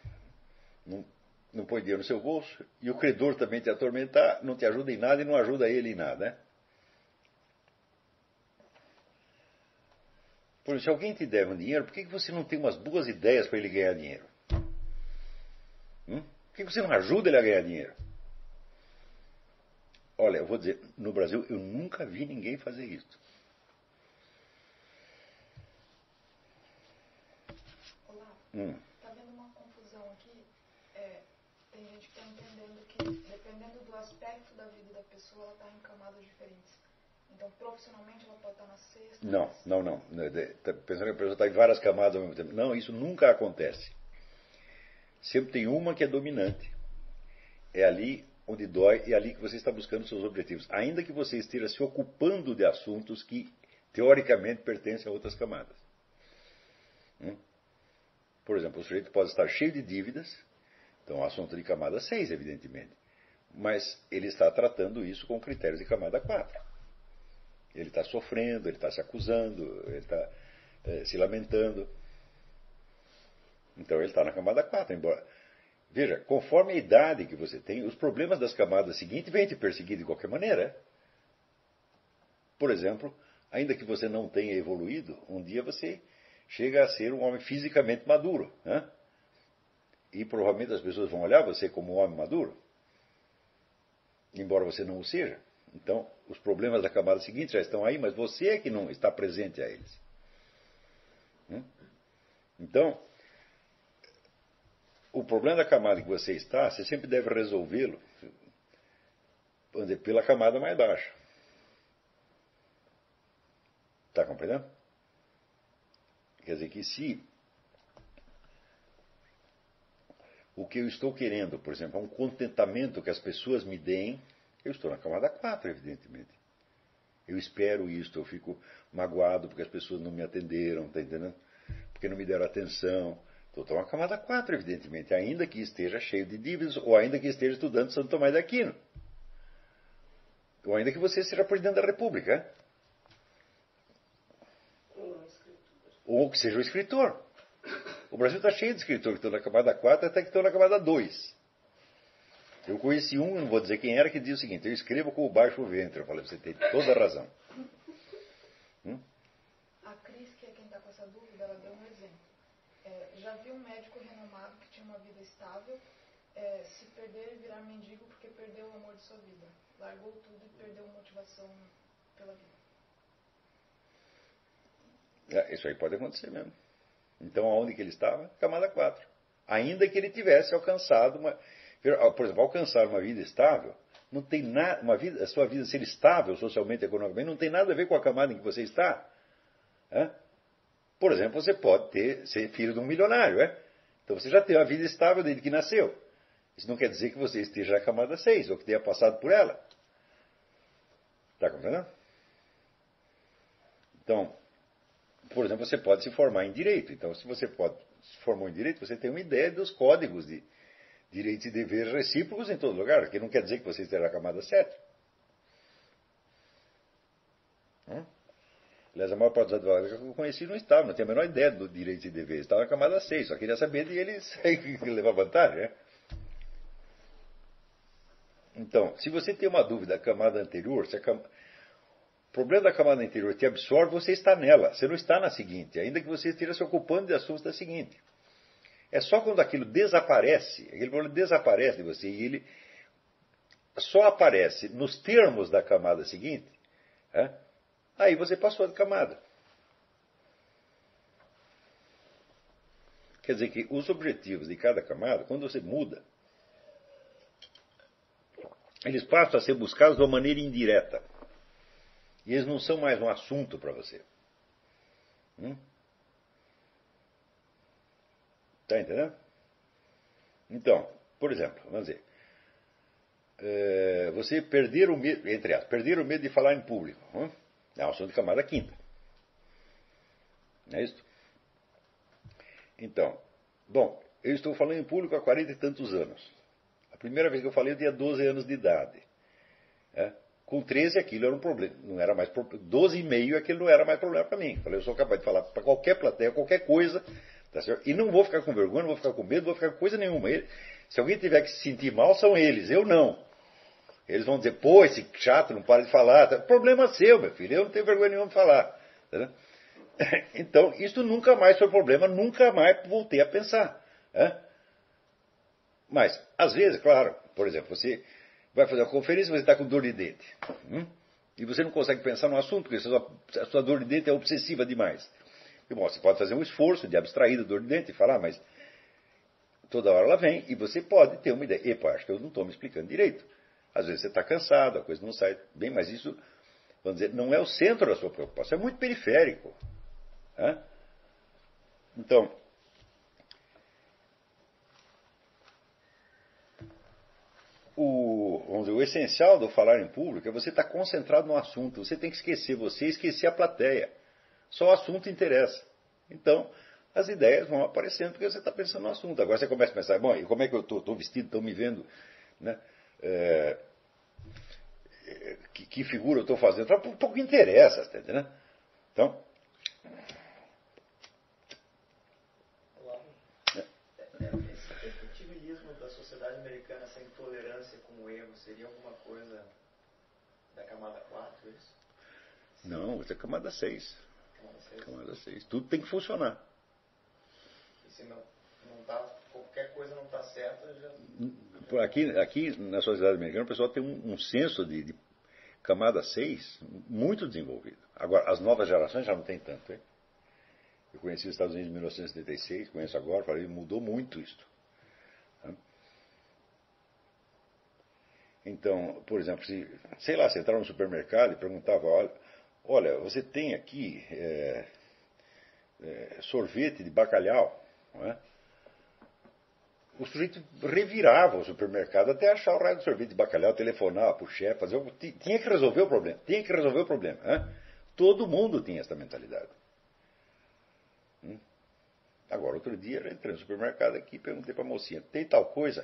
não põe dinheiro no seu bolso, e o credor também te atormentar, não te ajuda em nada e não ajuda ele em nada. Por exemplo, se alguém te deve um dinheiro, por que você não tem umas boas ideias para ele ganhar dinheiro? Por que você não ajuda ele a ganhar dinheiro? Olha, eu vou dizer, no Brasil eu nunca vi ninguém fazer isso. Olá, está vendo uma confusão aqui? Tem gente que está entendendo que, dependendo do aspecto da vida da pessoa, ela está em camadas diferentes. Então, profissionalmente, ela pode estar na sexta. Não. Pensando que a pessoa está em várias camadas ao mesmo tempo. Não, isso nunca acontece. Sempre tem uma que é dominante. É ali onde dói e é ali que você está buscando seus objetivos. Ainda que você esteja se ocupando de assuntos que, teoricamente, pertencem a outras camadas. Por exemplo, o sujeito pode estar cheio de dívidas, então assunto de camada 6, evidentemente. Mas ele está tratando isso com critérios de camada 4. Ele está sofrendo, ele está se acusando, ele está se lamentando. Então ele está na camada 4. Embora, veja, conforme a idade que você tem, os problemas das camadas seguintes vêm te perseguir de qualquer maneira. Por exemplo, ainda que você não tenha evoluído, um dia você chega a ser um homem fisicamente maduro. E provavelmente as pessoas vão olhar você como um homem maduro, embora você não o seja. Então, os problemas da camada seguinte já estão aí, mas você é que não está presente a eles. Então, o problema da camada em que você está, você sempre deve resolvê-lo pela camada mais baixa. Está compreendendo? Quer dizer que se o que eu estou querendo, por exemplo, é um contentamento que as pessoas me deem, eu estou na camada 4, evidentemente. Eu espero isto, eu fico magoado porque as pessoas não me atenderam, está entendendo? Porque não me deram atenção. Então, estou na camada 4, evidentemente, ainda que esteja cheio de dívidas, ou ainda que esteja estudando Santo Tomás de Aquino. Ou ainda que você seja presidente da República. Ou que seja o escritor. O Brasil está cheio de escritores que estão na camada 4 até que estão na camada 2. Eu conheci não vou dizer quem era, que dizia o seguinte: eu escrevo com o baixo ventre. Eu falei, você tem toda a razão. A Cris, que é quem está com essa dúvida, ela deu um exemplo. Já vi um médico renomado que tinha uma vida estável se perder e virar mendigo porque perdeu o amor de sua vida. Largou tudo e perdeu motivação pela vida. Isso aí pode acontecer mesmo. Então, aonde que ele estava? Camada 4. Ainda que ele tivesse alcançado por exemplo, alcançar uma vida estável, não tem nada, a sua vida ser estável socialmente, economicamente, não tem nada a ver com a camada em que você está. Por exemplo, você pode ser filho de um milionário. Então você já tem uma vida estável desde que nasceu. Isso não quer dizer que você esteja na camada 6 ou que tenha passado por ela. Está compreendendo? Então, por exemplo, você pode se formar em direito. Então, se você se formou em direito, você tem uma ideia dos códigos de direitos e deveres recíprocos em todo lugar, que não quer dizer que você esteja na camada 7. Aliás, a maior parte dos advogados que eu conheci não estavam, não tinha a menor ideia do direitos e deveres. Estava na camada 6, só queria saber de eles levar vantagem, né? Então, se você tem uma dúvida da camada anterior, o problema da camada anterior te absorve, você está nela, você não está na seguinte, ainda que você esteja se ocupando de assuntos da seguinte. É só quando aquilo desaparece, aquele problema desaparece de você e ele só aparece nos termos da camada seguinte, aí você passou de camada. Quer dizer que os objetivos de cada camada, quando você muda, eles passam a ser buscados de uma maneira indireta. E eles não são mais um assunto para você. Está entendendo? Então, por exemplo, vamos dizer, você perder o medo, entre aspas, perder o medo de falar em público. É um assunto de camada quinta. Não é isso? Então, bom, eu estou falando em público há 40 e tantos anos. A primeira vez que eu falei eu tinha 12 anos de idade. Com 13 aquilo era um problema. Não era mais 12 e meio aquilo não era mais problema para mim. Falei, eu sou capaz de falar para qualquer plateia, qualquer coisa, tá certo? E não vou ficar com vergonha, não vou ficar com medo, não vou ficar com coisa nenhuma. Se alguém tiver que se sentir mal, são eles, eu não. Eles vão dizer, pô, esse chato não para de falar. Problema seu, meu filho, eu não tenho vergonha nenhuma de falar. Tá. Então, isso nunca mais foi problema, nunca mais voltei a pensar. Mas, às vezes, claro, por exemplo, você vai fazer uma conferência e você está com dor de dente. E você não consegue pensar no assunto, porque a sua dor de dente é obsessiva demais. E, bom, você pode fazer um esforço de abstrair da dor de dente e falar, mas toda hora ela vem e você pode ter uma ideia. Epa, acho que eu não estou me explicando direito. Às vezes você está cansado, a coisa não sai bem, mas isso, vamos dizer, não é o centro da sua preocupação, é muito periférico. Então, vamos dizer, o essencial do falar em público é você estar concentrado no assunto. Você tem que esquecer você e esquecer a plateia. Só o assunto interessa. Então, as ideias vão aparecendo porque você está pensando no assunto. Agora você começa a pensar, bom, e como é que eu estou vestido, estão me vendo, né? Que figura eu estou fazendo? Pouco interessa, tá entendendo? Então, esse efetivismo da sociedade americana, essa intolerância como erro, seria alguma coisa da camada 4, isso? não, isso é camada 6. Camada 6. Camada 6. Tudo tem que funcionar. E se não tá, qualquer coisa não está certa, já... Aqui na sociedade americana, o pessoal tem um senso de camada 6 muito desenvolvido. Agora, as novas gerações já não tem tanto, hein? Eu conheci os Estados Unidos em 1976, conheço agora, falei, mudou muito isto. Então, por exemplo, sei lá, você entrar no supermercado e perguntava, olha, você tem aqui sorvete de bacalhau, não é? O sujeito revirava o supermercado até achar o raio do sorvete de bacalhau, telefonava para o chefe, tinha que resolver o problema, Todo mundo tinha essa mentalidade. Agora, outro dia, eu entrei no supermercado aqui e perguntei para a mocinha, tem tal coisa?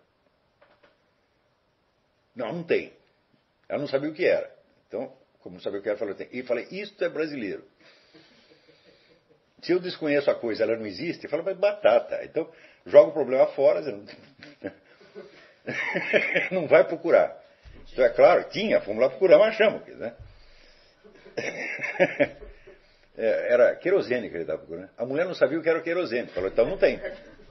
Não tem. Ela não sabia o que era. Então, como não sabia o que era, eu falei, isto é brasileiro. Se eu desconheço a coisa, ela não existe, eu falo, mas batata. Então, joga o problema fora, você não vai procurar. Então, é claro, fomos lá procurar, mas achamos. Né? Era querosene que ele estava procurando. A mulher não sabia o que era o querosene. Falou, então não tem.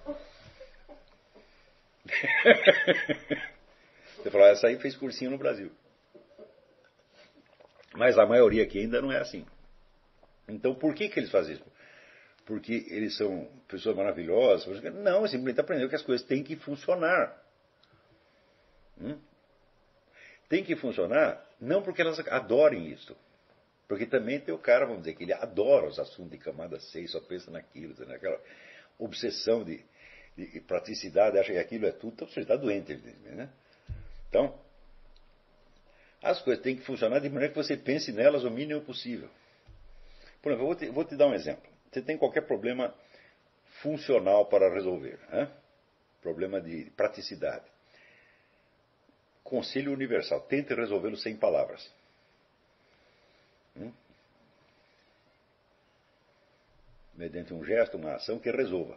Você falou, essa aí fez cursinho no Brasil. Mas a maioria aqui ainda não é assim. Então, por que eles fazem isso? Porque eles são pessoas maravilhosas? Não, simplesmente aprendeu que as coisas têm que funcionar. Tem que funcionar, não porque elas adorem isso. Porque também tem o cara, vamos dizer, que ele adora os assuntos de camada 6, só pensa naquilo, naquela obsessão de praticidade, acha que aquilo é tudo, então você está doente, evidentemente, né? Então, as coisas têm que funcionar de maneira que você pense nelas o mínimo possível. Por exemplo, vou te dar um exemplo. Você tem qualquer problema funcional para resolver, né? Problema de praticidade. Conselho universal, tente resolvê-lo sem palavras. Mediante um gesto, uma ação que resolva.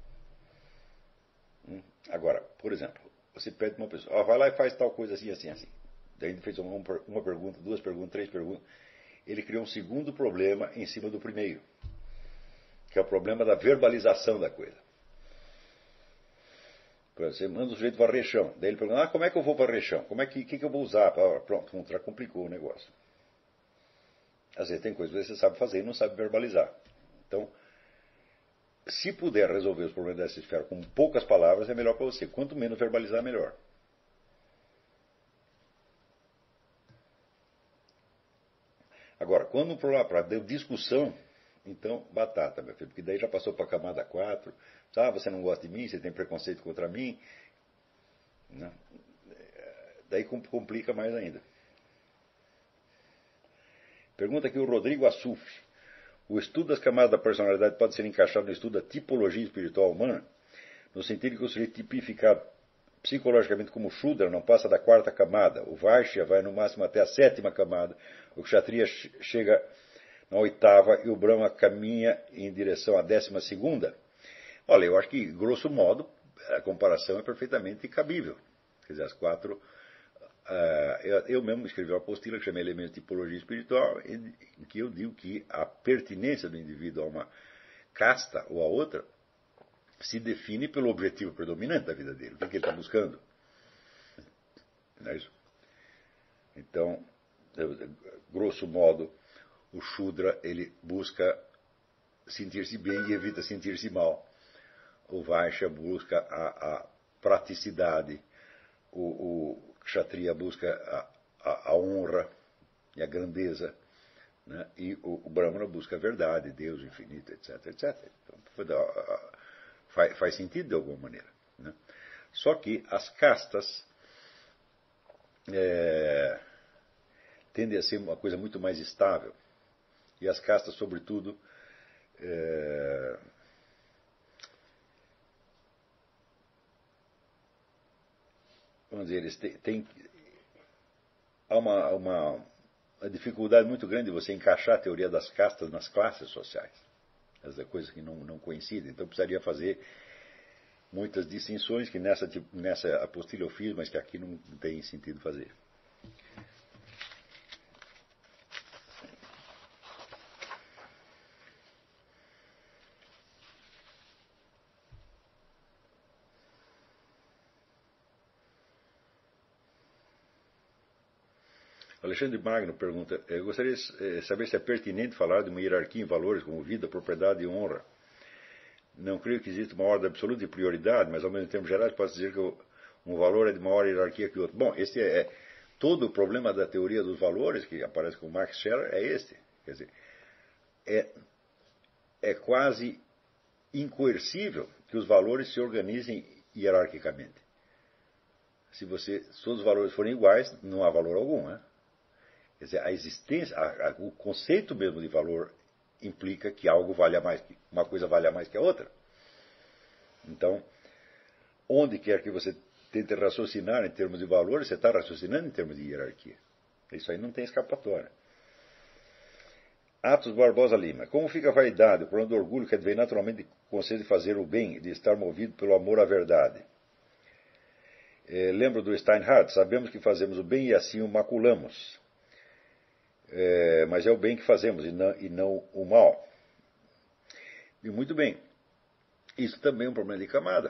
Agora, por exemplo, você pede para uma pessoa, vai lá e faz tal coisa assim, assim, assim. Daí ele fez uma pergunta, duas perguntas, três perguntas. Ele criou um segundo problema em cima do primeiro, que é o problema da verbalização da coisa. Você manda o sujeito varrer chão. Daí ele pergunta, como é que eu vou varrer chão? Como é que eu vou usar? Pronto, já complicou o negócio. Às vezes tem coisas que você sabe fazer e não sabe verbalizar. Então, se puder resolver os problemas dessa esfera com poucas palavras, é melhor para você. Quanto menos verbalizar, melhor. Agora, quando um problema para discussão, então, batata, meu filho, porque daí já passou para a camada 4, você não gosta de mim, você tem preconceito contra mim, né? Daí complica mais ainda. Pergunta aqui o Rodrigo Assuf. O estudo das camadas da personalidade pode ser encaixado no estudo da tipologia espiritual humana, no sentido que o sujeito tipificado psicologicamente como Shudra não passa da 4ª camada, o Vaishya vai no máximo até a 7ª camada, o Kshatriya chega na 8ª e o Brahma caminha em direção à 12ª. Olha, eu acho que, grosso modo, a comparação é perfeitamente cabível. Quer dizer, as 4... eu mesmo escrevi uma apostila que chama Elementos de Tipologia Espiritual, em que eu digo que a pertinência do indivíduo a uma casta ou a outra se define pelo objetivo predominante da vida dele. O que ele está buscando? Não é isso? Então, grosso modo, o Shudra ele busca sentir-se bem e evita sentir-se mal. O Vaishya busca a praticidade. O Kshatriya busca a honra e a grandeza. Né? E o Brahmana busca a verdade, Deus infinito, etc, etc. Então, faz sentido de alguma maneira. Né? Só que as castas tendem a ser uma coisa muito mais estável. E as castas, sobretudo, vamos dizer, eles há uma dificuldade muito grande de você encaixar a teoria das castas nas classes sociais. Essas coisas que não coincidem. Então precisaria fazer muitas distinções que nessa apostila eu fiz, mas que aqui não tem sentido fazer. Alexandre Magno pergunta, eu gostaria de saber se é pertinente falar de uma hierarquia em valores como vida, propriedade e honra. Não creio que exista uma ordem absoluta de prioridade, mas ao mesmo tempo geral pode dizer que um valor é de maior hierarquia que o outro. Bom, esse é todo o problema da teoria dos valores, que aparece com Max Scherer, é este. Quer dizer, é quase incoercível que os valores se organizem hierarquicamente. Se todos os valores forem iguais, não há valor algum, né? Quer dizer, a existência, o conceito mesmo de valor implica que algo valha mais, uma coisa valha mais que a outra. Então, onde quer que você tente raciocinar em termos de valores, você está raciocinando em termos de hierarquia. Isso aí não tem escapatória. Atos Barbosa Lima. Como fica a vaidade, o problema do orgulho que advém naturalmente do conceito de fazer o bem, de estar movido pelo amor à verdade? Lembro do Steinhardt, sabemos que fazemos o bem e assim o maculamos. Mas é o bem que fazemos e não o mal. E muito bem. Isso também é um problema de camada.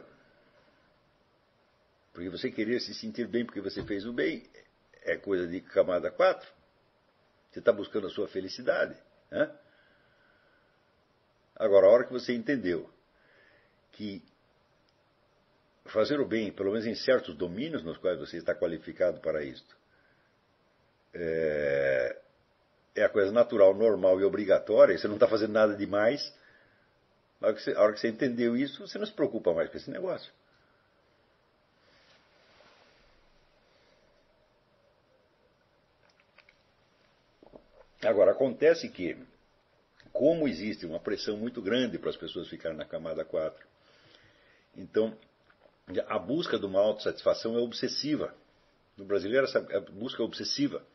Porque você querer se sentir bem porque você fez o bem é coisa de camada 4. Você está buscando a sua felicidade. Né? Agora, a hora que você entendeu que fazer o bem, pelo menos em certos domínios nos quais você está qualificado para isto, é a coisa natural, normal e obrigatória, você não está fazendo nada demais. A hora que você entendeu isso, você não se preocupa mais com esse negócio. Agora, acontece que como existe uma pressão muito grande para as pessoas ficarem na camada 4. Então, a busca de uma autossatisfação é obsessiva. No brasileiro, essa busca é obsessiva.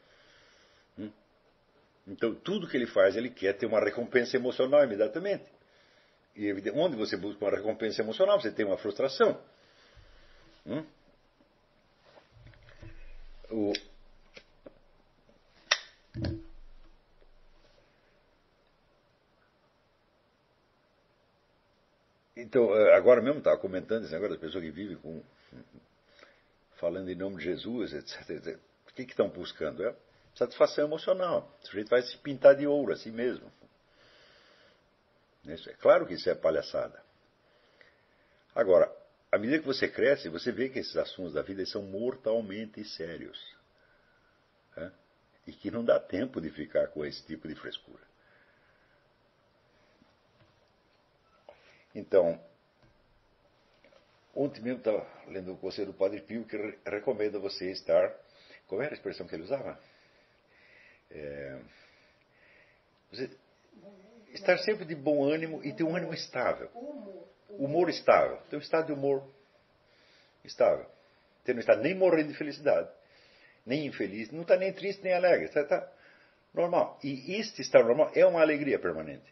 Então, tudo que ele faz, ele quer ter uma recompensa emocional imediatamente. E onde você busca uma recompensa emocional, você tem uma frustração. Então, agora mesmo estava comentando esse negócio das pessoas que vivem falando em nome de Jesus, etc. O que estão buscando? É satisfação emocional. O sujeito vai se pintar de ouro a si mesmo. É claro que isso é palhaçada. Agora, à medida que você cresce, você vê que esses assuntos da vida são mortalmente sérios. E que não dá tempo de ficar com esse tipo de frescura. Então, ontem mesmo estava lendo o conselho do Padre Pio que recomenda você estar... Qual era a expressão que ele usava? Você estar sempre de bom ânimo e ter um ânimo estável. Humor estável. Ter um estado de humor estável. Você não está nem morrendo de felicidade, nem infeliz, não está nem triste nem alegre. Está normal. E este estar normal é uma alegria permanente.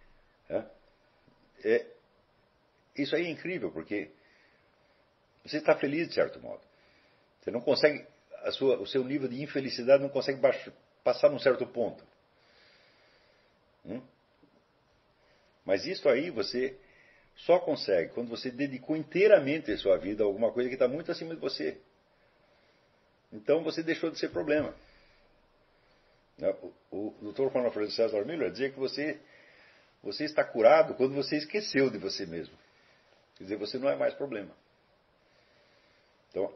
Isso aí é incrível, porque você está feliz de certo modo. Você não consegue, o seu nível de infelicidade não consegue passar num certo ponto. Mas isso aí você só consegue quando você dedicou inteiramente a sua vida a alguma coisa que está muito acima de você. Então você deixou de ser problema. O Dr. Juan Alfredo César Miller dizia que você está curado quando você esqueceu de você mesmo. Quer dizer, você não é mais problema. Então,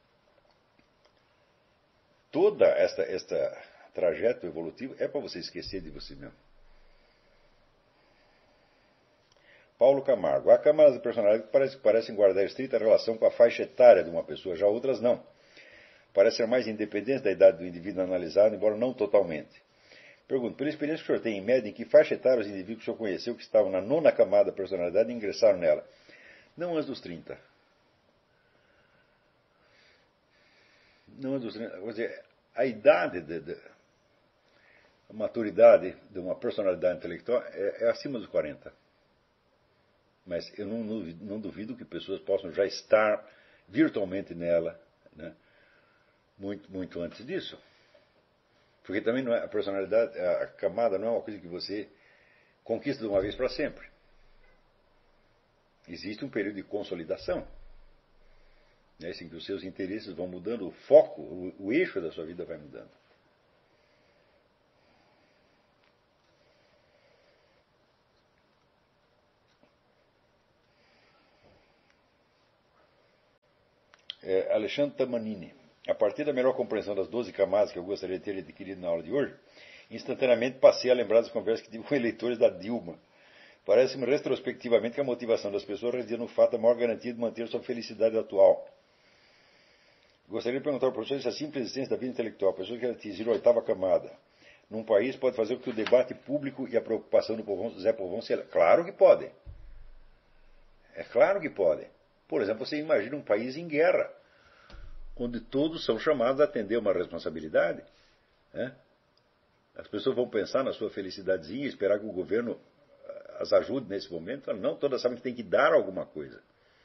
toda esta trajeto evolutivo é para você esquecer de você mesmo. Paulo Camargo. Há camadas de personalidade que parecem guardar estrita relação com a faixa etária de uma pessoa, já outras não. Parece ser mais independente da idade do indivíduo analisado, embora não totalmente. Pergunto, pela experiência que o senhor tem, em média, em que faixa etária os indivíduos que o senhor conheceu que estavam na 9ª camada da personalidade ingressaram nela? Não antes dos 30. Não antes dos 30. Quer dizer, a idade, a maturidade de uma personalidade intelectual é acima dos 40. Mas eu não duvido que pessoas possam já estar virtualmente nela, né, muito antes disso. Porque também não é, a personalidade, a camada não é uma coisa que você conquista de uma vez para sempre. Existe um período de consolidação, né, em que os seus interesses vão mudando, o foco, o eixo da sua vida vai mudando. Alexandre Tamanini. A partir da melhor compreensão das 12 camadas que eu gostaria de ter adquirido na aula de hoje, instantaneamente passei a lembrar das conversas que tive com eleitores da Dilma. Parece-me retrospectivamente que a motivação das pessoas residia no fato da maior garantia de manter sua felicidade atual. Gostaria de perguntar ao professor se a simples existência da vida intelectual, pessoas que atingiram a 8ª camada, num país pode fazer com que o debate público e a preocupação do Zé Povão se... Claro que pode. É claro que pode. Por exemplo, você imagina um país em guerra, onde todos são chamados a atender uma responsabilidade. Né? As pessoas vão pensar na sua felicidadezinha e esperar que o governo as ajude nesse momento. Não, todas sabem que tem que dar alguma coisa.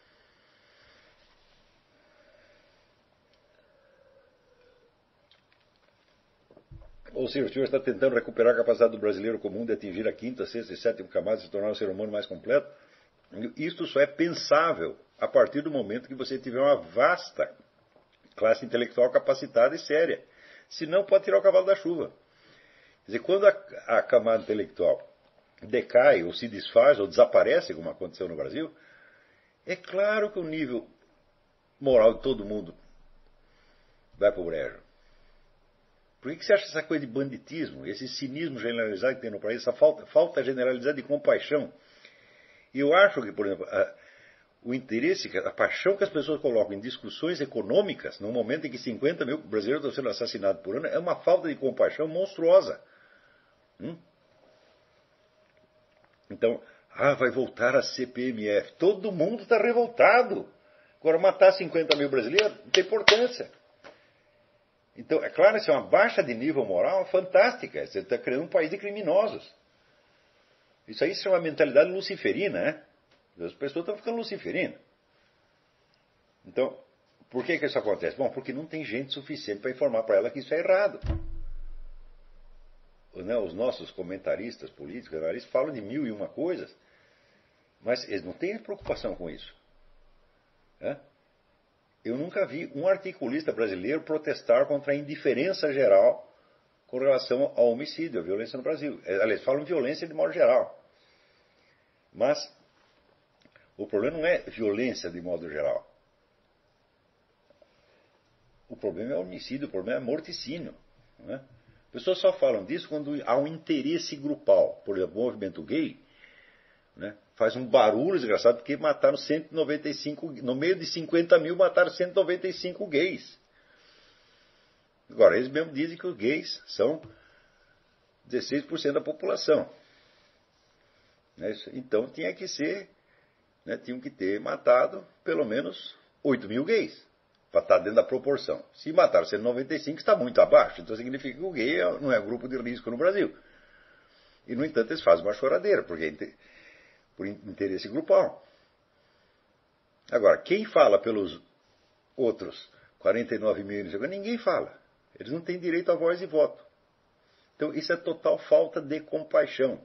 Ou seja, o senhor está tentando recuperar a capacidade do brasileiro comum de atingir a 5ª, 6ª e 7ª camada e se tornar um ser humano mais completo. Isto só é pensável a partir do momento que você tiver uma vasta classe intelectual capacitada e séria. Senão pode tirar o cavalo da chuva. Quer dizer, quando a camada intelectual decai ou se desfaz ou desaparece, como aconteceu no Brasil, é claro que o nível moral de todo mundo vai para o brejo. Por que você acha essa coisa de banditismo, esse cinismo generalizado que tem no país, essa falta generalizada de compaixão? E eu acho que, por exemplo, o interesse, a paixão que as pessoas colocam em discussões econômicas, num momento em que 50 mil brasileiros estão sendo assassinados por ano, é uma falta de compaixão monstruosa. Então, vai voltar a CPMF. Todo mundo está revoltado. Agora, matar 50 mil brasileiros não tem importância. Então, é claro, isso é uma baixa de nível moral fantástica. Você está criando um país de criminosos. Isso aí é uma mentalidade luciferina, né? As pessoas estão ficando luciferinas. Então, por que isso acontece? Bom, porque não tem gente suficiente para informar para ela que isso é errado. Os nossos comentaristas políticos, analistas, falam de 1001 coisas, mas eles não têm preocupação com isso. Eu nunca vi um articulista brasileiro protestar contra a indiferença geral com relação ao homicídio, à violência no Brasil. Aliás, falam violência de modo geral. Mas o problema não é violência de modo geral. O problema é homicídio, o problema é morticínio. As pessoas só falam disso quando há um interesse grupal. Por exemplo, o movimento gay faz um barulho desgraçado porque mataram 195, no meio de 50 mil mataram 195 gays. Agora, eles mesmos dizem que os gays são 16% da população. Então tinham que ter matado pelo menos 8 mil gays, para estar dentro da proporção. Se mataram 195, está muito abaixo, então significa que o gay não é grupo de risco no Brasil. E, no entanto, eles fazem uma choradeira, por interesse grupal. Agora, quem fala pelos outros 49 mil, ninguém fala. Eles não têm direito a voz e voto. Então, isso é total falta de compaixão.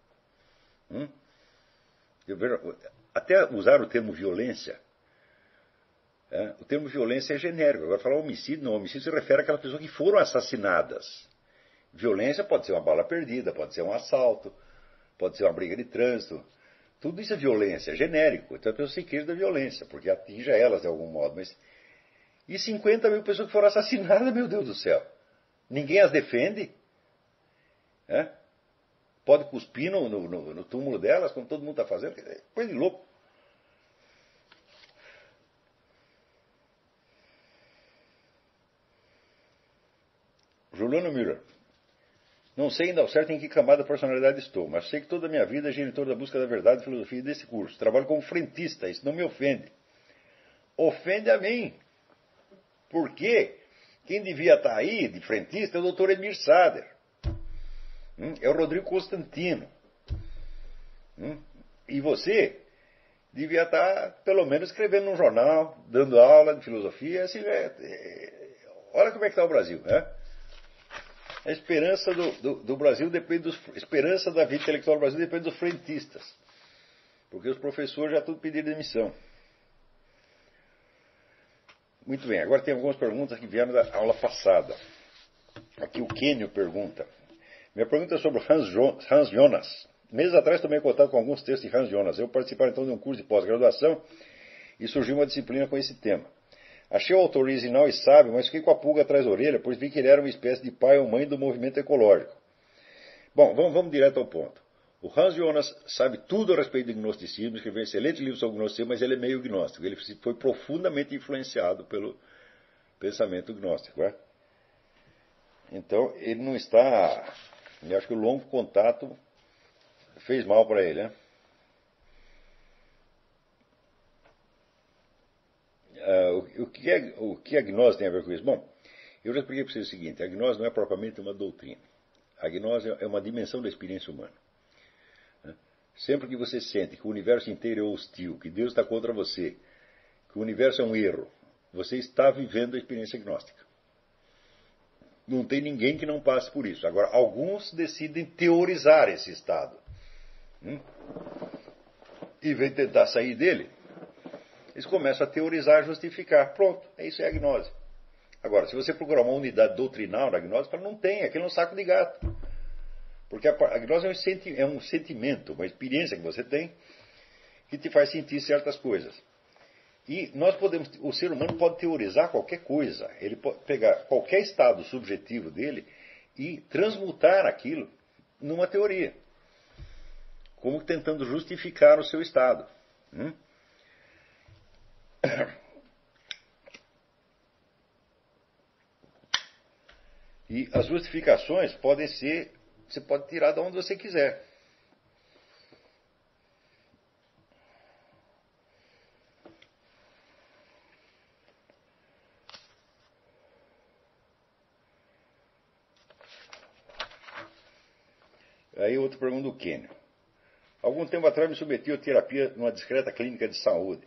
Até usar o termo violência. O termo violência é genérico. Agora, falar homicídio, não. Homicídio se refere àquelas pessoas que foram assassinadas. Violência pode ser uma bala perdida, pode ser um assalto, pode ser uma briga de trânsito. Tudo isso é violência, é genérico. Então, as pessoas se queixam da violência, porque atinge elas de algum modo. Mas... E 50 mil pessoas que foram assassinadas, meu Deus do céu. Ninguém as defende? Pode cuspir no túmulo delas, como todo mundo está fazendo? Coisa de louco. Juliano Miller. Não sei ainda ao certo em que camada da personalidade estou, mas sei que toda a minha vida gira em torno da busca da verdade e filosofia desse curso. Trabalho como frentista, isso não me ofende. Ofende a mim. Por quê? Quem devia estar aí de frentista é o Dr. Emir Sader. É o Rodrigo Constantino. E você devia estar, pelo menos, escrevendo num jornal, dando aula de filosofia. Assim, olha como é que está o Brasil. A esperança do Brasil depende a esperança da vida intelectual do Brasil depende dos frentistas. Porque os professores já tudo pediram demissão. Muito bem, agora tem algumas perguntas que vieram da aula passada. Aqui o Kênio pergunta. Minha pergunta é sobre Hans Jonas. Meses atrás tomei contato com alguns textos de Hans Jonas. Eu participava então de um curso de pós-graduação e surgiu uma disciplina com esse tema. Achei o autor original e sábio, mas fiquei com a pulga atrás da orelha, pois vi que ele era uma espécie de pai ou mãe do movimento ecológico. Bom, vamos direto ao ponto. O Hans Jonas sabe tudo a respeito do gnosticismo, escreveu um excelente livro sobre o gnosticismo, mas ele é meio gnóstico. Ele foi profundamente influenciado pelo pensamento gnóstico. Então, ele não está... Eu acho que o longo contato fez mal para ele. O que a gnose tem a ver com isso? Bom, eu já expliquei para vocês o seguinte: a gnose não é propriamente uma doutrina. A gnose é uma dimensão da experiência humana. Sempre que você sente que o universo inteiro é hostil, que Deus está contra você, que o universo é um erro, você está vivendo a experiência gnóstica. Não tem ninguém que não passe por isso. Agora, alguns decidem teorizar esse estado. E vem tentar sair dele. Eles começam a teorizar, a justificar. Pronto, isso é a gnose. Agora, se você procurar uma unidade doutrinal da gnose, fala, não tem, aquilo é um saco de gato. Porque a gnose é um sentimento, uma experiência que você tem, que te faz sentir certas coisas. E o ser humano pode teorizar qualquer coisa. Ele pode pegar qualquer estado subjetivo dele e transmutar aquilo numa teoria. Como tentando justificar o seu estado. E as justificações podem ser... Você pode tirar de onde você quiser. Aí outra pergunta do Kênio. Algum tempo atrás me submeti a terapia numa discreta clínica de saúde.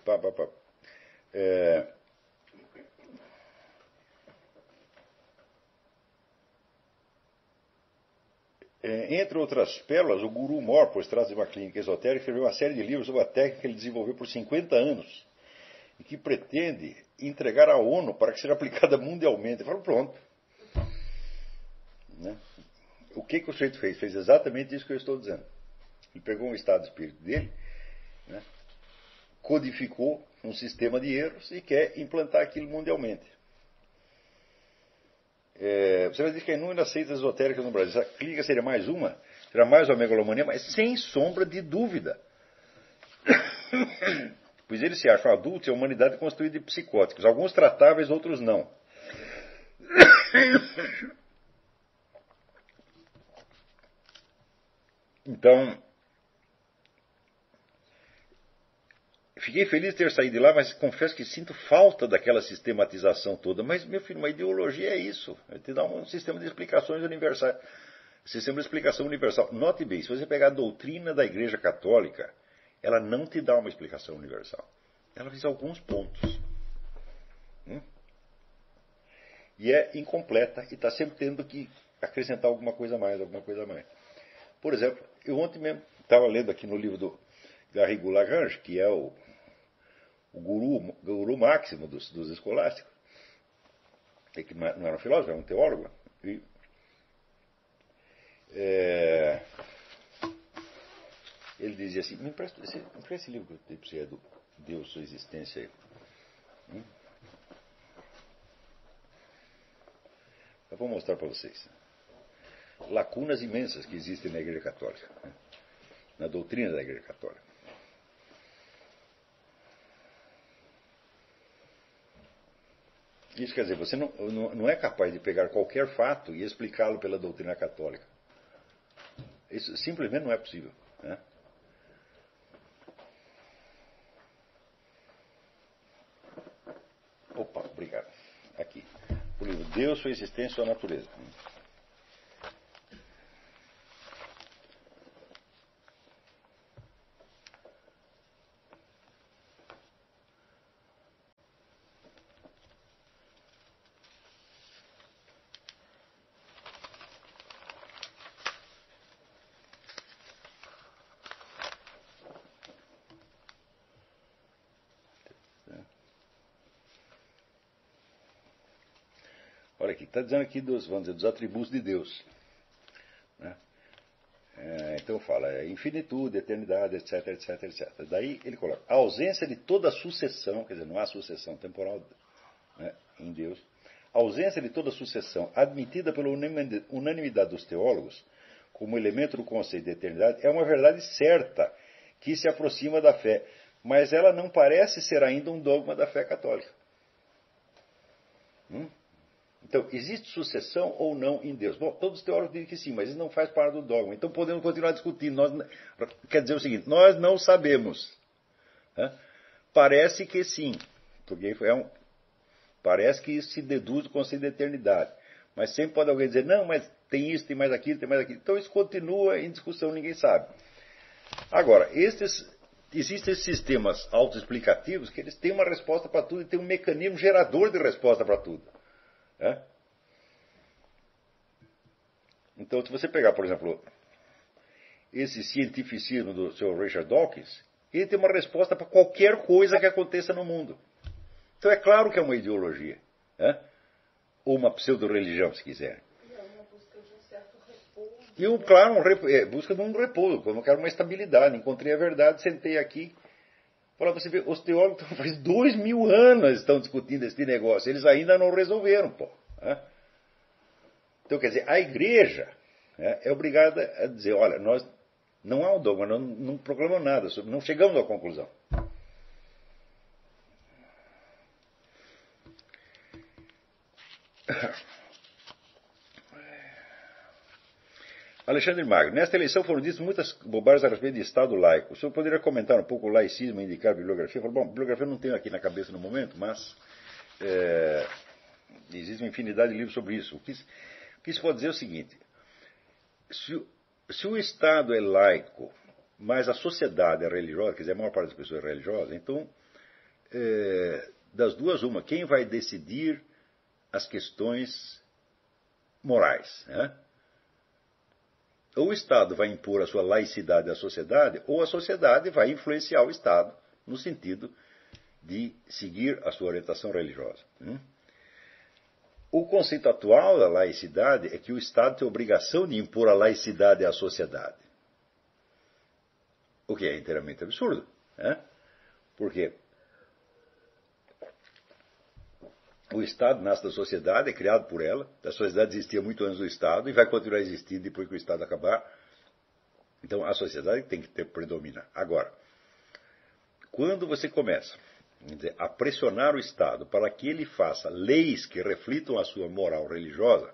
Entre outras pérolas, o Guru Mor, por trás de uma clínica esotérica, escreveu uma série de livros sobre a técnica que ele desenvolveu por 50 anos e que pretende entregar à ONU para que seja aplicada mundialmente. Eu falo, pronto. Né? O que o sujeito fez? Fez exatamente isso que eu estou dizendo. Ele pegou um estado de espírito dele, né, codificou um sistema de erros e quer implantar aquilo mundialmente. Você vai dizer que há inúmeras seitas esotéricas no Brasil. Essa clínica seria mais uma megalomania, mas sem sombra de dúvida. Pois eles se acham adultos e a humanidade é constituída de psicóticos. Alguns tratáveis, outros não. Então, fiquei feliz de ter saído de lá, mas confesso que sinto falta daquela sistematização toda. Mas, meu filho, uma ideologia é isso. É te dar um sistema de explicações universais. Sistema de explicação universal. Note bem, se você pegar a doutrina da Igreja Católica, ela não te dá uma explicação universal. Ela diz alguns pontos. E é incompleta e está sempre tendo que acrescentar alguma coisa a mais, alguma coisa a mais. Por exemplo, eu ontem mesmo estava lendo aqui no livro do Garrigou Lagrange, que é o guru máximo dos escolásticos, que não era um filósofo, era um teólogo. E, ele dizia assim, me empresta esse livro que eu dei para você, é do Deus, Sua Existência aí. Eu vou mostrar para vocês lacunas imensas que existem na Igreja Católica, né? Na doutrina da Igreja Católica. Isso quer dizer, você não é capaz de pegar qualquer fato e explicá-lo pela doutrina católica. Isso simplesmente não é possível, né? Opa, obrigado. Aqui. O livro Deus, Sua Existência e Sua Natureza. Olha aqui, está dizendo aqui dos atributos de Deus. Né? Então fala, infinitude, eternidade, etc, etc, etc. Daí ele coloca, a ausência de toda sucessão, quer dizer, não há sucessão temporal, né, em Deus, a ausência de toda sucessão admitida pela unanimidade dos teólogos como elemento do conceito de eternidade é uma verdade certa que se aproxima da fé, mas ela não parece ser ainda um dogma da fé católica. Então, existe sucessão ou não em Deus? Bom, todos os teólogos dizem que sim, mas isso não faz parte do dogma. Então podemos continuar discutindo. Quer dizer o seguinte, nós não sabemos. Né? Parece que sim, porque parece que isso se deduz do conceito de eternidade. Mas sempre pode alguém dizer, não, mas tem isso, tem mais aquilo, tem mais aquilo. Então isso continua em discussão, ninguém sabe. Agora, existem esses sistemas autoexplicativos que eles têm uma resposta para tudo e têm um mecanismo gerador de resposta para tudo. É? Então, se você pegar, por exemplo, esse cientificismo do Sr. Richard Dawkins, ele tem uma resposta para qualquer coisa que aconteça no mundo. Então é claro que é uma ideologia. É? Ou uma pseudo-religião, se quiser. É uma busca de um certo repouso. E, claro, busca de um repouso. Como eu quero uma estabilidade. Encontrei a verdade, sentei aqui. Para você ver, os teólogos faz 2000 anos estão discutindo esse negócio. Eles ainda não resolveram, pô. Né? Então, quer dizer, a igreja, né, é obrigada a dizer, olha, nós não há um dogma, não proclamamos nada, não chegamos à conclusão. Alexandre Magno. Nesta eleição foram ditas muitas bobagens a respeito de Estado laico. O senhor poderia comentar um pouco o laicismo e indicar a bibliografia? Bom, bibliografia eu não tenho aqui na cabeça no momento, mas existe uma infinidade de livros sobre isso. O que se pode dizer é o seguinte. se o Estado é laico, mas a sociedade é religiosa, quer dizer, a maior parte das pessoas é religiosa, então, das duas, uma, quem vai decidir as questões morais? Né? Ou o Estado vai impor a sua laicidade à sociedade, ou a sociedade vai influenciar o Estado no sentido de seguir a sua orientação religiosa. O conceito atual da laicidade é que o Estado tem a obrigação de impor a laicidade à sociedade. O que é inteiramente absurdo. Né? Porque o Estado nasce da sociedade, é criado por ela. A sociedade existia muito antes do Estado e vai continuar existindo depois que o Estado acabar. Então a sociedade tem que predominar. Agora, quando você começa a pressionar o Estado para que ele faça leis que reflitam a sua moral religiosa,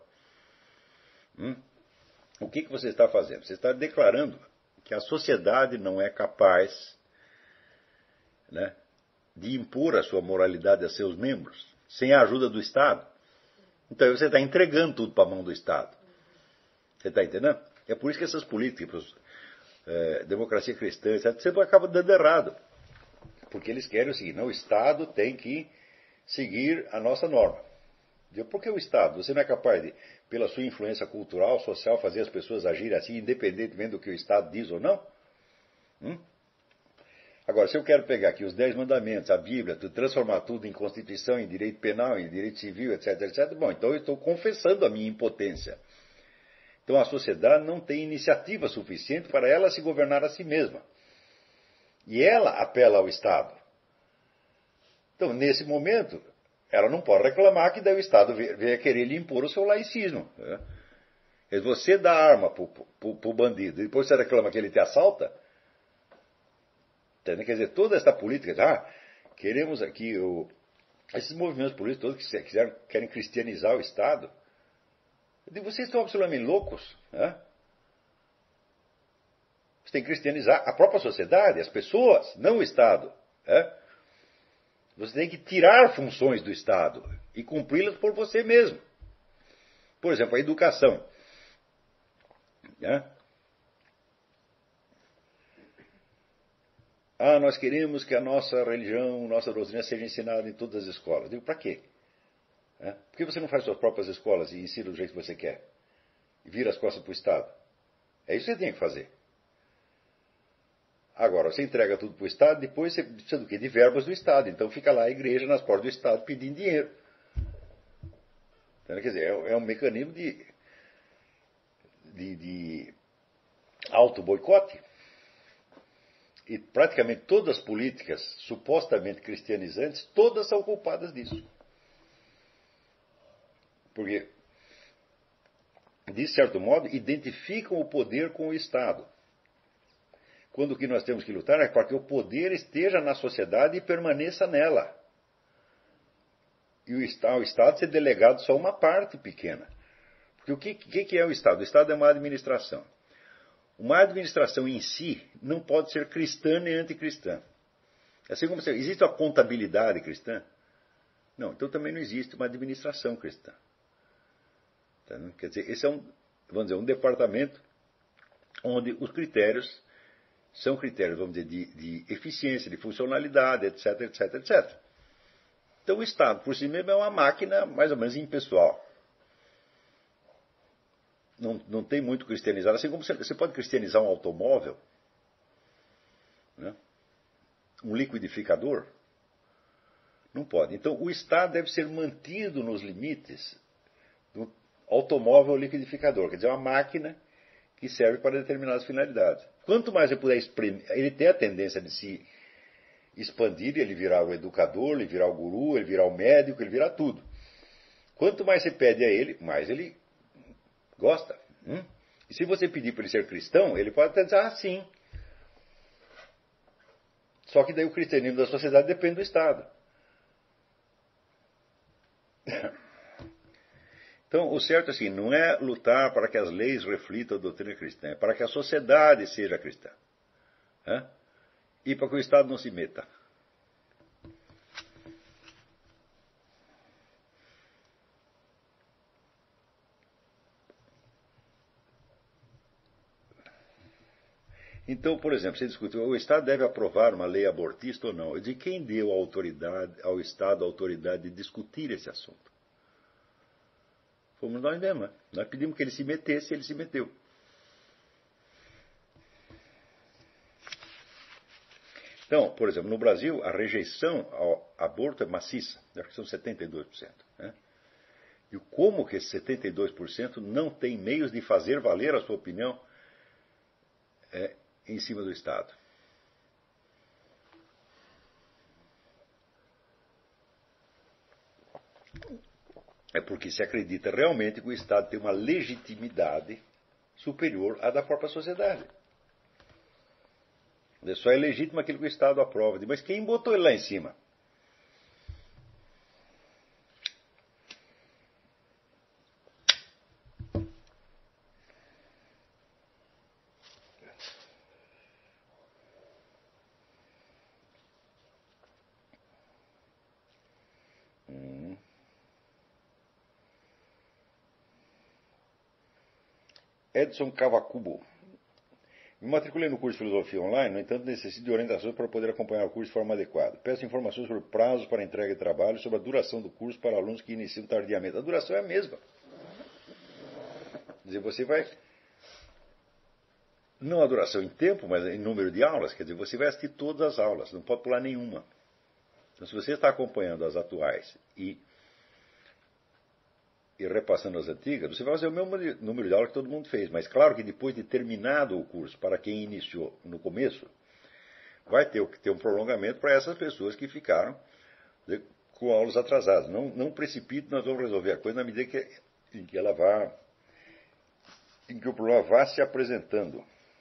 o que você está fazendo? Você está declarando que a sociedade não é capaz, né, de impor a sua moralidade a seus membros sem a ajuda do Estado. Então você está entregando tudo para a mão do Estado. Você está entendendo? É por isso que essas políticas, democracia cristã, etc., sempre acabam dando errado. Porque eles querem o seguinte: não, o Estado tem que seguir a nossa norma. Por que o Estado? Você não é capaz de, pela sua influência cultural, social, fazer as pessoas agirem assim, independentemente do que o Estado diz ou não? Agora, se eu quero pegar aqui os 10 mandamentos, a Bíblia, transformar tudo em Constituição, em direito penal, em direito civil, etc., etc., bom, então eu estou confessando a minha impotência. Então a sociedade não tem iniciativa suficiente para ela se governar a si mesma. E ela apela ao Estado. Então, nesse momento, ela não pode reclamar que daí o Estado venha querer lhe impor o seu laicismo. Né? Você dá arma para o bandido e depois você reclama que ele te assalta. Quer dizer, toda essa política, queremos aqui, esses movimentos políticos todos que querem cristianizar o Estado, eu digo, vocês estão absolutamente loucos. Né? Você tem que cristianizar a própria sociedade, as pessoas, não o Estado. Você tem que tirar funções do Estado e cumpri-las por você mesmo. Por exemplo, a educação. Nós queremos que a nossa religião, nossa doutrina seja ensinada em todas as escolas. Eu digo, para quê? Por que você não faz suas próprias escolas e ensina do jeito que você quer? E vira as costas para o Estado? É isso que você tem que fazer. Agora, você entrega tudo para o Estado, depois você precisa do quê? De verbas do Estado. Então fica lá a igreja nas portas do Estado pedindo dinheiro. Então, quer dizer, é um mecanismo de auto-boicote. E praticamente todas as políticas supostamente cristianizantes, todas são culpadas disso. Porque, de certo modo, identificam o poder com o Estado. Quando o que nós temos que lutar é para que o poder esteja na sociedade e permaneça nela. E o Estado ser delegado só uma parte pequena. Porque o que é o Estado? O Estado é uma administração. Uma administração em si não pode ser cristã nem anticristã. Assim como existe a contabilidade cristã? Não, então também não existe uma administração cristã. Quer dizer, esse é um departamento onde os critérios são critérios, vamos dizer, de eficiência, de funcionalidade, etc, etc, etc. Então o Estado, por si mesmo, é uma máquina mais ou menos impessoal. Não tem muito cristianizado. Assim como você pode cristianizar um automóvel, né? Um liquidificador, não pode. Então o Estado deve ser mantido nos limites do automóvel liquidificador, quer dizer, uma máquina que serve para determinadas finalidades. Quanto mais ele puder exprimir, ele tem a tendência de se expandir, ele virar o educador, ele virar o guru, ele virar o médico, ele virar tudo. Quanto mais você pede a ele, mais ele gosta. E se você pedir para ele ser cristão, ele pode até dizer, sim. Só que daí o cristianismo da sociedade depende do Estado. Então, o certo é assim, não é lutar para que as leis reflitam a doutrina cristã, é para que a sociedade seja cristã. E para que o Estado não se meta. Então, por exemplo, você discutiu, o Estado deve aprovar uma lei abortista ou não? De quem deu ao Estado a autoridade de discutir esse assunto? Fomos nós mesmos. Nós pedimos que ele se metesse e ele se meteu. Então, por exemplo, no Brasil, a rejeição ao aborto é maciça. Acho que são 72%. Né? E como que esses 72% não tem meios de fazer valer a sua opinião em cima do Estado? É porque se acredita realmente que o Estado tem uma legitimidade superior à da própria sociedade. Só é legítimo aquilo que o Estado aprova. Mas quem botou ele lá em cima? Edson Cavacubo. Me matriculei no curso de Filosofia Online, no entanto necessito de orientações para poder acompanhar o curso de forma adequada. Peço informações sobre prazos para entrega de trabalho e sobre a duração do curso para alunos que iniciam tardiamente. A duração é a mesma. Quer dizer, você vai... Não a duração em tempo, mas em número de aulas. Quer dizer, você vai assistir todas as aulas, não pode pular nenhuma. Então, se você está acompanhando as atuais e repassando as antigas, você vai fazer o mesmo número de aulas que todo mundo fez. Mas claro que depois de terminado o curso, para quem iniciou no começo, vai ter que ter um prolongamento para essas pessoas que ficaram com aulas atrasadas. Não precipite, nós vamos resolver a coisa na medida em que o problema vá se apresentando.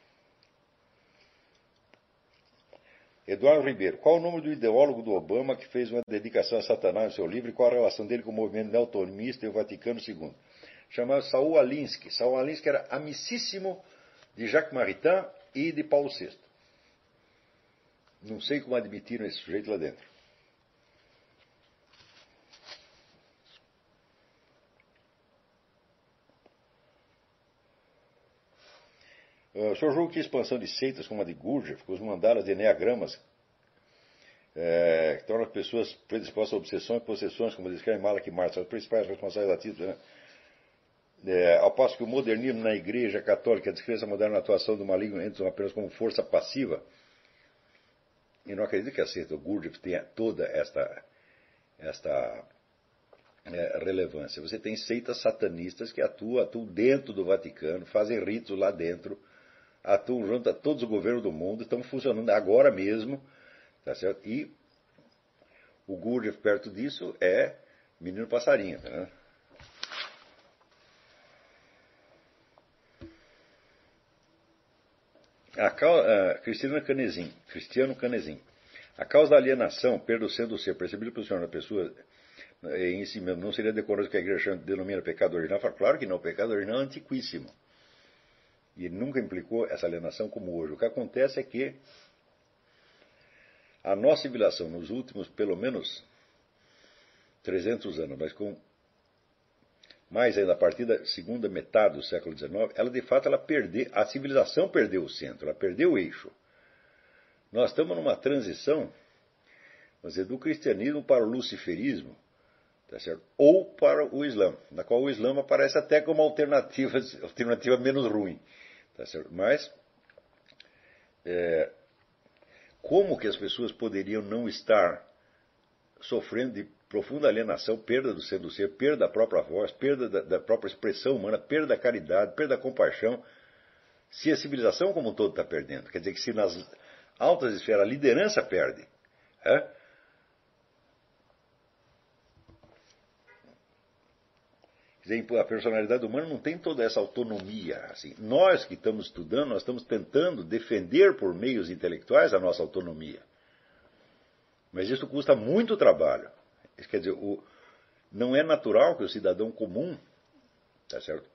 Eduardo Ribeiro, qual o nome do ideólogo do Obama que fez uma dedicação a Satanás no seu livro e qual a relação dele com o movimento neotomista e o Vaticano II? Chamava Saul Alinsky. Saul Alinsky era amicíssimo de Jacques Maritain e de Paulo VI. Não sei como admitiram esse sujeito lá dentro. O senhor julga que a expansão de seitas como a de Gurdjieff, com os mandalas de enneagramas, que tornam as pessoas predispostas a obsessões e possessões, como descreve Malak Marx, as principais responsáveis ativos, ao passo que o modernismo na Igreja Católica descreve a moderna atuação do maligno entra apenas como força passiva, e não acredito que a seita Gurdjieff tenha toda esta relevância. Você tem seitas satanistas que atuam dentro do Vaticano, fazem ritos lá dentro, atuam junto a todos os governos do mundo, estão funcionando agora mesmo, tá certo? E o Gurdjieff perto disso é menino passarinho, né? Cristiano Canezin. A causa da alienação, perda do centro do ser, percebido pelo Senhor da pessoa em si mesmo, não seria decoroso que a igreja denomina pecado original? Fala, claro que não, o pecado original é antiquíssimo. E ele nunca implicou essa alienação como hoje. O que acontece é que a nossa civilização, nos últimos, pelo menos, 300 anos, mas com mais ainda a partir da segunda metade do século XIX, ela de fato a civilização perdeu o centro, ela perdeu o eixo. Nós estamos numa transição, vamos dizer, do cristianismo para o luciferismo, tá certo? Ou para o Islã, na qual o Islã aparece até como alternativa menos ruim. Tá certo? Mas, como que as pessoas poderiam não estar sofrendo de profunda alienação, perda do centro do ser, perda da própria voz, perda da própria expressão humana, perda da caridade, perda da compaixão, se a civilização como um todo está perdendo? Quer dizer que se nas altas esferas a liderança perde, a personalidade humana não tem toda essa autonomia. Assim. Nós que estamos estudando, nós estamos tentando defender por meios intelectuais a nossa autonomia. Mas isso custa muito trabalho. Isso quer dizer, não é natural que o cidadão comum, tá certo,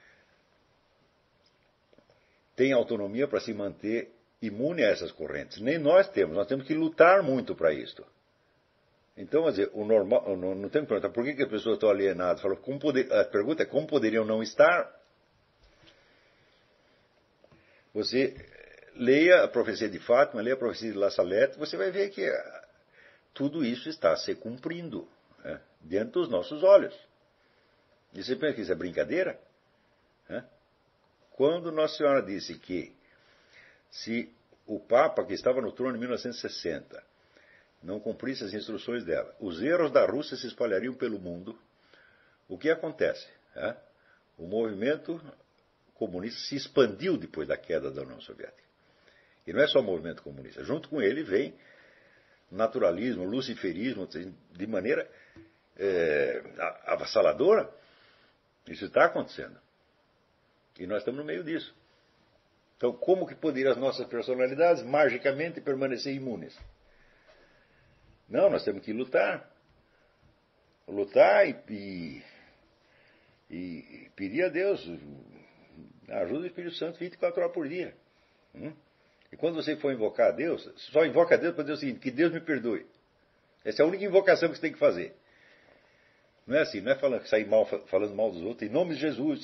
tenha autonomia para se manter imune a essas correntes. Nem nós temos que lutar muito para isso. Então, quer dizer, o normal, não tem que perguntar por que as pessoas estão alienadas. A pergunta é como poderiam não estar. Você leia a profecia de Fátima, leia a profecia de La Salette, você vai ver que tudo isso está se cumprindo, né, diante dos nossos olhos. E você pensa que isso é brincadeira? Né? Quando Nossa Senhora disse que se o Papa, que estava no trono em 1960, não cumprisse as instruções dela, os erros da Rússia se espalhariam pelo mundo, o que acontece? Né? O movimento comunista se expandiu depois da queda da União Soviética. E não é só o movimento comunista. Junto com ele vem naturalismo, luciferismo, de maneira avassaladora. Isso está acontecendo. E nós estamos no meio disso. Então, como que poderiam as nossas personalidades magicamente permanecer imunes? Não, nós temos que lutar. Lutar e pedir a Deus a ajuda do Espírito Santo 24 horas por dia. E quando você for invocar a Deus, só invoca a Deus para dizer o seguinte: que Deus me perdoe. Essa é a única invocação que você tem que fazer. Não é assim, não é sair falando mal dos outros, em nome de Jesus.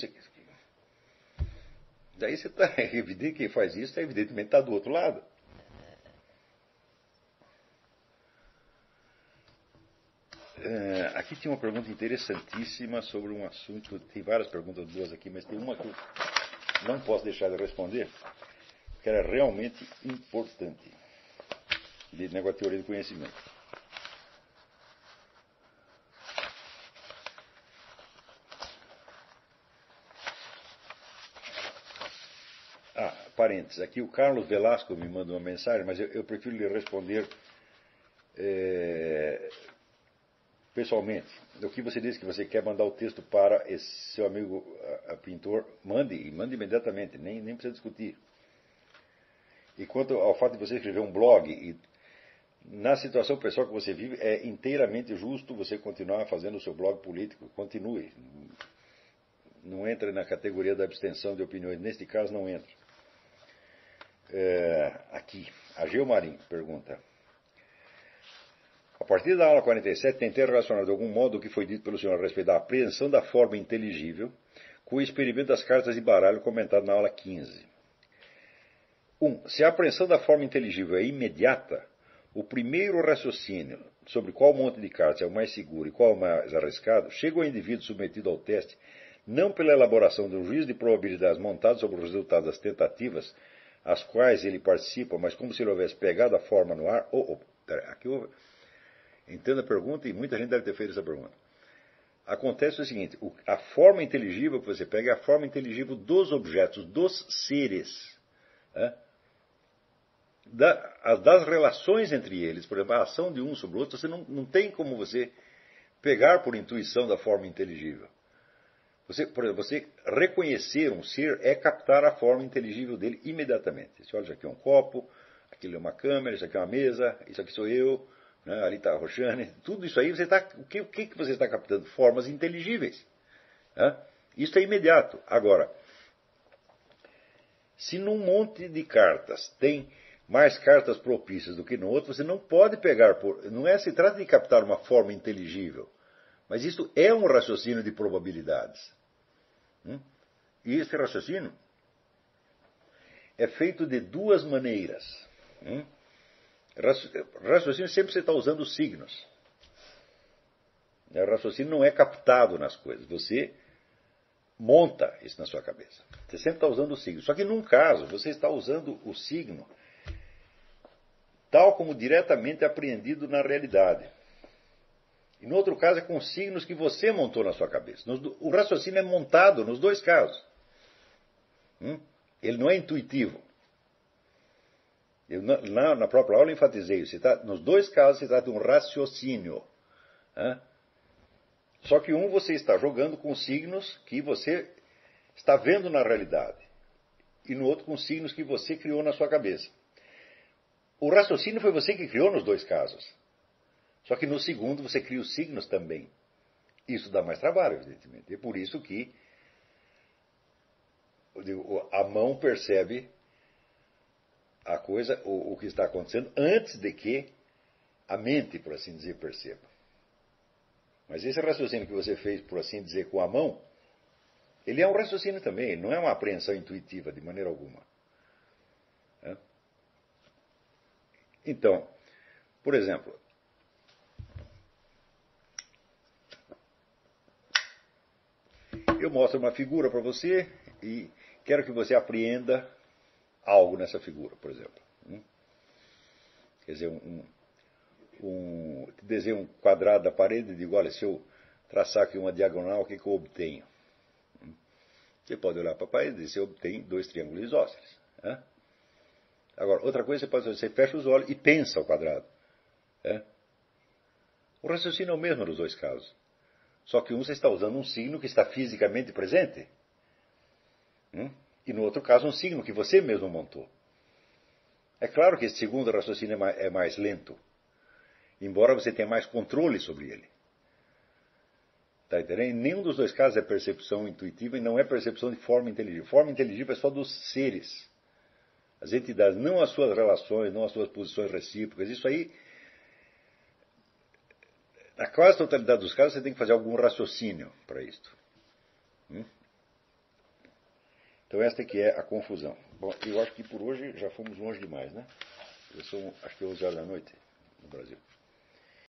Daí você está evidente que quem faz isso, evidentemente está do outro lado. Aqui tinha uma pergunta interessantíssima sobre um assunto. Tem várias perguntas boas aqui, mas tem uma que eu não posso deixar de responder, que era realmente importante, de negócio de teoria do conhecimento. Parênteses, aqui o Carlos Velasco me manda uma mensagem, mas eu prefiro lhe responder pessoalmente. O que você disse que você quer mandar o texto para esse seu amigo pintor, mande imediatamente, nem precisa discutir. E quanto ao fato de você escrever um blog, e na situação pessoal que você vive, é inteiramente justo você continuar fazendo o seu blog político. Continue. Não entra na categoria da abstenção de opiniões. Neste caso, não entra. Aqui, a Geomarim pergunta: a partir da aula 47, tentei relacionar de algum modo o que foi dito pelo senhor a respeito da apreensão da forma inteligível com o experimento das cartas de baralho comentado na aula 15. 1. Se a apreensão da forma inteligível é imediata, o primeiro raciocínio sobre qual monte de cartas é o mais seguro e qual o mais arriscado chega ao indivíduo submetido ao teste não pela elaboração de um juízo de probabilidades montado sobre os resultados das tentativas às quais ele participa, mas como se ele houvesse pegado a forma no ar. Aqui entenda a pergunta, e muita gente deve ter feito essa pergunta. Acontece o seguinte: a forma inteligível que você pega é a forma inteligível dos objetos, dos seres, das relações entre eles. Por exemplo, a ação de um sobre o outro, você não tem como você pegar por intuição da forma inteligível. Por exemplo, você reconhecer um ser é captar a forma inteligível dele imediatamente. Você olha, isso aqui é um copo, aquilo é uma câmera, isso aqui é uma mesa, isso aqui sou eu, né, ali está a Roxane. Tudo isso aí, o que você está captando? Formas inteligíveis. Isso é imediato. Agora, se num monte de cartas tem mais cartas propícias do que no outro, você não pode pegar não se trata de captar uma forma inteligível, mas isso é um raciocínio de probabilidades. E esse raciocínio é feito de duas maneiras. Raciocínio sempre você está usando signos. O raciocínio não é captado nas coisas. Você monta isso na sua cabeça. Você sempre está usando o signo. Só que num caso, você está usando o signo tal como diretamente apreendido na realidade. E no outro caso é com signos que você montou na sua cabeça. O raciocínio é montado nos dois casos. Ele não é intuitivo. Eu, na própria aula, enfatizei isso. Nos dois casos se trata de um raciocínio. Só que você está jogando com signos que você está vendo na realidade. E no outro com signos que você criou na sua cabeça. O raciocínio foi você que criou nos dois casos. Só que no segundo você cria os signos também. Isso dá mais trabalho, evidentemente. É por isso que a mão percebe a coisa, o que está acontecendo, antes de que a mente, por assim dizer, perceba. Mas esse raciocínio que você fez, por assim dizer, com a mão, ele é um raciocínio também, ele não é uma apreensão intuitiva de maneira alguma. Então, por exemplo, eu mostro uma figura para você e quero que você apreenda algo nessa figura, por exemplo. Quer dizer, desenho um quadrado da parede e digo, olha, se eu traçar aqui uma diagonal, o que eu obtenho? Você pode olhar para a parede e dizer, você obtém 2 triângulos isósceles. Agora, outra coisa você pode fazer, você fecha os olhos e pensa o quadrado. O raciocínio é o mesmo nos 2 casos. Só que um você está usando um signo que está fisicamente presente. E no outro caso um signo que você mesmo montou. É claro que esse segundo raciocínio é mais lento, embora você tenha mais controle sobre ele. Está entendendo? Em nenhum dos 2 casos é percepção intuitiva e não é percepção de forma inteligível. Forma inteligível é só dos seres. As entidades, não as suas relações, não as suas posições recíprocas. Isso aí, na quase totalidade dos casos, você tem que fazer algum raciocínio para isto. Então esta que é a confusão. Bom, eu acho que por hoje já fomos longe demais, né? Acho que é 11 horas da noite no Brasil.